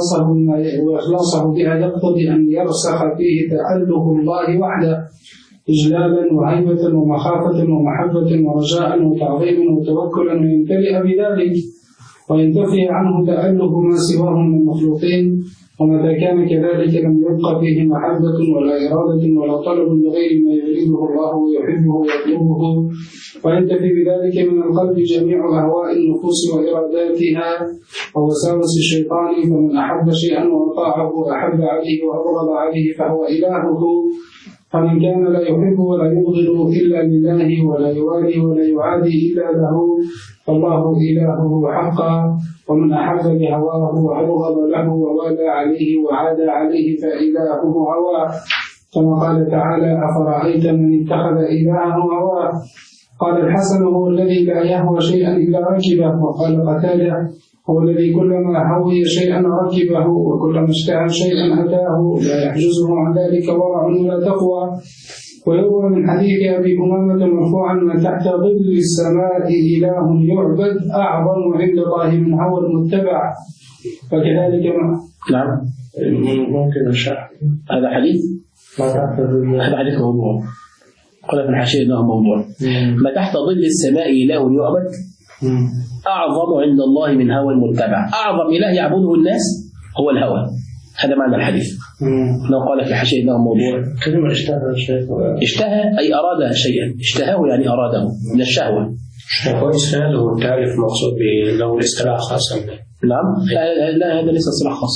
وإخلاصه بها يقتضي أن يرسخ فيه تأله الله وحده إجلالا وهيبة ومخافة ومحبة ورجاء وتعظيما وتوكلا ويمتلئ بذلك وينتفي عنه تأله ما سواه من المخلوقين. ومتى كان كذلك لم يبقى فيه محبة ولا إرادة ولا طلب لغير ما يريده الله ويحبه ويطلبه. وينتفي بذلك من القلب جميع أهواء النفوس وإراداتها ووساوس الشيطان. فمن أحب شيئا وأطاعه أحب عليه وأبغض عليه فهو إلهه. فمن كان لا يحب ولا يبغض إلا لله ولا يوالي ولا يعادي إلا له فالله إلهه حقا. ومن أحب لهواه وأبغض له ووالى عليه وعادى عليه فإلهه هواه. كما قال تعالى أفرأيت من اتخذ إلهه هواه. قال الحسن هو الذي لا يهوى شيئا إلا ركبه. وقال قتادة هو الذي كلما هوي شيئا ركبه وكلما اشتهى شيئا أتاه لا يحجزه عن ذلك ورع ولا تقوى. ويروى من حديث أبي أمامة مرفوعا من تحت ظل السماء إله يعبد أعظم عند الله من هوى المتبع. فكذلك نعم ممكن الشرح هذا حديث؟ هذا حديث موضوع. قال في الحاشية أنه موضوع. ما تحت ظل السماء إله يعبد أعظم عند الله من هوى المتبع. أعظم إله يعبده الناس هو الهوى. هذا معنى الحديث. لو قال في الحاشية أنه موضوع. كلمة اشتهى أي أراد شيئا. اشتهاه يعني أراده من الشهوة. كويس. هذا هو التعريف المقصود به لو الاصطلاح خاصا. نعم لا هذا ليس اصطلاح خاص.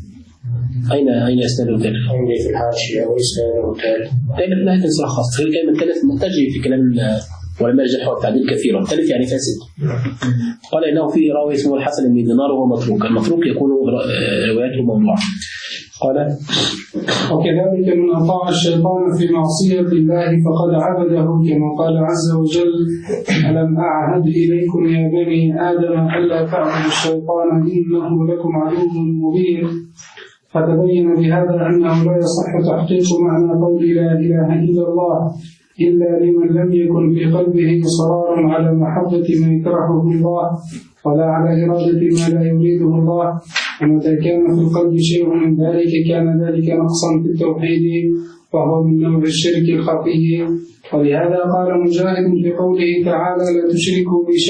أين يستند ذلك؟ عندي في الحاشية ويسند وثالث. لا هذا اصطلاح خاص. الكلمة الثالث تجري في كلام ولما الجرح والتعديل كثيرا. الثالث يعني فاسد. قال إنه فيه راوي اسمه الحسن بن دينار وهو متروك. المتروك يكون روايته موضوعة. قال وكذلك من أطاع الشيطان في معصية الله فقد عبده كما قال عز وجل ألم أعهد إليكم يا بني آدم ألا تعبدوا الشيطان إنه لكم عدو مبين. فتبين بهذا أنه لا يصح تحقيق معنى قول لا إله إلا الله إلا لمن لم يكن في قلبه إصرار على محبة ما يكرهه الله ولا على إرادة ما لا يريده الله. ومتى كان في القلب شيء من ذلك كان ذلك نقصا في التوحيد وهو من نوع الشرك الخفي. ولهذا قال مجاهد في قوله تعالى لا تشركوا بي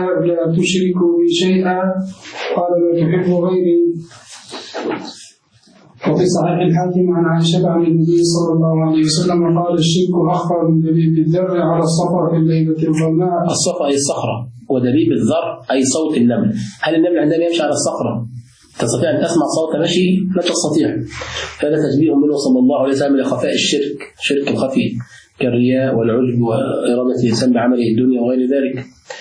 شيئا قال لا تحب غيري. وفي صحيح الحاكم عن عائشة عن النبي صلى الله عليه وسلم قال الشرك أخفى من دبيب الذر على الصفا في الليلة الظلماء. الصفا أي الصخرة ودبيب الذر أي صوت النمل. هل النمل عندما يمشي على الصخرة تستطيع أن تسمع صوت مشي؟ لا تستطيع. هذا تشبيه منه صلى الله عليه وسلم لخفاء الشرك الخفي كالرياء والعجب وإرادة الإنسان بعمله الدنيا وغير ذلك.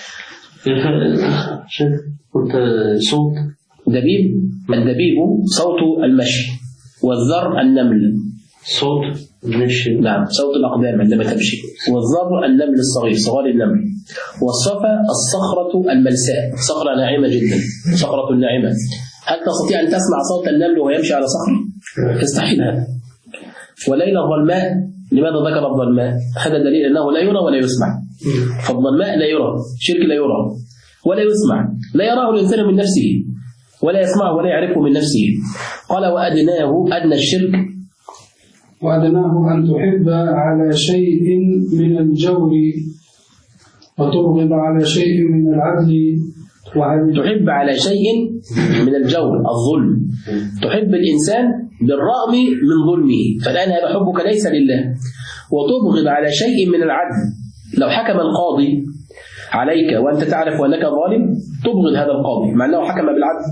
قلت صوت دبيب. الدبيب صوت المشي والذر النمل. صوت المشي. نعم صوت الأقدام عندما تمشي. والذر النمل الصغير صغار النمل. والصفا الصخرة الملساء صخرة ناعمة جدا صخرة ناعمة. هل تستطيع أن تسمع صوت النمل وهو يمشي على صخرة؟ يستحيل هذا. وليل الظلماء لماذا ذكر الظلماء؟ هذا دليل أنه لا يرى ولا يسمع. فالظلماء لا يرى شرك لا يرى ولا يسمع. لا يراه الإنسان من نفسه ولا يسمعه ولا يعرفه من نفسه. قال وأدناه أدنى الشرك وأدناه أن تحب على شيء من الجور وتبغض على شيء من العدل. تحب على شيء من الجور الظلم. تحب الإنسان بالرغم من ظلمه فالآن هذا حبك ليس لله. وتبغض على شيء من العدل. لو حكم القاضي عليك وأنت تعرف أنك ظالم تبغض هذا القاضي مع أنه حكم بالعدل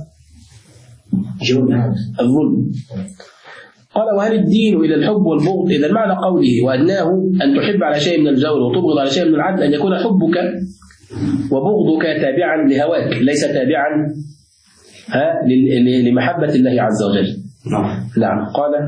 الظلم. قال وهل الدين إلى الحب والبغض؟ إذا المعنى قوله وأدناه أن تحب على شيء من الجور وتبغض على شيء من العدل أن يكون حبك وبغضك تابعا لهواك ليس تابعا لمحبة الله عز وجل. نعم.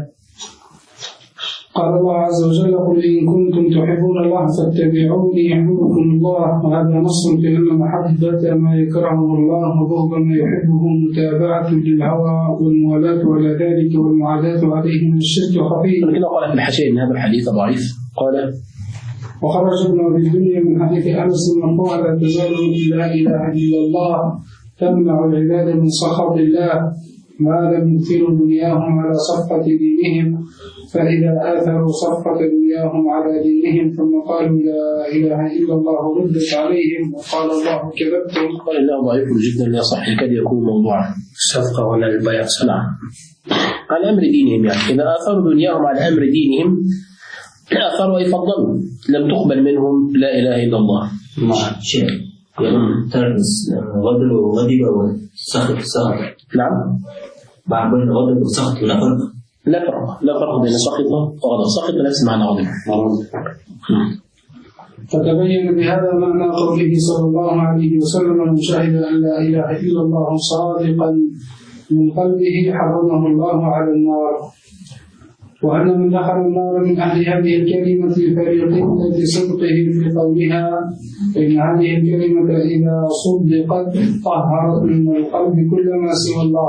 قال الله عز وجل: قل إن كنتم تحبون الله فاتبعوني يحببكم الله. وهذا نص في أن محبة ما يكرهه الله وبغض ما يحبه متابعة للهوى والموالاة ولا ذلك والمعاداة عليه من الشرك وخفيه. لكن قال في الحاشية إن هذا الحديث ضعيف. قال: وخرج ابن أبي الدنيا من حديث أنس مرفوعا: لا تزال لا إله إلا الله تمنع العباد من سخط الله ما لم يؤثروا دنياهم على صفقة دينهم، فإذا آثروا صفقة دنياهم على دينهم ثم قالوا لا إله إلا الله ردت عليهم وقال الله كذبتم. قال الله ضعيف جدا لا يصح يكاد يكون موضوعا. الصفقة ولا البيع صنع على أمر دينهم، يعني إذا آثروا دنياهم على أمر دينهم آثروا أي فضلوا لم تقبل منهم لا إله إلا الله. شيء ترمز غضب وغضب وسخط سخط. نعم. مع بين غضب وسخط ولا فرق؟ لا فرق بين سخط وغضب. سخط نفس معنى غضب. فتبين بهذا معنى قوله صلى الله عليه وسلم: من شهد أن لا إله إلا الله صادقا من قلبه حرمه الله على النار. وأن من دخل النار من أهل هذه الكلمة الفريقين لصدقهم في قولها، فإن هذه الكلمة إذا صدقت طهرت من القلب كل ما سوى الله.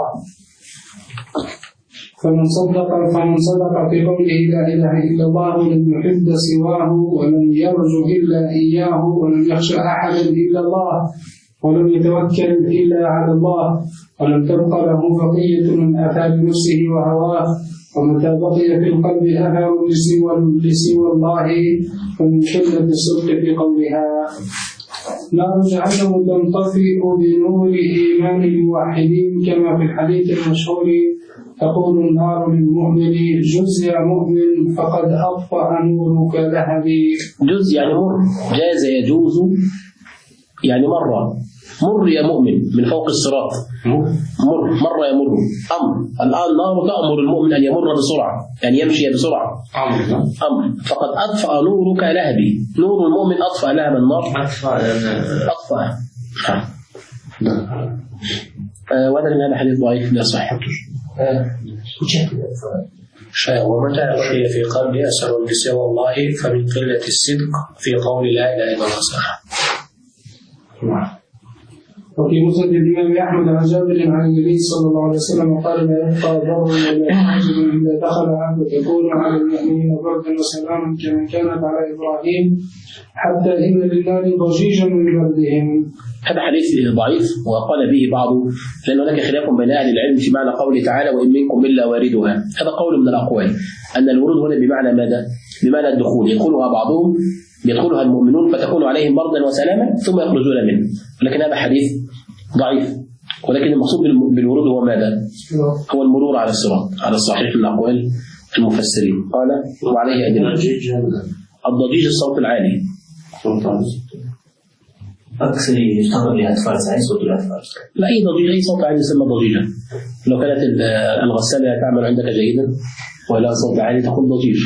فمن صدق في قوله لا إله إلا الله ولم يحب سواه ولم يرجو إلا إياه ولم يخشى أحدا إلا الله ولم يتوكل إلا على الله ولم تبق له بقية من آثار نفسه وهواه، ومتى بقي في القلب أثر لسوى الله فمن شدة الصدق في قولها. نار جهنم تنطفئ بنور إيمان الموحدين كما في الحديث المشهور: تقول النار للمؤمن: جز يا مؤمن فقد أطفأ نورك لهبي. جز يعني مر، جاز يجوز يعني مر يا مؤمن من فوق الصراط. مر يمر أمر. الآن النار تأمر المؤمن أن يمر بسرعة، يعني يمشي بسرعة. أمر. فقد أطفأ نورك لهبي. نور المؤمن أطفأ لهب النار. أطفأ. وهذا من هذا حديث ضعيف لا صح. ومتى بقي في قلبي أثر لسوى الله فمن قلة الصدق في قول لا إله إلا الله صح. وفي مسند الإمام أحمد عن جابر عن النبي صلى الله عليه وسلم قال: لا يبقى ضر ولا حاجب إلا دخل عبد تكون على المؤمنين بردا وسلاما كما كانت على إبراهيم حتى إن للنار ضجيجا من بردهم. هذا حديث ضعيف وقال به بعض، لأن هناك خلاف بين أهل العلم في معنى قوله تعالى: وإن منكم إلا واردها. هذا قول من الأقوال أن الورود هنا بمعنى ماذا؟ بمعنى الدخول، يدخلها بعضهم، يدخلها المؤمنون فتكون عليهم بردا وسلاما ثم يخرجون منه. ولكن هذا حديث ضعيف، ولكن المقصود بالورود هو ماذا؟ هو المرور على الصراط على الصحيح من أقوال المفسرين. قال: وعليه أدلة. الضجيج الصوت العالي. أكثر يشتغل بأطفال سعيد صوت الأطفال. لا، أي ضجيج، أي صوت عالي يسمى ضجيجا. لو كانت الغسالة تعمل عندك جيدا ولا صوت عالي تقول ضجيج.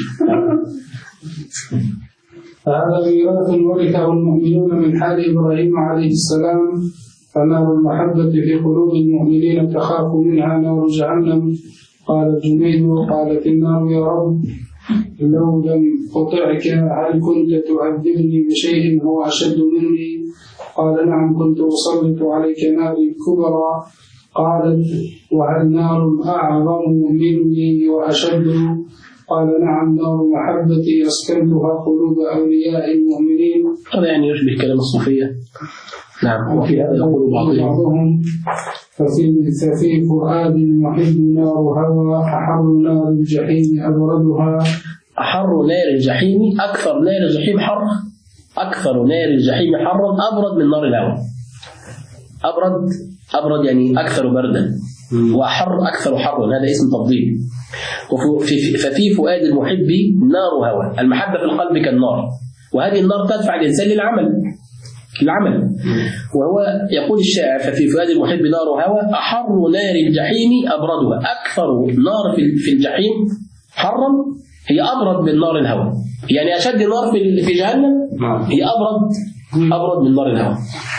فهذا ميراث ورثه المؤمنون من حال إبراهيم عليه السلام. فنار المحبة في قلوب المؤمنين تخاف منها نار جهنم. قال الجنيد: قالت النار: يا رب لو لم أطعك هل كنت تعذبني بشيء هو أشد مني؟ قال: نعم، كنت أسلط عليك ناري الكبرى. قالت: وهل نار أعظم مني وأشد؟ قال: نعم، نار محبتي أسكنتها قلوب أولياء المؤمنين. هذا يعني يشبه كلام الصوفية. نعم. وفي هذا يقول بعضهم: ففي فؤاد المحب نار هوى أحر نار الجحيم أبردها. أحر نار الجحيم، أكثر نار الجحيم حر، أكثر نار الجحيم حرا أبرد من نار الهوى. أبرد يعني أكثر بردا، وأحر أكثر حرا، هذا اسم تفضيل. ففي فؤاد المحب نار هوى. المحبة في القلب كالنار، وهذه النار تدفع الإنسان للعمل. وهو يقول الشاعر: ففي فؤاد المحب نار هوى أحر نار الجحيم أبردها. أكثر نار في الجحيم حرا هي أبرد من نار الهوى، يعني أشد نار في جهنم هي أبرد أبرد من نار الهوى.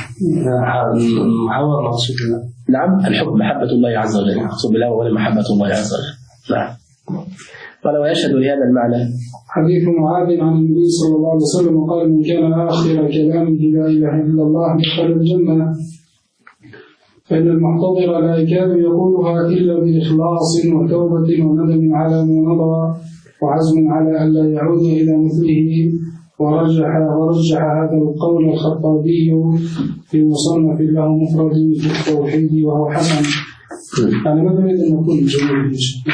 هو مقصود. نعم، الحب محبة الله عز وجل، مقصود بالهوى ولا محبة الله عز وجل. نعم. قال ويشهد لهذا المعنى حديث معاذ عن النبي صلى الله عليه وسلم قال: من كان آخر كلامه لا إله إلا الله دخل الجنة، فإن المحتضر لا يكاد يقولها إلا بإخلاص وتوبة وندم على ما مضى وعزم على ألا يعود إلى مثله. ورجح هذا القول الخطابي في مصنف له مفرد في التوحيد وهو حسن. يعني ما نريد أن نكون جميل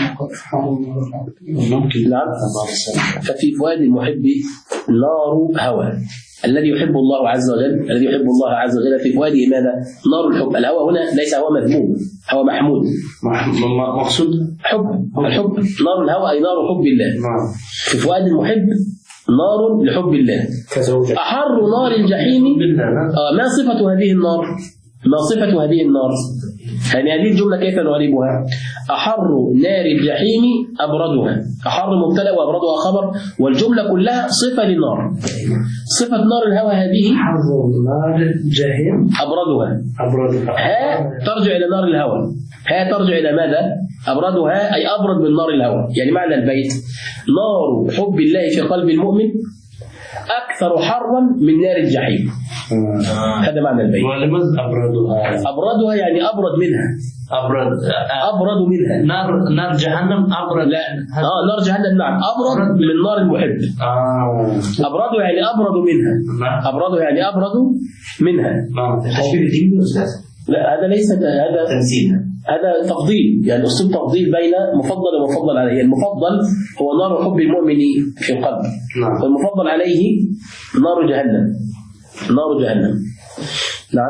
ممكن. نعم. ففي فؤاد المحب نار هوى. الذي يحب الله عز وجل، الذي يحب الله عز وجل في فؤاده ماذا؟ نار الحب. الهوى هنا ليس هوى مذموم، هوى محمود. مقصود حب. الحب نار الهوى أي نار حب الله. في فؤاد المحب نار لحب الله. أحر نار الجحيم. ما صفة هذه النار؟ ما صفة هذه النار؟ يعني هذه الجملة كيف نعربها؟ أحر نار الجحيم أبردها. أحر مبتدأ وأبردها خبر، والجملة كلها صفة للنار. صفة نار الهوى هذه أحر نار الجحيم أبردها. ها ترجع إلى نار الهوى. ها ترجع إلى ماذا؟ أبردها أي أبرد من نار الهوى. يعني معنى البيت نار حب الله في قلب المؤمن أكثر حرا من نار الجحيم. هذا معنى البيت. ولماذا أبردها؟ أبردها يعني أبرد منها. أبرد منها. نار جهنم أبرد. لا. نار جهنم نعم أبرد من نار المحب. أبرد يعني أبرد منها. أبرد يعني أبرد منها. تشبيه ديني أستاذ؟ لا هذا ليس هذا تمثيل. هذا تفضيل، يعني أسلوب تفضيل بين مفضل ومفضل عليه. المفضل هو نار حب المؤمن في القلب، والمفضل عليه نار جهنم. نار جهنم. نعم.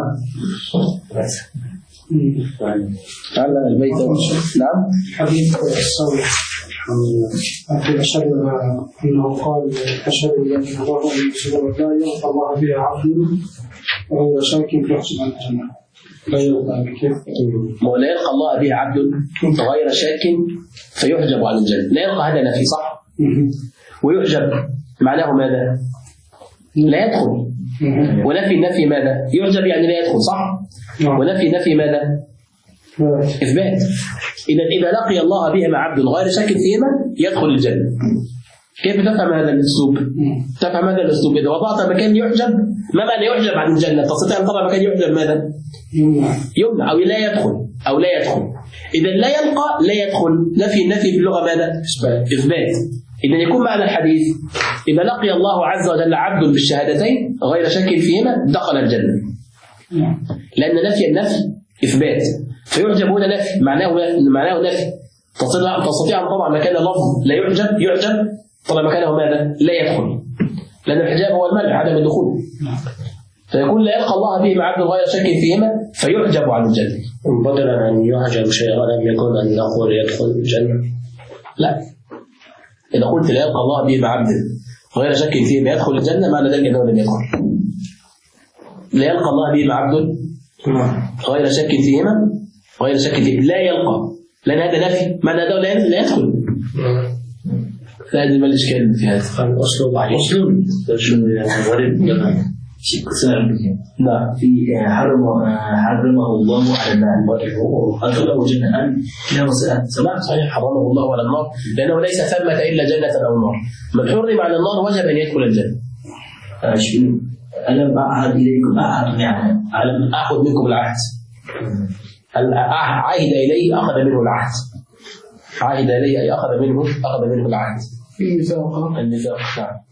على البيت. نعم. حديث الصوت في أشهد أنه قال: أشهد أن الله لا يلقى الله بها عبد وهو شاك يحسن عن الجنة. لا يلقى الله بها عبد غير شاك فيحجب عن الجنة. لا يلقى هذا نفي صح؟ ويحجب معناه ماذا؟ لا يدخل. ونفي النفي ماذا؟ يحجب يعني لا يدخل صح؟ ونفي النفي ماذا؟ إثبات. إذا لقي الله بهما عبد غير شاك فيهما يدخل الجنة. كيف تفهم هذا الأسلوب؟ تفهم هذا الأسلوب إذا وضعت مكان يحجب، ما معنى يحجب عن الجنة؟ تستطيع أن تضع مكان يحجب ماذا؟ يمنع أو لا يدخل أو لا يدخل. إذا لا يلقى لا يدخل. نفي النفي في اللغة ماذا؟ إثبات. إذا يكون معنى الحديث إذا لقي الله عز وجل عبد بالشهادتين غير شك فيهما دخل الجنة. لأن نفي النفي إثبات، فيحجب هنا نفي معناه نفي. تستطيع أن تضع مكان لفظ لا يحجب طبعا مكانه ماذا؟ لا يدخل، لأن الحجاب هو المنع عدم الدخول. فيكون لا يلقى الله به عبد غير شك فيهما فيحجب عن الجنة. بدلا أن يحجب شيئا لم يكن أن نقول يدخل الجنة. لا، إذا قلت لا يلقى الله به عبد غير شك فيهما يدخل الجنة معنى ذلك أنه لم يدخل. لا يلقى الله به عبد غير شك فيهما غير شك فيه لا يلقى، لأن هذا نفي معنى هذا لا يدخل. فهذا ما الإشكال في هذا؟ الأسلوب عليه أسلوب غريب. نعم. في حرمه الله على النار أدخله جنة. لا مسألة. نعم صحيح، حرمه الله على النار لأنه ليس ثمة إلا جنة أو نار. من حرم على النار وجب أن يدخل الجنة. ألم أعهد إليكم يعني ألم أخذ منكم العهد. عهد إليه أخذ منه العهد. عهد إليه أي أخذ منه العهد. الميثاق. الميثاق.